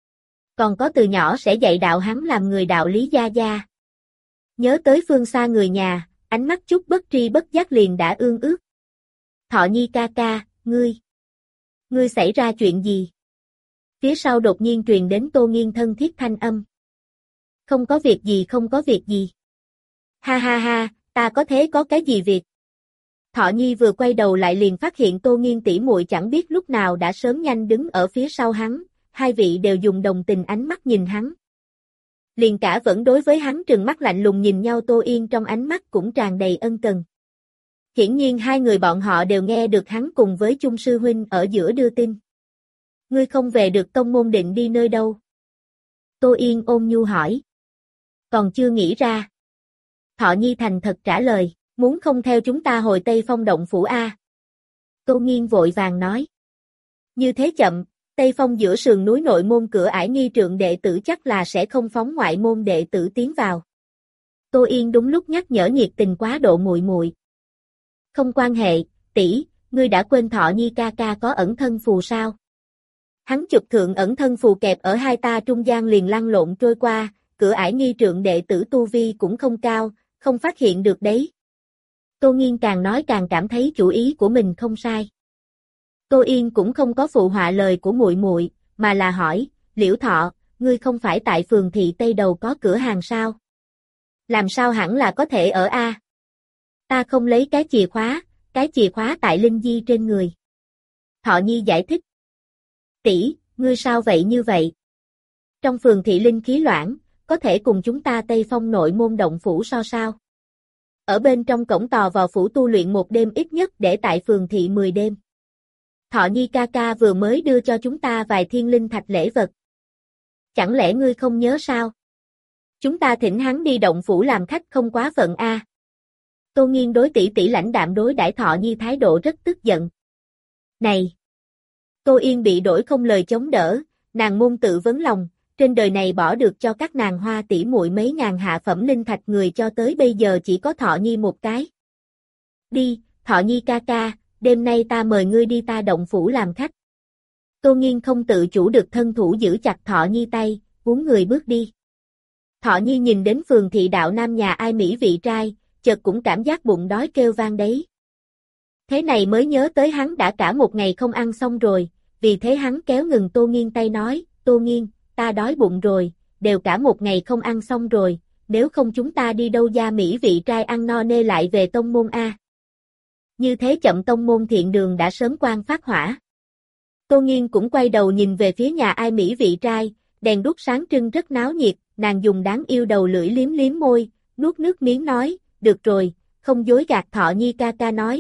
Còn có từ nhỏ sẽ dạy đạo hắn làm người đạo lý gia gia. Nhớ tới phương xa người nhà, ánh mắt chút bất tri bất giác liền đã ương ước. Thọ Nhi ca ca, ngươi. Ngươi xảy ra chuyện gì? Phía sau đột nhiên truyền đến Tô Nghiên thân thiết thanh âm. Không có việc gì không có việc gì. Ha ha ha, ta có thế có cái gì việc? Thọ Nhi vừa quay đầu lại liền phát hiện Tô Nghiên tỷ muội chẳng biết lúc nào đã sớm nhanh đứng ở phía sau hắn, hai vị đều dùng đồng tình ánh mắt nhìn hắn. Liền cả vẫn đối với hắn trừng mắt lạnh lùng nhìn nhau Tô Yên trong ánh mắt cũng tràn đầy ân cần. Hiển nhiên hai người bọn họ đều nghe được hắn cùng với chung sư huynh ở giữa đưa tin. Ngươi không về được tông môn định đi nơi đâu? Tô Yên ôn nhu hỏi. Còn chưa nghĩ ra. Thọ Nhi thành thật trả lời, muốn không theo chúng ta hồi Tây Phong động phủ A. Tô Nghiên vội vàng nói. Như thế chậm, Tây Phong giữa sườn núi nội môn cửa ải nghi trượng đệ tử chắc là sẽ không phóng ngoại môn đệ tử tiến vào. Tô Yên đúng lúc nhắc nhở nhiệt tình quá độ muội muội. Không quan hệ, tỷ, ngươi đã quên Thọ Nhi ca ca có ẩn thân phù sao? Hắn chụp thượng ẩn thân phù kẹp ở hai ta trung gian liền lăn lộn trôi qua, cửa ải nghi trượng đệ tử tu vi cũng không cao, không phát hiện được đấy. Tô Nghiên càng nói càng cảm thấy chủ ý của mình không sai. Tô Yên cũng không có phụ họa lời của muội muội, mà là hỏi, Liễu Thọ, ngươi không phải tại phường thị Tây Đầu có cửa hàng sao? Làm sao hẳn là có thể ở A? Ta không lấy cái chìa khóa, cái chìa khóa tại Linh Di trên người. Thọ Nhi giải thích. Tỷ, ngươi sao vậy như vậy? Trong phường thị linh khí loãng, có thể cùng chúng ta Tây Phong nội môn động phủ so sao? ở bên trong cổng tò vào phủ tu luyện một đêm ít nhất để tại phường thị mười đêm. Thọ Nhi ca ca vừa mới đưa cho chúng ta vài thiên linh thạch lễ vật. Chẳng lẽ ngươi không nhớ sao? Chúng ta thỉnh hắn đi động phủ làm khách không quá phận a. Tô Nghiên đối tỷ tỷ lãnh đạm đối đãi Thọ Nhi thái độ rất tức giận. Này! Tô Yên bị đổi không lời chống đỡ, nàng môn tự vấn lòng, trên đời này bỏ được cho các nàng hoa tỷ muội mấy ngàn hạ phẩm linh thạch người cho tới bây giờ chỉ có Thọ Nhi một cái. Đi, Thọ Nhi ca ca, đêm nay ta mời ngươi đi ta động phủ làm khách. Tô Nghiên không tự chủ được thân thủ giữ chặt Thọ Nhi tay, uống người bước đi. Thọ Nhi nhìn đến phường thị đạo nam nhà ai mỹ vị trai, chợt cũng cảm giác bụng đói kêu vang đấy. Thế này mới nhớ tới hắn đã cả một ngày không ăn xong rồi, vì thế hắn kéo ngừng Tô Nghiên tay nói, Tô Nghiên, ta đói bụng rồi, đều cả một ngày không ăn xong rồi, nếu không chúng ta đi đâu gia mỹ vị trai ăn no nê lại về tông môn a. Như thế chậm tông môn thiện đường đã sớm quan phát hỏa. Tô Nghiên cũng quay đầu nhìn về phía nhà ai mỹ vị trai, đèn đuốc sáng trưng rất náo nhiệt, nàng dùng đáng yêu đầu lưỡi liếm liếm môi, nuốt nước miếng nói, được rồi, không dối gạt Thọ Nhi ca ca nói.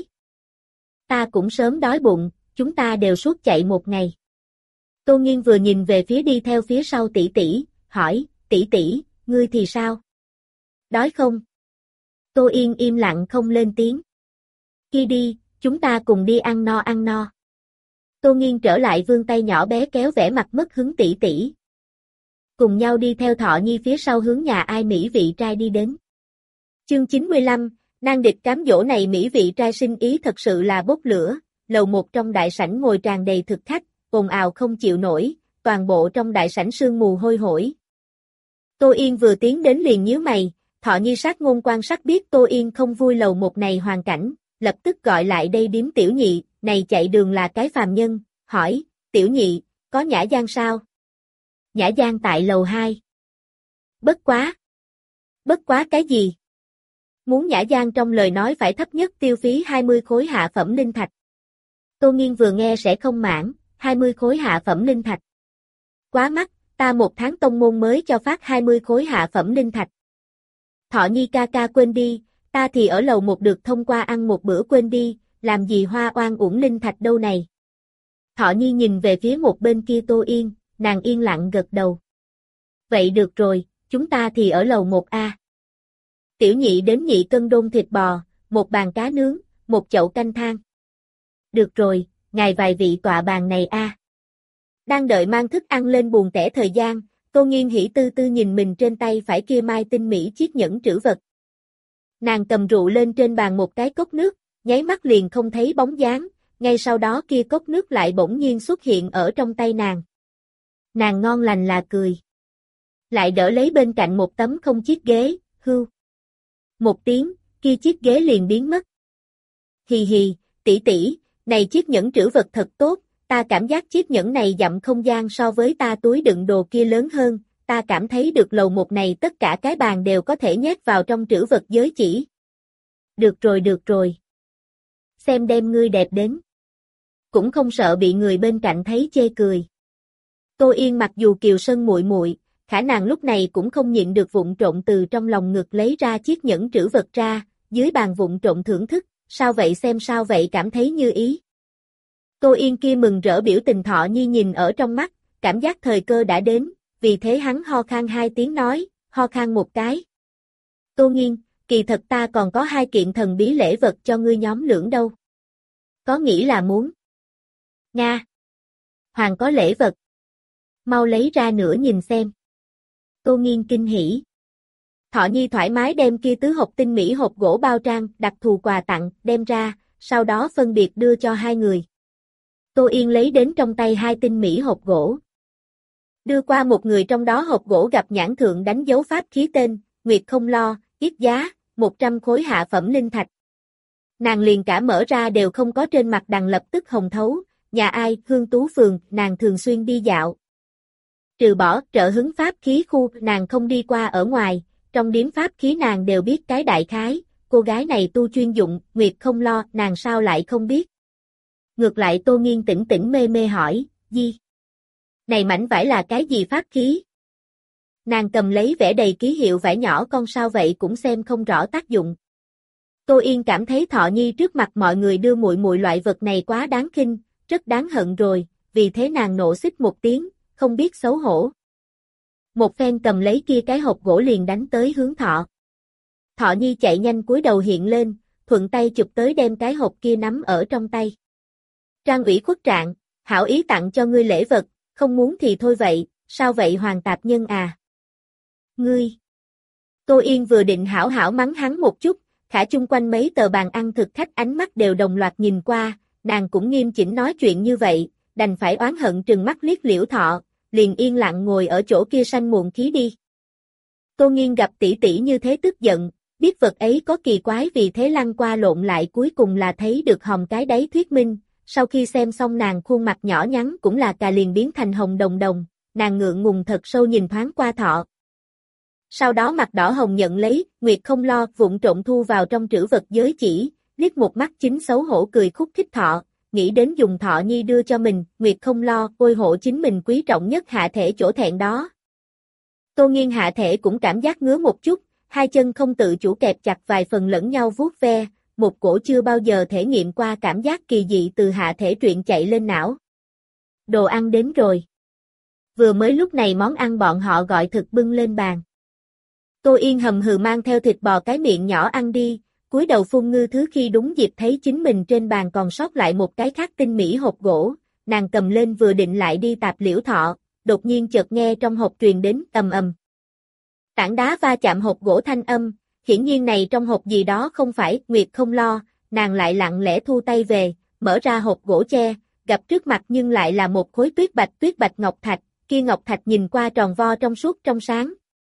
Ta cũng sớm đói bụng, chúng ta đều suốt chạy một ngày. Tô Nghiên vừa nhìn về phía đi theo phía sau tỷ tỷ, hỏi, tỷ tỷ, ngươi thì sao? Đói không? Tô Yên im lặng không lên tiếng. Khi đi, chúng ta cùng đi ăn no ăn no. Tô Nghiên trở lại vươn tay nhỏ bé kéo vẻ mặt mất hứng tỷ tỷ. Cùng nhau đi theo Thọ Nhi phía sau hướng nhà ai mỹ vị trai đi đến. Chương chín mươi lăm, nan địch cám dỗ này mỹ vị trai sinh ý thật sự là bốc lửa, lầu một trong đại sảnh ngồi tràn đầy thực khách, ồn ào không chịu nổi, toàn bộ trong đại sảnh sương mù hôi hổi. Tô Yên vừa tiến đến liền nhíu mày, Thọ Nhi sát ngôn quan sát biết Tô Yên không vui lầu một này hoàn cảnh, lập tức gọi lại đây điếm tiểu nhị, này chạy đường là cái phàm nhân, hỏi, tiểu nhị, có nhã gian sao? Nhã gian tại lầu hai. Bất quá. Bất quá cái gì? Muốn nhã gian trong lời nói phải thấp nhất tiêu phí hai mươi khối hạ phẩm linh thạch. Tô Nghiên vừa nghe sẽ không mãn, hai mươi khối hạ phẩm linh thạch. Quá mắc, ta một tháng tông môn mới cho phát hai mươi khối hạ phẩm linh thạch. Thọ Nhi ca ca quên đi, ta thì ở lầu một được thông qua ăn một bữa quên đi, làm gì hoa oan uổng linh thạch đâu này. Thọ Nhi nhìn về phía một bên kia Tô Yên, nàng yên lặng gật đầu. Vậy được rồi, chúng ta thì ở lầu một a. Tiểu nhị đến nhị cân đôn thịt bò, một bàn cá nướng, một chậu canh than. Được rồi, ngài vài vị tọa bàn này a. Đang đợi mang thức ăn lên buồng tẻ thời gian, Tô Nghiên hỉ tư tư nhìn mình trên tay phải kia mai tinh mỹ chiếc nhẫn trữ vật. Nàng cầm rượu lên trên bàn một cái cốc nước, nháy mắt liền không thấy bóng dáng, ngay sau đó kia cốc nước lại bỗng nhiên xuất hiện ở trong tay nàng. Nàng ngon lành là cười. Lại đỡ lấy bên cạnh một tấm không chiếc ghế, hưu. Một tiếng, kia chiếc ghế liền biến mất. Hì hì, tỷ tỷ, này chiếc nhẫn trữ vật thật tốt, ta cảm giác chiếc nhẫn này dặm không gian so với ta túi đựng đồ kia lớn hơn, ta cảm thấy được lầu một này tất cả cái bàn đều có thể nhét vào trong trữ vật giới chỉ. Được rồi được rồi. Xem đem ngươi đẹp đến. Cũng không sợ bị người bên cạnh thấy chê cười. Tô Yên mặc dù kiều sân muội muội, khả nàng lúc này cũng không nhịn được vụng trộn từ trong lòng ngực lấy ra chiếc nhẫn trữ vật ra, dưới bàn vụng trộn thưởng thức, sao vậy xem sao vậy cảm thấy như ý. Tô Yên kia mừng rỡ biểu tình Thọ Nhi nhìn ở trong mắt, cảm giác thời cơ đã đến, vì thế hắn ho khan hai tiếng nói, ho khan một cái. Tô Nghiên, kỳ thật ta còn có hai kiện thần bí lễ vật cho ngươi nhóm lưỡng đâu. Có nghĩ là muốn. Nga. Hoàng có lễ vật. Mau lấy ra nữa nhìn xem. Tô Nghiên kinh hỉ. Thọ Nhi thoải mái đem kia tứ hộp tinh mỹ hộp gỗ bao trang, đặc thù quà tặng, đem ra, sau đó phân biệt đưa cho hai người. Tô Yên lấy đến trong tay hai tinh mỹ hộp gỗ. Đưa qua một người trong đó hộp gỗ gặp nhãn thượng đánh dấu pháp khí tên, Nguyệt không lo, yết giá, một trăm khối hạ phẩm linh thạch. Nàng liền cả mở ra đều không có trên mặt đằng lập tức hồng thấu, nhà ai, Hương Tú Phường, nàng thường xuyên đi dạo. Trừ bỏ trợ hứng pháp khí khu nàng không đi qua ở ngoài, trong điếm pháp khí nàng đều biết cái đại khái, cô gái này tu chuyên dụng, Nguyệt không lo, nàng sao lại không biết. Ngược lại Tô Nghiên tỉnh tỉnh mê mê hỏi, gì? Này mảnh vải là cái gì pháp khí? Nàng cầm lấy vẻ đầy ký hiệu vải nhỏ con sao vậy cũng xem không rõ tác dụng. Tô Yên cảm thấy Thọ Nhi trước mặt mọi người đưa muội muội loại vật này quá đáng khinh, rất đáng hận rồi, vì thế nàng nộ xích một tiếng, không biết xấu hổ. Một phen cầm lấy kia cái hộp gỗ liền đánh tới hướng Thọ. Thọ Nhi chạy nhanh cúi đầu hiện lên, thuận tay chụp tới đem cái hộp kia nắm ở trong tay. Trang ủy khuất trạng, hảo ý tặng cho ngươi lễ vật, không muốn thì thôi vậy, sao vậy Hoàng tạp nhân à? Ngươi! Tô Yên vừa định hảo hảo mắng hắn một chút, khả chung quanh mấy tờ bàn ăn thực khách ánh mắt đều đồng loạt nhìn qua, nàng cũng nghiêm chỉnh nói chuyện như vậy, đành phải oán hận trừng mắt liếc Liễu Thọ, liền yên lặng ngồi ở chỗ kia sanh muộn khí đi. Tô Nghiên gặp tỷ tỷ như thế tức giận, biết vật ấy có kỳ quái vì thế lăn qua lộn lại cuối cùng là thấy được hòm cái đáy thuyết minh, sau khi xem xong nàng khuôn mặt nhỏ nhắn cũng là cà liền biến thành hồng đồng đồng, nàng ngượng ngùng thật sâu nhìn thoáng qua Thọ. Sau đó mặt đỏ hồng nhận lấy, Nguyệt không lo, vụng trộn thu vào trong trữ vật giới chỉ, liếc một mắt chính xấu hổ cười khúc khích Thọ, nghĩ đến dùng Thọ Nhi đưa cho mình, Nguyệt không lo, ôi hộ chính mình quý trọng nhất hạ thể chỗ thẹn đó. Tô Nghiên hạ thể cũng cảm giác ngứa một chút, hai chân không tự chủ kẹp chặt vài phần lẫn nhau vuốt ve, một cổ chưa bao giờ thể nghiệm qua cảm giác kỳ dị từ hạ thể truyện chạy lên não. Đồ ăn đến rồi. Vừa mới lúc này món ăn bọn họ gọi thực bưng lên bàn. Tô Yên hầm hừ mang theo thịt bò cái miệng nhỏ ăn đi, cúi đầu phun ngư thứ khi đúng dịp thấy chính mình trên bàn còn sót lại một cái khác tinh mỹ hộp gỗ, nàng cầm lên vừa định lại đi tạp Liễu Thọ, đột nhiên chợt nghe trong hộp truyền đến ầm ầm. Tảng đá va chạm hộp gỗ thanh âm, hiển nhiên này trong hộp gì đó không phải, Nguyệt không lo, nàng lại lặng lẽ thu tay về, mở ra hộp gỗ tre, gặp trước mặt nhưng lại là một khối tuyết bạch tuyết bạch ngọc thạch, kia ngọc thạch nhìn qua tròn vo trong suốt trong sáng.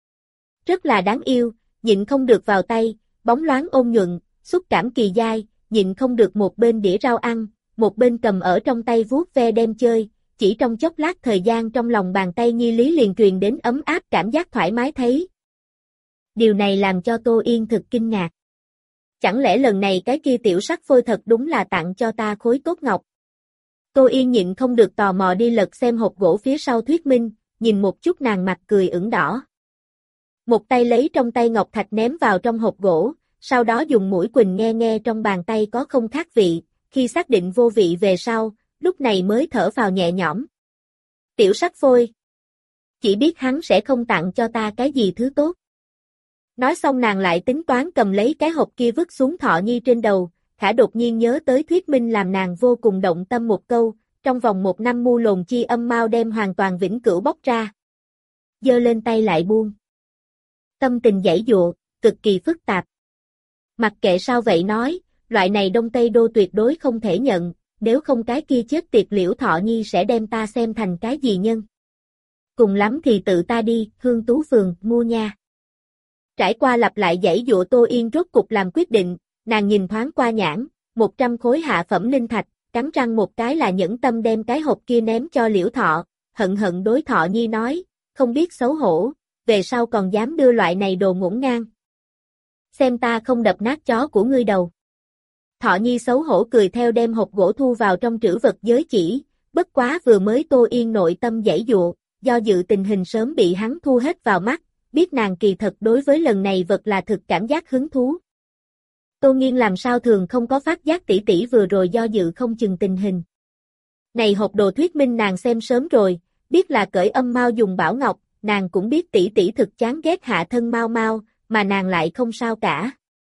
Rất là đáng yêu, nhịn không được vào tay, bóng loáng ôn nhuận, xúc cảm kỳ dai, nhịn không được một bên đĩa rau ăn, một bên cầm ở trong tay vuốt ve đem chơi, chỉ trong chốc lát thời gian trong lòng bàn tay Nhi Lý liền truyền đến ấm áp cảm giác thoải mái thấy. Điều này làm cho Tô Yên thực kinh ngạc. Chẳng lẽ lần này cái kia tiểu sắc phôi thật đúng là tặng cho ta khối tốt ngọc? Tô Yên nhịn không được tò mò đi lật xem hộp gỗ phía sau thuyết minh, nhìn một chút nàng mặt cười ửng đỏ. Một tay lấy trong tay ngọc thạch ném vào trong hộp gỗ, sau đó dùng mũi quỳnh nghe nghe trong bàn tay có không khác vị, khi xác định vô vị về sau, lúc này mới thở vào nhẹ nhõm. Tiểu sắc phôi. Chỉ biết hắn sẽ không tặng cho ta cái gì thứ tốt. Nói xong nàng lại tính toán cầm lấy cái hộp kia vứt xuống Thọ Nhi trên đầu, khả đột nhiên nhớ tới thuyết minh làm nàng vô cùng động tâm một câu, trong vòng một năm mu lồn chi âm mau đem hoàn toàn vĩnh cửu bóc ra. Giơ lên tay lại buông. Tâm tình giãy giụa, cực kỳ phức tạp. Mặc kệ sao vậy nói, loại này Đông Tây Đô tuyệt đối không thể nhận, nếu không cái kia chết tiệt Liễu Thọ Nhi sẽ đem ta xem thành cái gì nhân. Cùng lắm thì tự ta đi, Hương Tú Phường, mua nha. Trải qua lặp lại giãy dụa Tô Yên rốt cục làm quyết định, nàng nhìn thoáng qua nhãn, một trăm khối hạ phẩm linh thạch, cắn răng một cái là nhẫn tâm đem cái hộp kia ném cho Liễu Thọ, hận hận đối Thọ Nhi nói, không biết xấu hổ, về sau còn dám đưa loại này đồ ngổn ngang. Xem ta không đập nát chó của ngươi đầu. Thọ Nhi xấu hổ cười theo đem hộp gỗ thu vào trong trữ vật giới chỉ, bất quá vừa mới Tô Yên nội tâm giãy dụa, do dự tình hình sớm bị hắn thu hết vào mắt, biết nàng kỳ thật đối với lần này vật là thực cảm giác hứng thú. Tô Nghiên làm sao thường không có phát giác tỷ tỷ vừa rồi do dự không chừng tình hình. Này hộp đồ thuyết minh nàng xem sớm rồi, biết là cởi âm mau dùng bảo ngọc, nàng cũng biết tỷ tỷ thực chán ghét hạ thân mau mau, mà nàng lại không sao cả.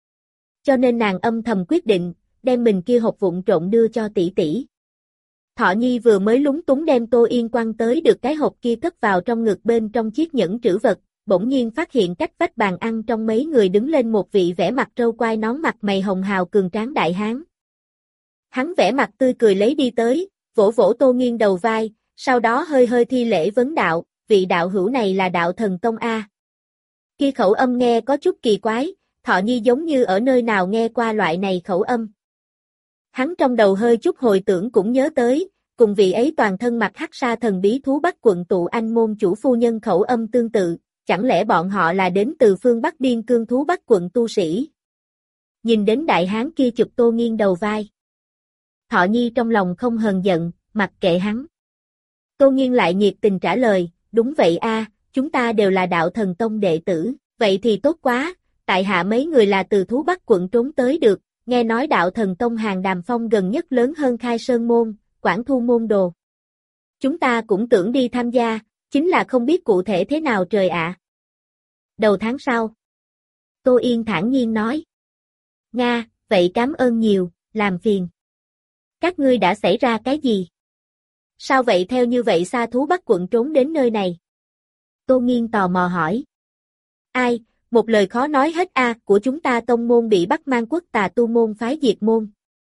Cho nên nàng âm thầm quyết định, đem mình kia hộp vụn trộn đưa cho tỷ tỷ. Thọ Nhi vừa mới lúng túng đem Tô Yên quăng tới được cái hộp kia cất vào trong ngực bên trong chiếc nhẫn trữ vật, bỗng nhiên phát hiện cách vách bàn ăn trong mấy người đứng lên một vị vẻ mặt râu quai nón mặt mày hồng hào cường tráng đại hán. Hắn vẻ mặt tươi cười lấy đi tới, vỗ vỗ Tô Nghiên đầu vai, sau đó hơi hơi thi lễ vấn đạo, vị đạo hữu này là đạo thần tông A. Kia khẩu âm nghe có chút kỳ quái, Thọ Nhi giống như ở nơi nào nghe qua loại này khẩu âm. Hắn trong đầu hơi chút hồi tưởng cũng nhớ tới, cùng vị ấy toàn thân mặt hắc sa thần bí thú Bắc quận tụ anh môn chủ phu nhân khẩu âm tương tự, chẳng lẽ bọn họ là đến từ phương Bắc biên cương thú Bắc quận tu sĩ. Nhìn đến đại hán kia chụp Tô Nghiên đầu vai. Thọ Nhi trong lòng không hờn giận, mặc kệ hắn. Tô Nghiên lại nhiệt tình trả lời, đúng vậy a, chúng ta đều là đạo thần tông đệ tử, vậy thì tốt quá, tại hạ mấy người là từ Thú Bắc quận trốn tới được, nghe nói đạo thần tông Hàng Đàm Phong gần nhất lớn hơn Khai Sơn môn, Quảng Thu môn đồ. Chúng ta cũng tưởng đi tham gia, chính là không biết cụ thể thế nào trời ạ. Đầu tháng sau. Tô Yên thản nhiên nói. Nga, vậy cảm ơn nhiều, làm phiền. Các ngươi đã xảy ra cái gì? Sao vậy theo như vậy xa Thú Bắc quận trốn đến nơi này? Tô Nghiên tò mò hỏi. Ai, một lời khó nói hết a, của chúng ta tông môn bị Bắc Man quốc tà tu môn phái diệt môn.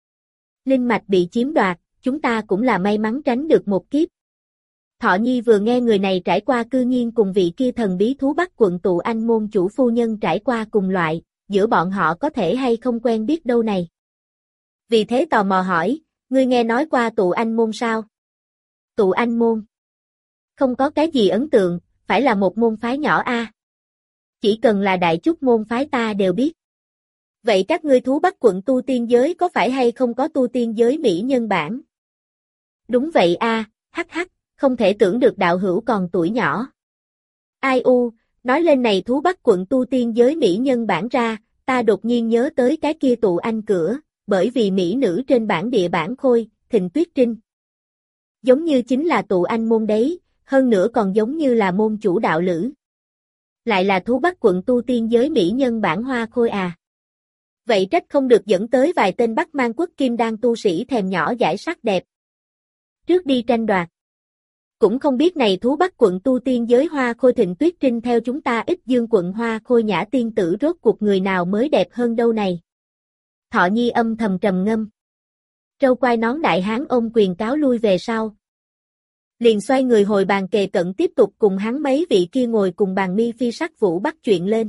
Linh mạch bị chiếm đoạt, chúng ta cũng là may mắn tránh được một kiếp. Thọ Nhi vừa nghe người này trải qua cư nhiên cùng vị kia thần bí Thú Bắc quận tụ anh môn chủ phu nhân trải qua cùng loại, giữa bọn họ có thể hay không quen biết đâu này. Vì thế tò mò hỏi, ngươi nghe nói qua tụ anh môn sao? Tụ anh môn. Không có cái gì ấn tượng, phải là một môn phái nhỏ a. Chỉ cần là đại trúc môn phái ta đều biết. Vậy các ngươi Thú Bắc quận tu tiên giới có phải hay không có tu tiên giới mỹ nhân bản? Đúng vậy a, hắc hắc, không thể tưởng được đạo hữu còn tuổi nhỏ. Ai u, nói lên này Thú Bắc quận tu tiên giới mỹ nhân bản ra, ta đột nhiên nhớ tới cái kia tụ anh cửa, bởi vì mỹ nữ trên bản địa bản khôi, Thịnh Tuyết Trinh. Giống như chính là tụ anh môn đấy, hơn nữa còn giống như là môn chủ đạo lữ. Lại là Thú Bắc quận tu tiên giới mỹ nhân bản hoa khôi à. Vậy trách không được dẫn tới vài tên Bắc Man quốc kim đan tu sĩ thèm nhỏ dãi sắc đẹp. Trước đi tranh đoạt. Cũng không biết này Thú Bắc quận tu tiên giới hoa khôi Thịnh Tuyết Trinh theo chúng ta Ích Dương quận hoa khôi nhã tiên tử rốt cuộc người nào mới đẹp hơn đâu này. Thọ Nhi âm thầm trầm ngâm. Trâu quai nón đại hán ôm quyền cáo lui về sau. Liền xoay người hồi bàn kề cận tiếp tục cùng hắn mấy vị kia ngồi cùng bàn mi phi sắc vũ bắt chuyện lên.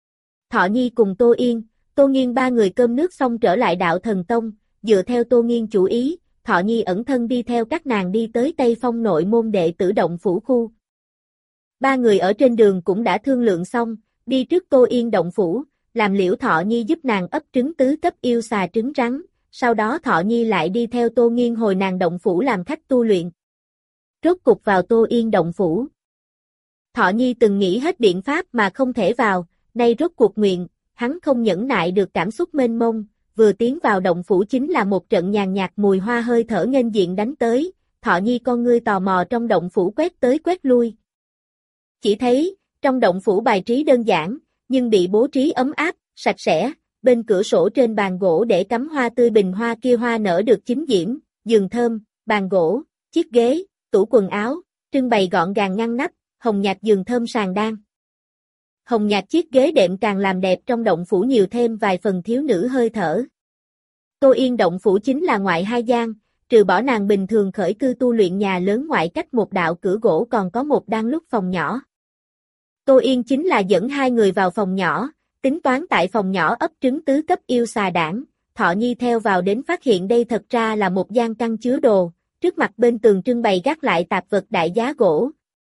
Thọ Nhi cùng Tô Yên, Tô Nghiên ba người cơm nước xong trở lại đạo thần tông, dựa theo Tô Nghiên chủ ý, Thọ Nhi ẩn thân đi theo các nàng đi tới Tây Phong nội môn đệ tử động phủ khu. Ba người ở trên đường cũng đã thương lượng xong, đi trước Tô Yên động phủ, làm Liễu Thọ Nhi giúp nàng ấp trứng tứ cấp yêu xà trứng rắn, sau đó Thọ Nhi lại đi theo Tô Nghiên hồi nàng động phủ làm khách tu luyện. Rốt cục vào Tô Yên động phủ. Thọ Nhi từng nghĩ hết biện pháp mà không thể vào, nay rốt cuộc nguyện, hắn không nhẫn nại được cảm xúc mênh mông, vừa tiến vào động phủ chính là một trận nhàn nhạt mùi hoa hơi thở nghênh diện đánh tới, Thọ Nhi con ngươi tò mò trong động phủ quét tới quét lui. Chỉ thấy, trong động phủ bài trí đơn giản, nhưng bị bố trí ấm áp, sạch sẽ, bên cửa sổ trên bàn gỗ để cắm hoa tươi bình hoa kia hoa nở được chính diễm, giường thơm, bàn gỗ, chiếc ghế, tủ quần áo, trưng bày gọn gàng ngăn nắp, hồng nhạt giường thơm sàn đan. Hồng nhạt chiếc ghế đệm càng làm đẹp trong động phủ nhiều thêm vài phần thiếu nữ hơi thở. Tô Yên động phủ chính là ngoại hai gian, trừ bỏ nàng bình thường khởi cư tu luyện nhà lớn ngoại cách một đạo cửa gỗ còn có một đang lúc phòng nhỏ. Tô Yên chính là dẫn hai người vào phòng nhỏ, tính toán tại phòng nhỏ ấp trứng tứ cấp yêu xà đảng, Thọ Nhi theo vào đến phát hiện đây thật ra là một gian căn chứa đồ, trước mặt bên tường trưng bày gác lại tạp vật đại giá gỗ.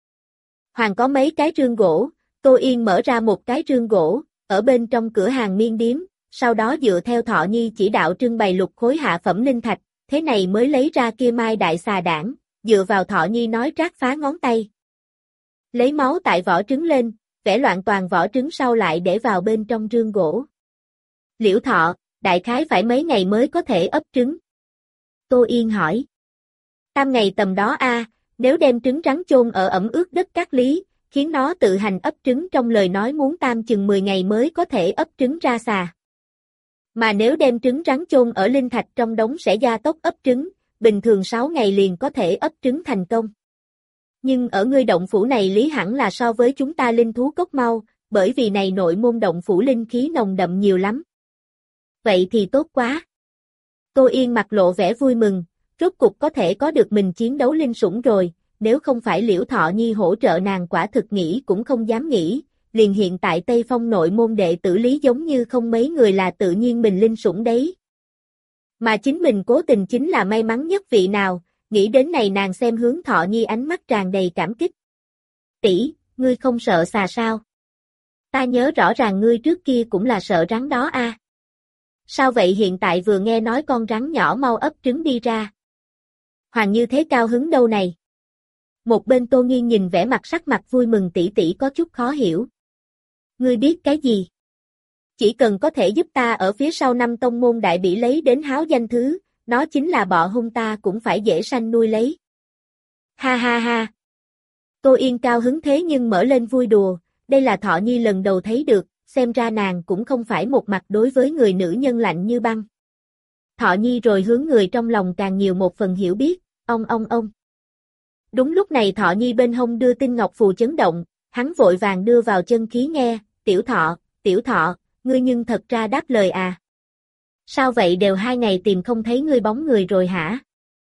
Hoàng có mấy cái rương gỗ, Tô Yên mở ra một cái rương gỗ, ở bên trong cửa hàng miên điếm, sau đó dựa theo Thọ Nhi chỉ đạo trưng bày lục khối hạ phẩm linh thạch, thế này mới lấy ra kia mai đại xà đảng, dựa vào Thọ Nhi nói trát phá ngón tay. Lấy máu tại vỏ trứng lên, vẽ loạn toàn vỏ trứng sau lại để vào bên trong rương gỗ. Liễu Thọ, đại khái phải mấy ngày mới có thể ấp trứng. Tô Yên hỏi. Tam ngày tầm đó a, nếu đem trứng rắn chôn ở ẩm ướt đất cát lý, khiến nó tự hành ấp trứng trong lời nói muốn tam chừng mười ngày mới có thể ấp trứng ra xà. Mà nếu đem trứng rắn chôn ở linh thạch trong đống sẽ gia tốc ấp trứng, bình thường sáu ngày liền có thể ấp trứng thành công. Nhưng ở ngươi động phủ này lý hẳn là so với chúng ta linh thú cốc mau, bởi vì này nội môn động phủ linh khí nồng đậm nhiều lắm. Vậy thì tốt quá. Tô Yên mặt lộ vẻ vui mừng, rốt cục có thể có được mình chiến đấu linh sủng rồi, nếu không phải Liễu Thọ Nhi hỗ trợ nàng quả thực nghĩ cũng không dám nghĩ, liền hiện tại Tây Phong nội môn đệ tử lý giống như không mấy người là tự nhiên mình linh sủng đấy. Mà chính mình cố tình chính là may mắn nhất vị nào, nghĩ đến này nàng xem hướng Thọ Nhi ánh mắt tràn đầy cảm kích. Tỷ, ngươi không sợ xà sao? Ta nhớ rõ ràng ngươi trước kia cũng là sợ rắn đó a. À? Sao vậy hiện tại vừa nghe nói con rắn nhỏ mau ấp trứng đi ra? Hoàng như thế cao hứng đâu này? Một bên Tô Nghiên nhìn vẻ mặt sắc mặt vui mừng tỷ tỷ có chút khó hiểu. Ngươi biết cái gì? Chỉ cần có thể giúp ta ở phía sau năm tông môn đại bỉ lấy đến háo danh thứ, nó chính là bọ hung ta cũng phải dễ sanh nuôi lấy. Ha ha ha. Tô Yên cao hứng thế nhưng mở lên vui đùa, đây là Thọ Nhi lần đầu thấy được, xem ra nàng cũng không phải một mặt đối với người nữ nhân lạnh như băng. Thọ Nhi rồi hướng người trong lòng càng nhiều một phần hiểu biết, ông ông ông. Đúng lúc này Thọ Nhi bên hông đưa tin ngọc phù chấn động, hắn vội vàng đưa vào chân khí nghe, tiểu Thọ, tiểu Thọ, ngươi nhưng thật ra đáp lời à. Sao vậy đều hai ngày tìm không thấy ngươi bóng người rồi hả?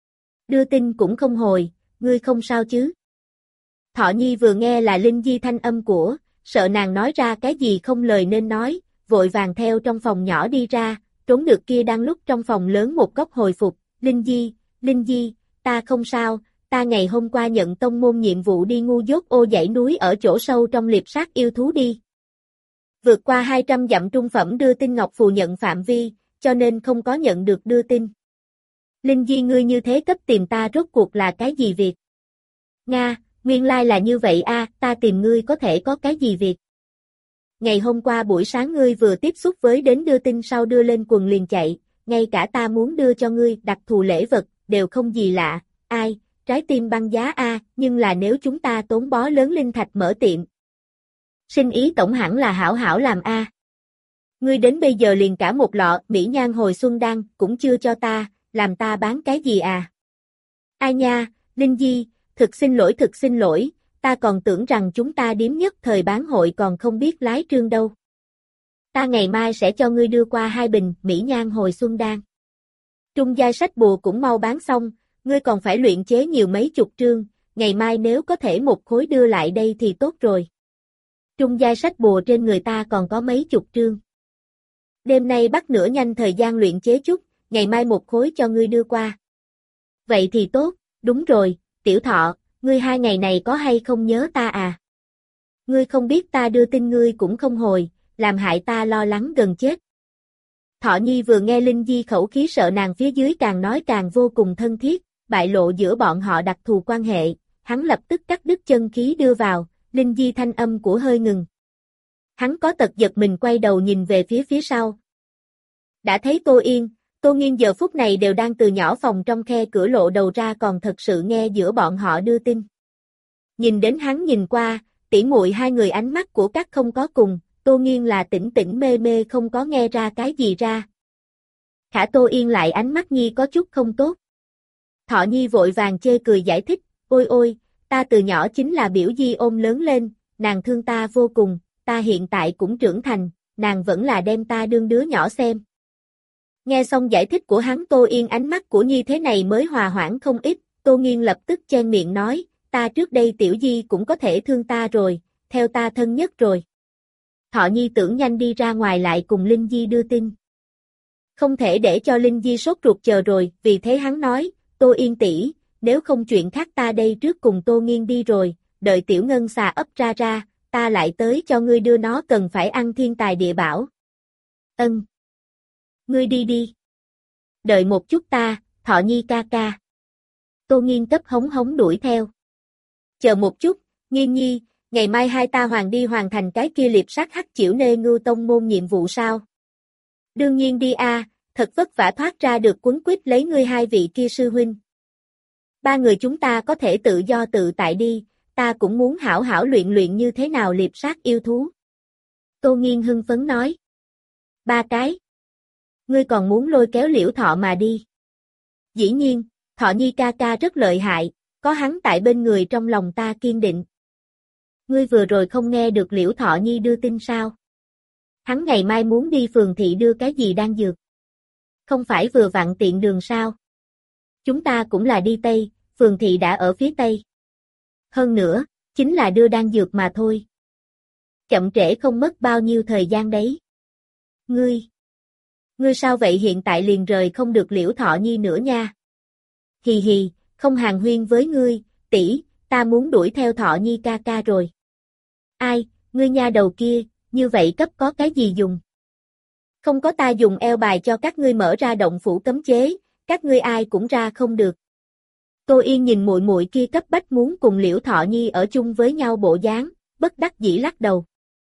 Đưa tin cũng không hồi, ngươi không sao chứ? Thọ Nhi vừa nghe là Linh Di thanh âm của, sợ nàng nói ra cái gì không lời nên nói, vội vàng theo trong phòng nhỏ đi ra, trốn được kia đang lúc trong phòng lớn một góc hồi phục, Linh Di, Linh Di, ta không sao, ta ngày hôm qua nhận tông môn nhiệm vụ đi ngu dốt ô dãy núi ở chỗ sâu trong liệp sát yêu thú đi. Vượt qua hai trăm dặm trung phẩm đưa tin ngọc phù nhận phạm vi, cho nên không có nhận được đưa tin. Linh Di ngươi như thế cấp tìm ta rốt cuộc là cái gì việc? Nga, nguyên lai là như vậy a, ta tìm ngươi có thể có cái gì việc? Ngày hôm qua buổi sáng ngươi vừa tiếp xúc với đến đưa tin sau đưa lên quần liền chạy, ngay cả ta muốn đưa cho ngươi đặc thù lễ vật, đều không gì lạ, ai, trái tim băng giá a, nhưng là nếu chúng ta tốn bó lớn linh thạch mở tiệm. Sinh ý tổng hẳn là hảo hảo làm a. Ngươi đến bây giờ liền cả một lọ mỹ nhan hồi xuân đan cũng chưa cho ta, làm ta bán cái gì à? Ai nha, Linh Di, thực xin lỗi thực xin lỗi, ta còn tưởng rằng chúng ta điếm nhất thời bán hội còn không biết lái trương đâu. Ta ngày mai sẽ cho ngươi đưa qua hai bình mỹ nhan hồi xuân đan. Trung giai sách bùa cũng mau bán xong, ngươi còn phải luyện chế nhiều mấy chục trương, ngày mai nếu có thể một khối đưa lại đây thì tốt rồi. Trung giai sách bùa trên người ta còn có mấy chục trương. Đêm nay bắt nửa nhanh thời gian luyện chế chút, ngày mai một khối cho ngươi đưa qua. Vậy thì tốt, đúng rồi, tiểu Thọ, ngươi hai ngày này có hay không nhớ ta à? Ngươi không biết ta đưa tin ngươi cũng không hồi, làm hại ta lo lắng gần chết. Thọ Nhi vừa nghe Linh Di khẩu khí sợ nàng phía dưới càng nói càng vô cùng thân thiết, bại lộ giữa bọn họ đặc thù quan hệ, hắn lập tức cắt đứt chân khí đưa vào, Linh Di thanh âm của hơi ngừng. Hắn có tật giật mình quay đầu nhìn về phía phía sau. Đã thấy Tô Yên, Tô Nghiên giờ phút này đều đang từ nhỏ phòng trong khe cửa lộ đầu ra còn thật sự nghe giữa bọn họ đưa tin. Nhìn đến hắn nhìn qua, tỉ muội hai người ánh mắt của các không có cùng, Tô Nghiên là tỉnh tỉnh mê mê không có nghe ra cái gì ra. Khả Tô Yên lại ánh mắt Nhi có chút không tốt. Thọ Nhi vội vàng chê cười giải thích, ôi ôi, ta từ nhỏ chính là biểu Di ôm lớn lên, nàng thương ta vô cùng, ta hiện tại cũng trưởng thành, nàng vẫn là đem ta đương đứa nhỏ xem. Nghe xong giải thích của hắn Tô Yên ánh mắt của Nhi thế này mới hòa hoãn không ít, Tô Nghiên lập tức chen miệng nói, ta trước đây tiểu Di cũng có thể thương ta rồi, theo ta thân nhất rồi. Thọ Nhi tưởng nhanh đi ra ngoài lại cùng Linh Di đưa tin. Không thể để cho Linh Di sốt ruột chờ rồi, vì thế hắn nói, Tô Yên tỷ, nếu không chuyện khác ta đây trước cùng Tô Nghiên đi rồi, đợi tiểu ngân xà ấp ra ra, ta lại tới cho ngươi đưa nó cần phải ăn thiên tài địa bảo. Ân. Ngươi đi đi. Đợi một chút ta, Thọ Nhi ca ca. Tô Nghiên cấp hống hống đuổi theo. Chờ một chút, Nghiên Nhi, ngày mai hai ta hoàng đi hoàn thành cái kia liệp sát hắc chịu nê ngưu tông môn nhiệm vụ sao? Đương nhiên đi a, thật vất vả thoát ra được quấn quýt lấy ngươi hai vị kia sư huynh. Ba người chúng ta có thể tự do tự tại đi, ta cũng muốn hảo hảo luyện luyện như thế nào liệp sát yêu thú. Tô Nghiên hưng phấn nói. Ba cái. Ngươi còn muốn lôi kéo Liễu Thọ mà đi. Dĩ nhiên, Thọ Nhi ca ca rất lợi hại, có hắn tại bên người trong lòng ta kiên định. Ngươi vừa rồi không nghe được Liễu Thọ Nhi đưa tin sao? Hắn ngày mai muốn đi phường thị đưa cái gì đang dược. Không phải vừa vặn tiện đường sao? Chúng ta cũng là đi Tây, phường thị đã ở phía Tây. Hơn nữa, chính là đưa đan dược mà thôi. Chậm trễ không mất bao nhiêu thời gian đấy. Ngươi, ngươi sao vậy hiện tại liền rời không được Liễu Thọ Nhi nữa nha. Hì hì, không hàn huyên với ngươi, tỷ, ta muốn đuổi theo Thọ Nhi ca ca rồi. Ai, ngươi nha đầu kia, như vậy cấp có cái gì dùng? Không có ta dùng eo bài cho các ngươi mở ra động phủ cấm chế, các ngươi ai cũng ra không được. Tô Yên nhìn muội muội kia cấp bách muốn cùng Liễu Thọ Nhi ở chung với nhau bộ dáng, bất đắc dĩ lắc đầu.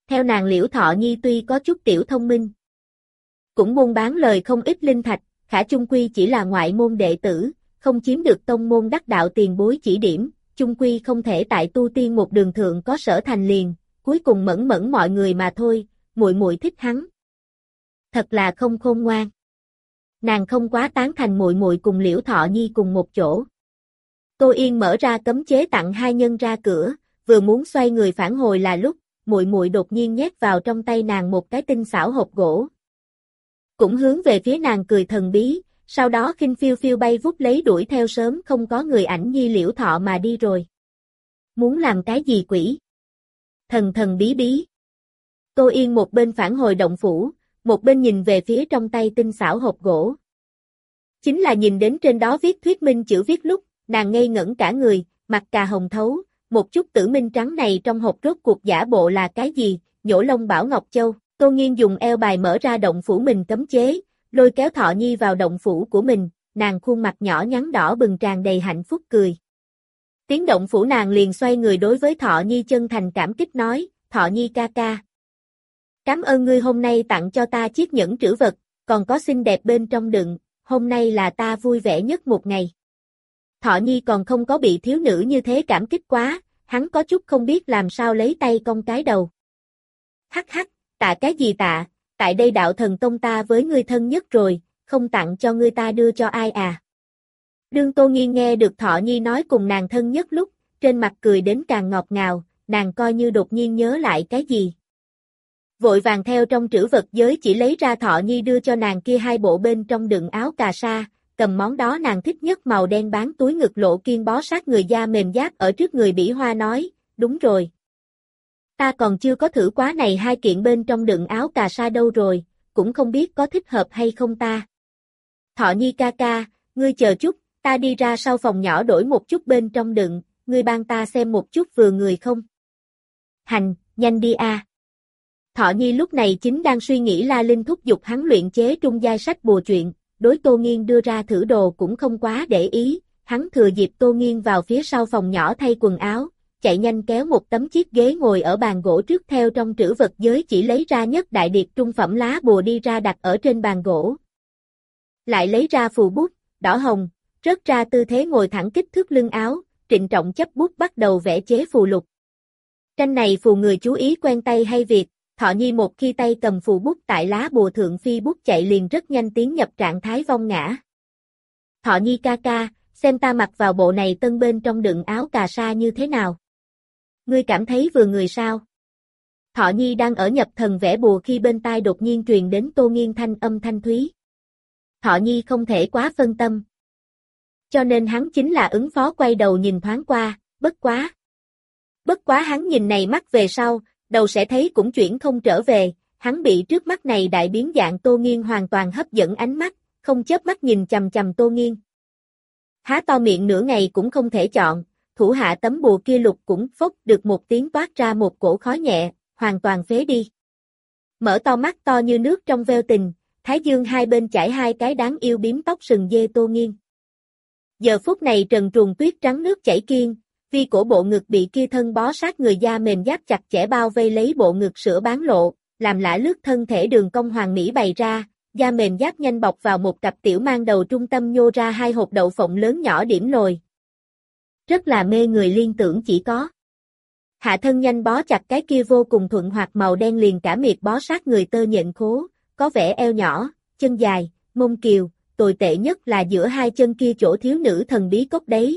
Theo nàng Liễu Thọ Nhi tuy có chút tiểu thông minh, cũng buôn bán lời không ít linh thạch, khả chung quy chỉ là ngoại môn đệ tử, không chiếm được tông môn đắc đạo tiền bối chỉ điểm, chung quy không thể tại tu tiên một đường thượng có sở thành liền, cuối cùng mẫn mẫn mọi người mà thôi, muội muội thích hắn. Thật là không khôn ngoan. Nàng không quá tán thành muội muội cùng Liễu Thọ Nhi cùng một chỗ. Tô Yên mở ra cấm chế tặng hai nhân ra cửa, vừa muốn xoay người phản hồi là lúc, muội muội đột nhiên nhét vào trong tay nàng một cái tinh xảo hộp gỗ. Cũng hướng về phía nàng cười thần bí, sau đó khinh phiêu phiêu bay vút lấy đuổi theo sớm không có người ảnh nhi Liễu Thọ mà đi rồi. Muốn làm cái gì quỷ? Thần thần bí bí. Tô Yên một bên phản hồi động phủ, một bên nhìn về phía trong tay tinh xảo hộp gỗ. Chính là nhìn đến trên đó viết thuyết minh chữ viết lúc, nàng ngây ngẩn cả người, mặt cà hồng thấu, một chút tử minh trắng này trong hộp rốt cuộc giả bộ là cái gì, nhổ lông bảo Ngọc Châu. Tô Nghiên dùng eo bài mở ra động phủ mình cấm chế, lôi kéo Thọ Nhi vào động phủ của mình, nàng khuôn mặt nhỏ nhắn đỏ bừng tràn đầy hạnh phúc cười. Tiếng động phủ nàng liền xoay người đối với Thọ Nhi chân thành cảm kích nói, Thọ Nhi ca ca. Cảm ơn ngươi hôm nay tặng cho ta chiếc nhẫn trữ vật, còn có xinh đẹp bên trong đựng, hôm nay là ta vui vẻ nhất một ngày. Thọ Nhi còn không có bị thiếu nữ như thế cảm kích quá, hắn có chút không biết làm sao lấy tay cong cái đầu. Hắc hắc, tạ cái gì tạ, tại đây đạo thần tông ta với ngươi thân nhất rồi, không tặng cho ngươi ta đưa cho ai à. Đương Tô Nghiên nghe được Thọ Nhi nói cùng nàng thân nhất lúc, trên mặt cười đến càng ngọt ngào, nàng coi như đột nhiên nhớ lại cái gì. Vội vàng theo trong trữ vật giới chỉ lấy ra Thọ Nhi đưa cho nàng kia hai bộ bên trong đựng áo cà sa, cầm món đó nàng thích nhất màu đen bán túi ngực lộ kiên bó sát người da mềm giáp ở trước người Bỉ Hoa nói, đúng rồi. Ta còn chưa có thử quá này hai kiện bên trong đựng áo cà sa đâu rồi, cũng không biết có thích hợp hay không ta. Thọ Nhi ca ca, ngươi chờ chút, ta đi ra sau phòng nhỏ đổi một chút bên trong đựng, ngươi ban ta xem một chút vừa người không? Hành, nhanh đi a. Thọ Nhi lúc này chính đang suy nghĩ La Linh thúc giục hắn luyện chế trung giai sách bùa chuyện, đối Tô Nghiên đưa ra thử đồ cũng không quá để ý, hắn thừa dịp Tô Nghiên vào phía sau phòng nhỏ thay quần áo, chạy nhanh kéo một tấm chiếc ghế ngồi ở bàn gỗ trước theo trong trữ vật giới chỉ lấy ra nhất đại điệp trung phẩm lá bùa đi ra đặt ở trên bàn gỗ. Lại lấy ra phù bút, đỏ hồng, rớt ra tư thế ngồi thẳng kích thước lưng áo, trịnh trọng chấp bút bắt đầu vẽ chế phù lục. Tranh này phù người chú ý quen tay hay việc, Thọ Nhi một khi tay cầm phù bút tại lá bùa thượng phi bút chạy liền rất nhanh tiến nhập trạng thái vong ngã. Thọ Nhi ca ca, xem ta mặc vào bộ này tân bên trong đựng áo cà sa như thế nào? Ngươi cảm thấy vừa người sao? Thọ Nhi đang ở nhập thần vẽ bùa khi bên tai đột nhiên truyền đến Tô Nghiên thanh âm thanh thúy. Thọ Nhi không thể quá phân tâm. Cho nên hắn chính là ứng phó quay đầu nhìn thoáng qua, bất quá. Bất quá hắn nhìn này mắt về sau, đầu sẽ thấy cũng chuyển không trở về, hắn bị trước mắt này đại biến dạng Tô Nghiên hoàn toàn hấp dẫn ánh mắt, không chớp mắt nhìn chằm chằm Tô Nghiên. Há to miệng nửa ngày cũng không thể chọn, thủ hạ tấm bùa kia lục cũng phốc được một tiếng toát ra một cổ khói nhẹ, hoàn toàn phế đi. Mở to mắt to như nước trong veo tình, thái dương hai bên chảy hai cái đáng yêu biếm tóc sừng dê Tô Nghiên. Giờ phút này trần truồng tuyết trắng nước chảy kiên, vì cổ bộ ngực bị kia thân bó sát người da mềm giáp chặt chẽ bao vây lấy bộ ngực sữa bán lộ, làm lả lướt thân thể đường cong hoàng mỹ bày ra, da mềm giáp nhanh bọc vào một cặp tiểu mang đầu trung tâm nhô ra hai hột đậu phộng lớn nhỏ điểm lồi. Rất là mê người liên tưởng chỉ có. Hạ thân nhanh bó chặt cái kia vô cùng thuận hoạt màu đen liền cả miệt bó sát người tơ nhện khố, có vẻ eo nhỏ, chân dài, mông kiều, tồi tệ nhất là giữa hai chân kia chỗ thiếu nữ thần bí cốc đấy.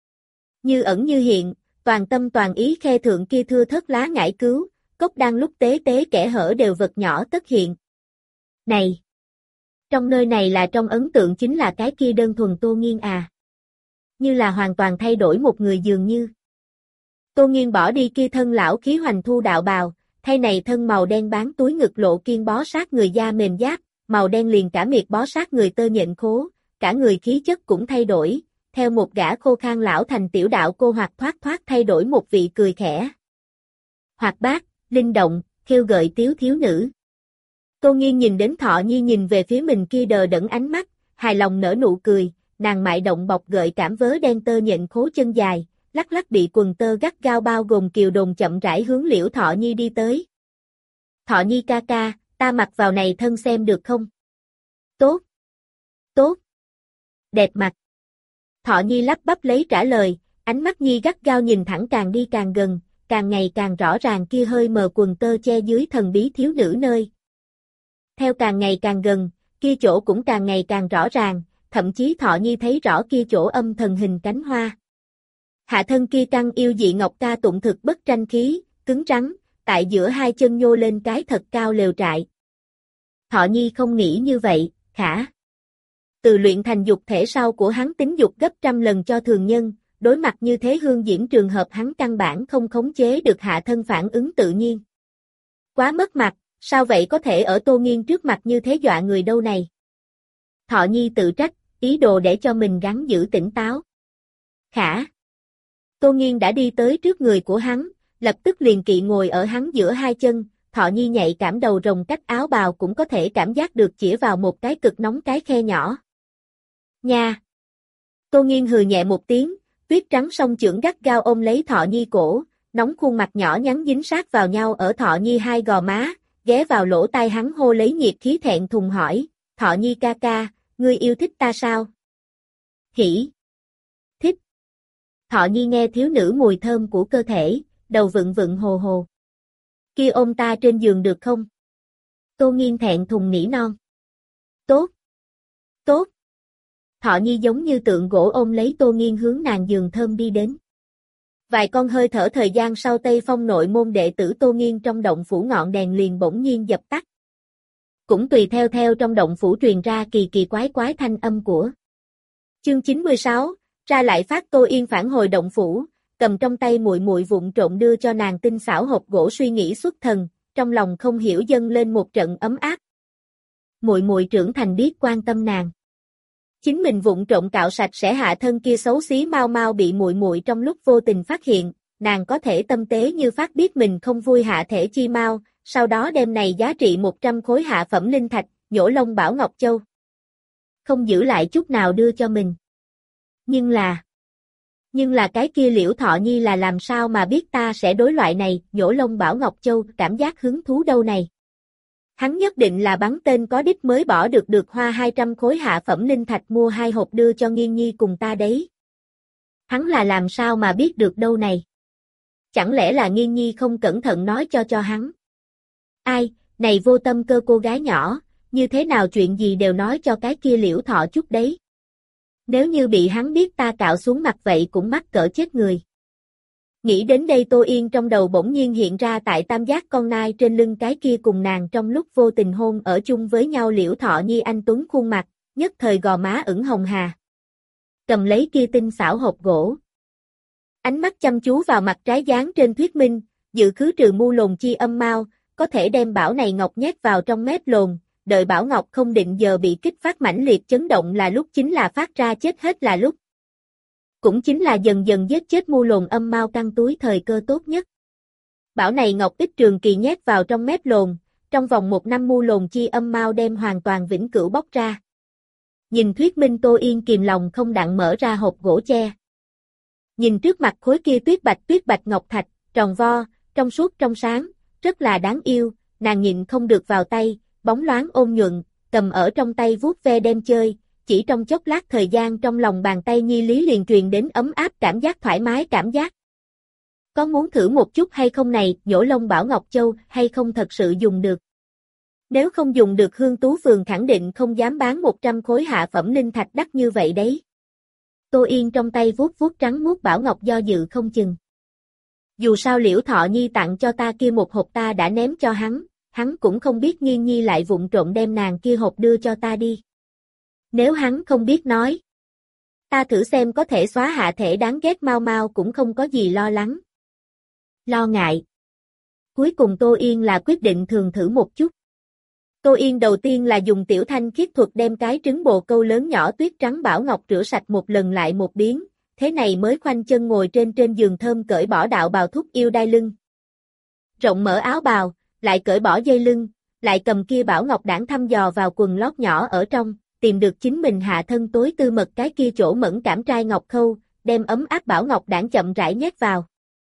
Như ẩn như hiện, toàn tâm toàn ý khe thượng kia thưa thớt lá ngải cứu, cốc đang lúc tế tế kẻ hở đều vật nhỏ tất hiện. Này! Trong nơi này là trong ấn tượng chính là cái kia đơn thuần Tô Nghiên à. Như là hoàn toàn thay đổi một người dường như. Tô Nghiên bỏ đi kia thân lão khí hoành thu đạo bào, thay này thân màu đen bán túi ngực lộ kiên bó sát người da mềm giáp, màu đen liền cả miệt bó sát người tơ nhện khố, cả người khí chất cũng thay đổi, theo một gã khô khan lão thành tiểu đạo cô hoặc thoát thoát thay đổi một vị cười khẽ. Hoạt bát, linh động, khêu gợi tiếu thiếu nữ. Tô Nghiên nhìn đến Thọ Nhi nhìn về phía mình kia đờ đẫn ánh mắt, hài lòng nở nụ cười, nàng mại động bọc gợi cảm vớ đen tơ nhện khố chân dài, lắc lắc bị quần tơ gắt gao bao gồm kiều đồn chậm rãi hướng Liễu Thọ Nhi đi tới. Thọ Nhi ca ca, ta mặc vào này thân xem được không? Tốt. Tốt. Đẹp mặt. Thọ Nhi lắp bắp lấy trả lời, ánh mắt Nhi gắt gao nhìn thẳng càng đi càng gần, càng ngày càng rõ ràng kia hơi mờ quần tơ che dưới thần bí thiếu nữ nơi. Theo càng ngày càng gần, kia chỗ cũng càng ngày càng rõ ràng, thậm chí Thọ Nhi thấy rõ kia chỗ âm thần hình cánh hoa. Hạ thân kia căng yêu dị ngọc ca tụng thực bất tranh khí, cứng rắn, tại giữa hai chân nhô lên cái thật cao lều trại. Thọ Nhi không nghĩ như vậy, khả. Từ luyện thành dục thể sau của hắn tính dục gấp trăm lần cho thường nhân, đối mặt như thế hương diễn trường hợp hắn căn bản không khống chế được hạ thân phản ứng tự nhiên. Quá mất mặt, sao vậy có thể ở Tô Nghiên trước mặt như thế dọa người đâu này? Thọ Nhi tự trách, ý đồ để cho mình gắng giữ tỉnh táo. Khả. Tô Nghiên đã đi tới trước người của hắn, lập tức liền kỵ ngồi ở hắn giữa hai chân, Thọ Nhi nhạy cảm đầu rồng cách áo bào cũng có thể cảm giác được chĩa vào một cái cực nóng cái khe nhỏ. Nha! Tô Nghiên hừ nhẹ một tiếng, tuyết trắng song chưởng gắt gao ôm lấy Thọ Nhi cổ, nóng khuôn mặt nhỏ nhắn dính sát vào nhau ở Thọ Nhi hai gò má, ghé vào lỗ tai hắn hô lấy nhiệt khí thẹn thùng hỏi, Thọ Nhi ca ca, ngươi yêu thích ta sao? Hỉ! Thích! Thọ Nhi nghe thiếu nữ mùi thơm của cơ thể, đầu vựng vựng hồ hồ. Kia ôm ta trên giường được không? Tô Nghiên thẹn thùng nỉ non. Tốt! Tốt! Thọ Nhi giống như tượng gỗ ôm lấy Tô Nghiên hướng nàng giường thơm đi đến. Vài con hơi thở thời gian sau Tây Phong nội môn đệ tử Tô Nghiên trong động phủ ngọn đèn liền bỗng nhiên dập tắt. Cũng tùy theo theo trong động phủ truyền ra kỳ kỳ quái quái thanh âm của. Chương chín mươi sáu, ra lại phát Tô Yên phản hồi động phủ, cầm trong tay muội muội vụng trộn đưa cho nàng tinh xảo hộp gỗ suy nghĩ xuất thần, trong lòng không hiểu dâng lên một trận ấm áp. Muội muội trưởng thành biết quan tâm nàng. Chính mình vụng trộn cạo sạch sẽ hạ thân kia xấu xí mau mau bị muội muội trong lúc vô tình phát hiện, nàng có thể tâm tế như phát biết mình không vui hạ thể chi mau, sau đó đem này giá trị một trăm khối hạ phẩm linh thạch, nhổ lông bảo Ngọc Châu. Không giữ lại chút nào đưa cho mình. Nhưng là... Nhưng là cái kia Liễu Thọ Nhi là làm sao mà biết ta sẽ đối loại này, nhổ lông bảo Ngọc Châu, cảm giác hứng thú đâu này. Hắn nhất định là bắn tên có đích mới bỏ được được hoa hai trăm khối hạ phẩm linh thạch mua hai hộp đưa cho Nghiên Nhi cùng ta đấy. Hắn là làm sao mà biết được đâu này. Chẳng lẽ là Nghiên Nhi không cẩn thận nói cho cho hắn. Ai, này vô tâm cơ cô gái nhỏ, như thế nào chuyện gì đều nói cho cái kia Liễu Thọ chút đấy. Nếu như bị hắn biết ta cạo xuống mặt vậy cũng mắc cỡ chết người. Nghĩ đến đây Tô Yên trong đầu bỗng nhiên hiện ra tại tam giác con nai trên lưng cái kia cùng nàng trong lúc vô tình hôn ở chung với nhau Liễu Thọ Nhi anh tuấn khuôn mặt, nhất thời gò má ửng hồng hà. Cầm lấy kia tinh xảo hộp gỗ. Ánh mắt chăm chú vào mặt trái dán trên thuyết minh, dự khứ trừ mu lồn chi âm mau, có thể đem bảo này ngọc nhét vào trong mép lồn, đợi bảo ngọc không định giờ bị kích phát mãnh liệt chấn động là lúc chính là phát ra chết hết là lúc. Cũng chính là dần dần giết chết mu lồn âm mau căng túi thời cơ tốt nhất. Bảo này ngọc ít trường kỳ nhét vào trong mép lồn, trong vòng một năm mu lồn chi âm mau đem hoàn toàn vĩnh cửu bóc ra. Nhìn thuyết minh Tô Yên kìm lòng không đặng mở ra hộp gỗ che. Nhìn trước mặt khối kia tuyết bạch tuyết bạch ngọc thạch, tròn vo, trong suốt trong sáng, rất là đáng yêu, nàng nhịn không được vào tay, bóng loáng ôn nhuận, cầm ở trong tay vuốt ve đem chơi, chỉ trong chốc lát thời gian trong lòng bàn tay Nhi Lý liền truyền đến ấm áp cảm giác thoải mái cảm giác. Có muốn thử một chút hay không này, nhổ lông bảo Ngọc Châu hay không thật sự dùng được? Nếu không dùng được Hương Tú Phường khẳng định không dám bán một trăm khối hạ phẩm linh thạch đắt như vậy đấy. Tô Yên trong tay vuốt vuốt trắng muốt bảo Ngọc do dự không chừng. Dù sao Liễu Thọ Nhi tặng cho ta kia một hộp ta đã ném cho hắn, hắn cũng không biết Nghiên Nhi lại vụng trộn đem nàng kia hộp đưa cho ta đi. Nếu hắn không biết nói, ta thử xem có thể xóa hạ thể đáng ghét mau mau cũng không có gì lo lắng. Lo ngại. Cuối cùng Tô Yên là quyết định thường thử một chút. Tô Yên đầu tiên là dùng tiểu thanh khiết thuật đem cái trứng bồ câu lớn nhỏ tuyết trắng bảo ngọc rửa sạch một lần lại một biến, thế này mới khoanh chân ngồi trên trên giường thơm cởi bỏ đạo bào thúc yêu đai lưng. Rộng mở áo bào, lại cởi bỏ dây lưng, lại cầm kia bảo ngọc đảng thăm dò vào quần lót nhỏ ở trong, tìm được chính mình hạ thân tối tư mật cái kia chỗ mẫn cảm trai ngọc khâu, đem ấm áp bảo ngọc đảng chậm rãi nhét vào.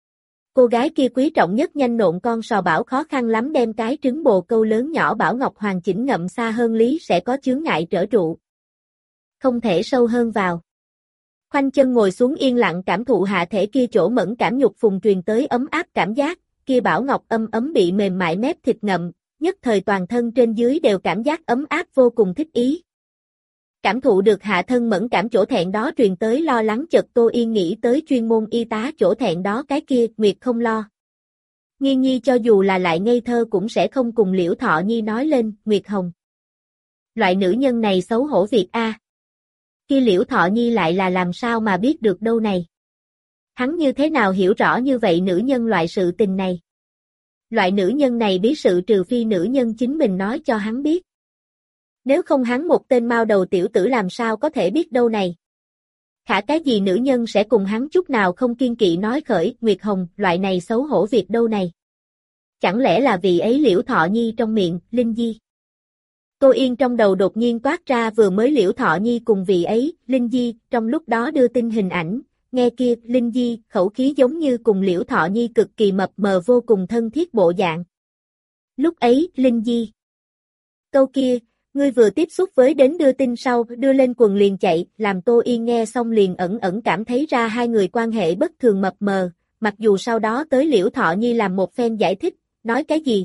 Cô gái kia quý trọng nhất nhanh nộn con sò bảo khó khăn lắm đem cái trứng bồ câu lớn nhỏ bảo ngọc hoàn chỉnh ngậm xa hơn lý sẽ có chướng ngại trở trụ. Không thể sâu hơn vào. Khoanh chân ngồi xuống yên lặng cảm thụ hạ thể kia chỗ mẫn cảm nhục phùng truyền tới ấm áp cảm giác, kia bảo ngọc âm ấm bị mềm mại mép thịt ngậm, nhất thời toàn thân trên dưới đều cảm giác ấm áp vô cùng thích ý. Cảm thụ được hạ thân mẫn cảm chỗ thẹn đó truyền tới lo lắng chợt Tô Yên nghĩ tới chuyên môn y tá chỗ thẹn đó cái kia, Nguyệt không lo. Nghiên Nhi cho dù là lại ngây thơ cũng sẽ không cùng Liễu Thọ Nhi nói lên, Nguyệt Hồng. Loại nữ nhân này xấu hổ việc a. Kia Liễu Thọ Nhi lại là làm sao mà biết được đâu này. Hắn như thế nào hiểu rõ như vậy nữ nhân loại sự tình này. Loại nữ nhân này bí sự trừ phi nữ nhân chính mình nói cho hắn biết. Nếu không hắn một tên mao đầu tiểu tử làm sao có thể biết đâu này. Khả cái gì nữ nhân sẽ cùng hắn chút nào không kiên kỵ nói khởi, Nguyệt Hồng, loại này xấu hổ việc đâu này. Chẳng lẽ là vì ấy Liễu Thọ Nhi trong miệng, Linh Di. Tô Yên trong đầu đột nhiên toát ra vừa mới Liễu Thọ Nhi cùng vị ấy, Linh Di, trong lúc đó đưa tin hình ảnh, nghe kia, Linh Di, khẩu khí giống như cùng Liễu Thọ Nhi cực kỳ mập mờ vô cùng thân thiết bộ dạng. Lúc ấy, Linh Di. Câu kia, ngươi vừa tiếp xúc với đến đưa tin sau, đưa lên quần liền chạy, làm Tô Yên nghe xong liền ẩn ẩn cảm thấy ra hai người quan hệ bất thường mập mờ, mặc dù sau đó tới Liễu Thọ Nhi làm một phen giải thích, nói cái gì.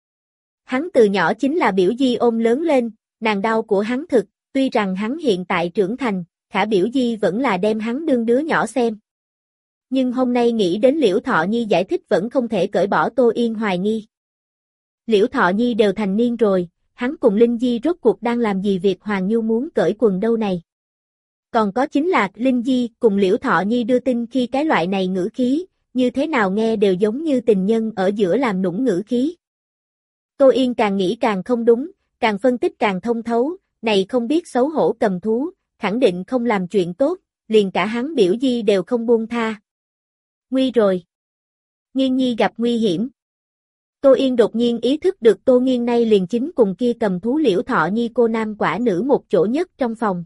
Hắn từ nhỏ chính là Biểu Di ôm lớn lên, nàng đau của hắn thực, tuy rằng hắn hiện tại trưởng thành, khả Biểu Di vẫn là đem hắn đương đứa nhỏ xem. Nhưng hôm nay nghĩ đến Liễu Thọ Nhi giải thích vẫn không thể cởi bỏ Tô Yên hoài nghi. Liễu Thọ Nhi đều thành niên rồi, hắn cùng Linh Di rốt cuộc đang làm gì việc Hoàng Nhu muốn cởi quần đâu này. Còn có chính là Linh Di cùng Liễu Thọ Nhi đưa tin khi cái loại này ngữ khí, như thế nào nghe đều giống như tình nhân ở giữa làm nũng ngữ khí. Tô Yên càng nghĩ càng không đúng, càng phân tích càng thông thấu, này không biết xấu hổ cầm thú, khẳng định không làm chuyện tốt, liền cả hắn Biểu Di đều không buông tha. Nguy rồi. Nghiên Nhi gặp nguy hiểm. Tô Yên đột nhiên ý thức được Tô Nghiên nay liền chính cùng kia cầm thú Liễu Thọ Nhi cô nam quả nữ một chỗ nhất trong phòng.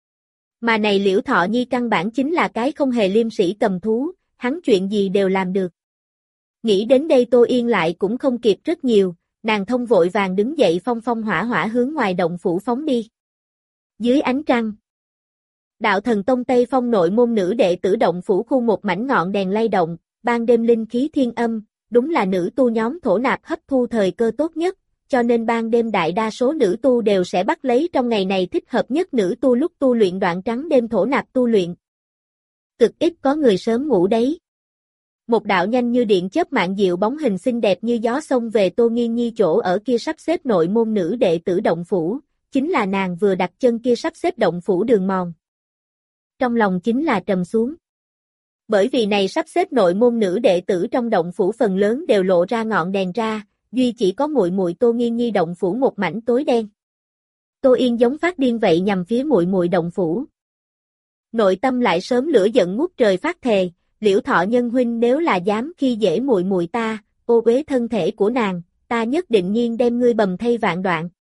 Mà này Liễu Thọ Nhi căn bản chính là cái không hề liêm sĩ cầm thú, hắn chuyện gì đều làm được. Nghĩ đến đây Tô Yên lại cũng không kịp rất nhiều, nàng thông vội vàng đứng dậy phong phong hỏa hỏa hướng ngoài động phủ phóng đi. Dưới ánh trăng, Đạo Thần Tông Tây Phong nội môn nữ đệ tử động phủ khu một mảnh ngọn đèn lay động, ban đêm linh khí thiên âm, đúng là nữ tu nhóm thổ nạp hấp thu thời cơ tốt nhất, cho nên ban đêm đại đa số nữ tu đều sẽ bắt lấy trong ngày này thích hợp nhất nữ tu lúc tu luyện đoạn trắng đêm thổ nạp tu luyện. Cực ít có người sớm ngủ đấy. Một đạo nhanh như điện chớp mạng diệu bóng hình xinh đẹp như gió xông về Tô Nghiên Nhi chỗ ở kia sắp xếp nội môn nữ đệ tử động phủ, chính là nàng vừa đặt chân kia sắp xếp động phủ đường mòn. Trong lòng chính là trầm xuống. Bởi vì này sắp xếp nội môn nữ đệ tử trong động phủ phần lớn đều lộ ra ngọn đèn ra, duy chỉ có muội muội Tô Nghiên Nhi động phủ một mảnh tối đen. Tô Yên giống phát điên vậy nhằm phía muội muội động phủ. Nội tâm lại sớm lửa giận ngút trời phát thề, Liễu Thọ Nhân huynh nếu là dám khi dễ muội muội ta, ô uế thân thể của nàng, ta nhất định nhiên đem ngươi bầm thây vạn đoạn.